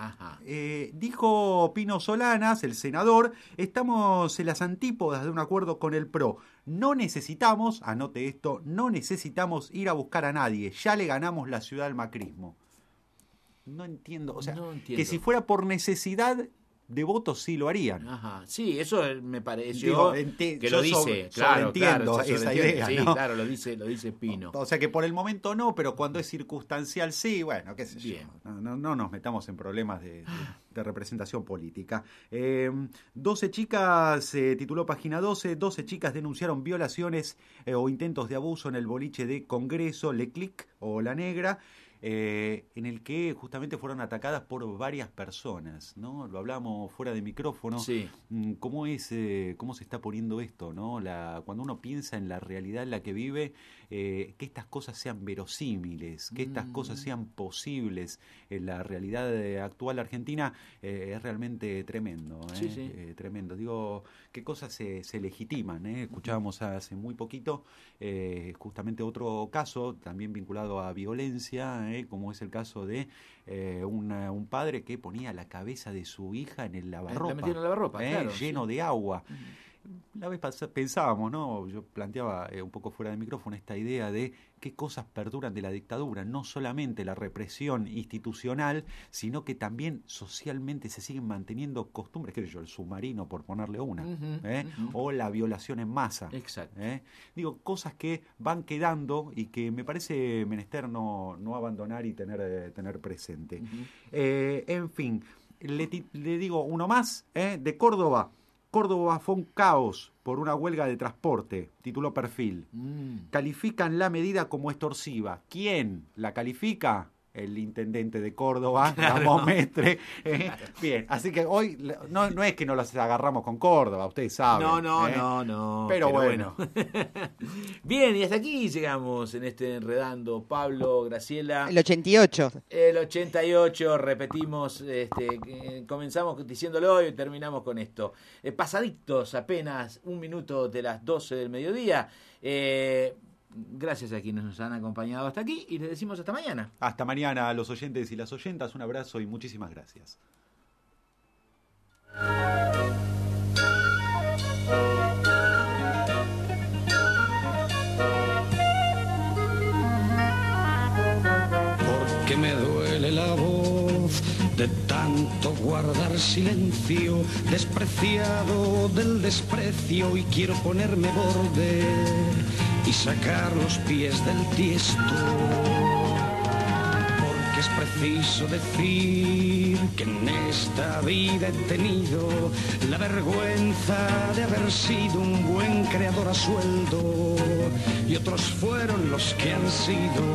Dijo Pino Solanas, el senador, estamos en las antípodas de un acuerdo con el PRO. No necesitamos, anote esto, no necesitamos ir a buscar a nadie. Ya le ganamos la ciudad al macrismo. No entiendo, que si fuera por necesidad de votos sí lo harían. Ajá, sí, eso me pareció que lo dice, claro, entiendo esa idea, sí, ¿no? Claro, lo dice Pino. O sea que por el momento no, pero cuando es circunstancial sí, bueno, qué sé Bien. yo. No nos metamos en problemas de representación política. 12 chicas, tituló Página 12, 12 chicas denunciaron violaciones o intentos de abuso en el boliche de Congreso, Le Clic o La Negra, en el que justamente fueron atacadas por varias personas, ¿no? Lo hablamos fuera de micrófono. Sí. ¿Cómo se está poniendo esto, ¿no? Cuando uno piensa en la realidad en la que vive, que estas cosas sean verosímiles, que estas cosas sean posibles en la realidad actual argentina, es realmente tremendo, Sí, sí. Tremendo. Digo, qué cosas se legitiman, Escuchábamos hace muy poquito justamente otro caso, también vinculado a violencia, como es el caso de un padre que ponía la cabeza de su hija en el lavarropa. La metieron en el lavarropa, claro. Lleno de agua. La vez pensábamos, ¿no? Yo planteaba un poco fuera de micrófono esta idea de qué cosas perduran de la dictadura, no solamente la represión institucional, sino que también socialmente se siguen manteniendo costumbres, qué sé yo, el submarino, por ponerle una, o la violación en masa. Exacto. Digo, cosas que van quedando y que me parece menester no abandonar y tener presente. En fin, le digo uno más, de Córdoba. Córdoba fue un caos por una huelga de transporte, tituló Perfil. Califican la medida como extorsiva. ¿Quién la califica? El intendente de Córdoba, Ramón Mestre. Bien, así que hoy no es que nos las agarramos con Córdoba, ustedes saben. No. Pero bueno. Bien, y hasta aquí llegamos en este Enredando. Pablo, Graciela. El 88. El 88, repetimos, comenzamos diciéndolo y terminamos con esto. Pasaditos apenas un minuto de las 12 del mediodía. Gracias a quienes nos han acompañado hasta aquí y les decimos hasta mañana. Hasta mañana a los oyentes y las oyentas, un abrazo y muchísimas gracias. Porque me duele la voz de tanto guardar silencio, despreciado del desprecio, y quiero ponerme borde y sacar los pies del tiesto. Porque es preciso decir que en esta vida he tenido la vergüenza de haber sido un buen creador a sueldo, y otros fueron los que han sido.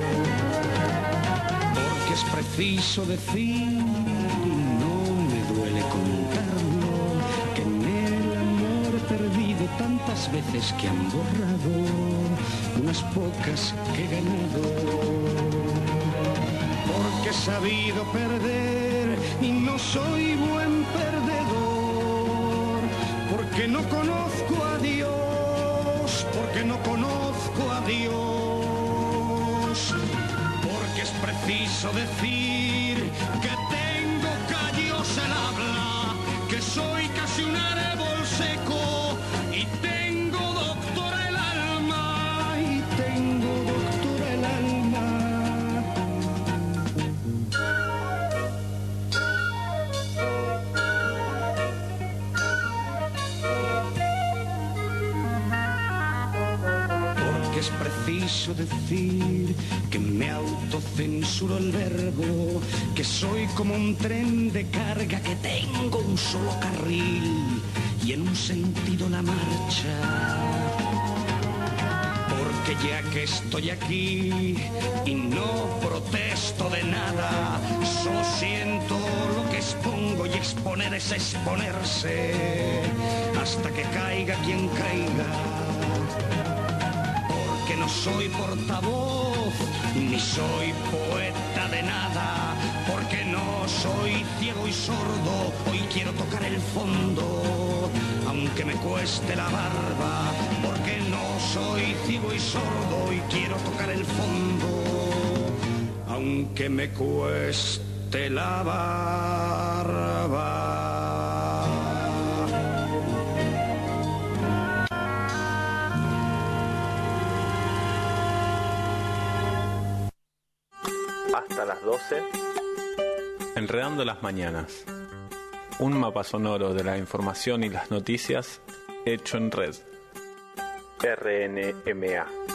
Porque es preciso decir, y no me duele contarlo, que en el amor he perdido tantas veces que han borrado unas pocas que he ganado. Porque he sabido perder y no soy buen perdedor, porque no conozco a Dios, porque no conozco a Dios. Porque es preciso decir que tengo callos el habla, que soy casi un árbol seco, y tengo doctora el alma, y tengo doctora el alma. Porque es preciso decir que me autocensuro el verbo, que soy como un tren de carga, que tengo un solo carril y en un sentido la marcha. Porque ya que estoy aquí y no protesto de nada, solo siento lo que expongo, y exponer es exponerse hasta que caiga quien caiga. Porque no soy portavoz, ni soy poeta de nada, porque no soy ciego y sordo, hoy quiero tocar el fondo, aunque me cueste la barba. Porque no soy ciego y sordo, hoy quiero tocar el fondo, aunque me cueste la barba. Hasta las 12, Enredando las Mañanas. Un mapa sonoro de la información y las noticias hecho en red. RNMA.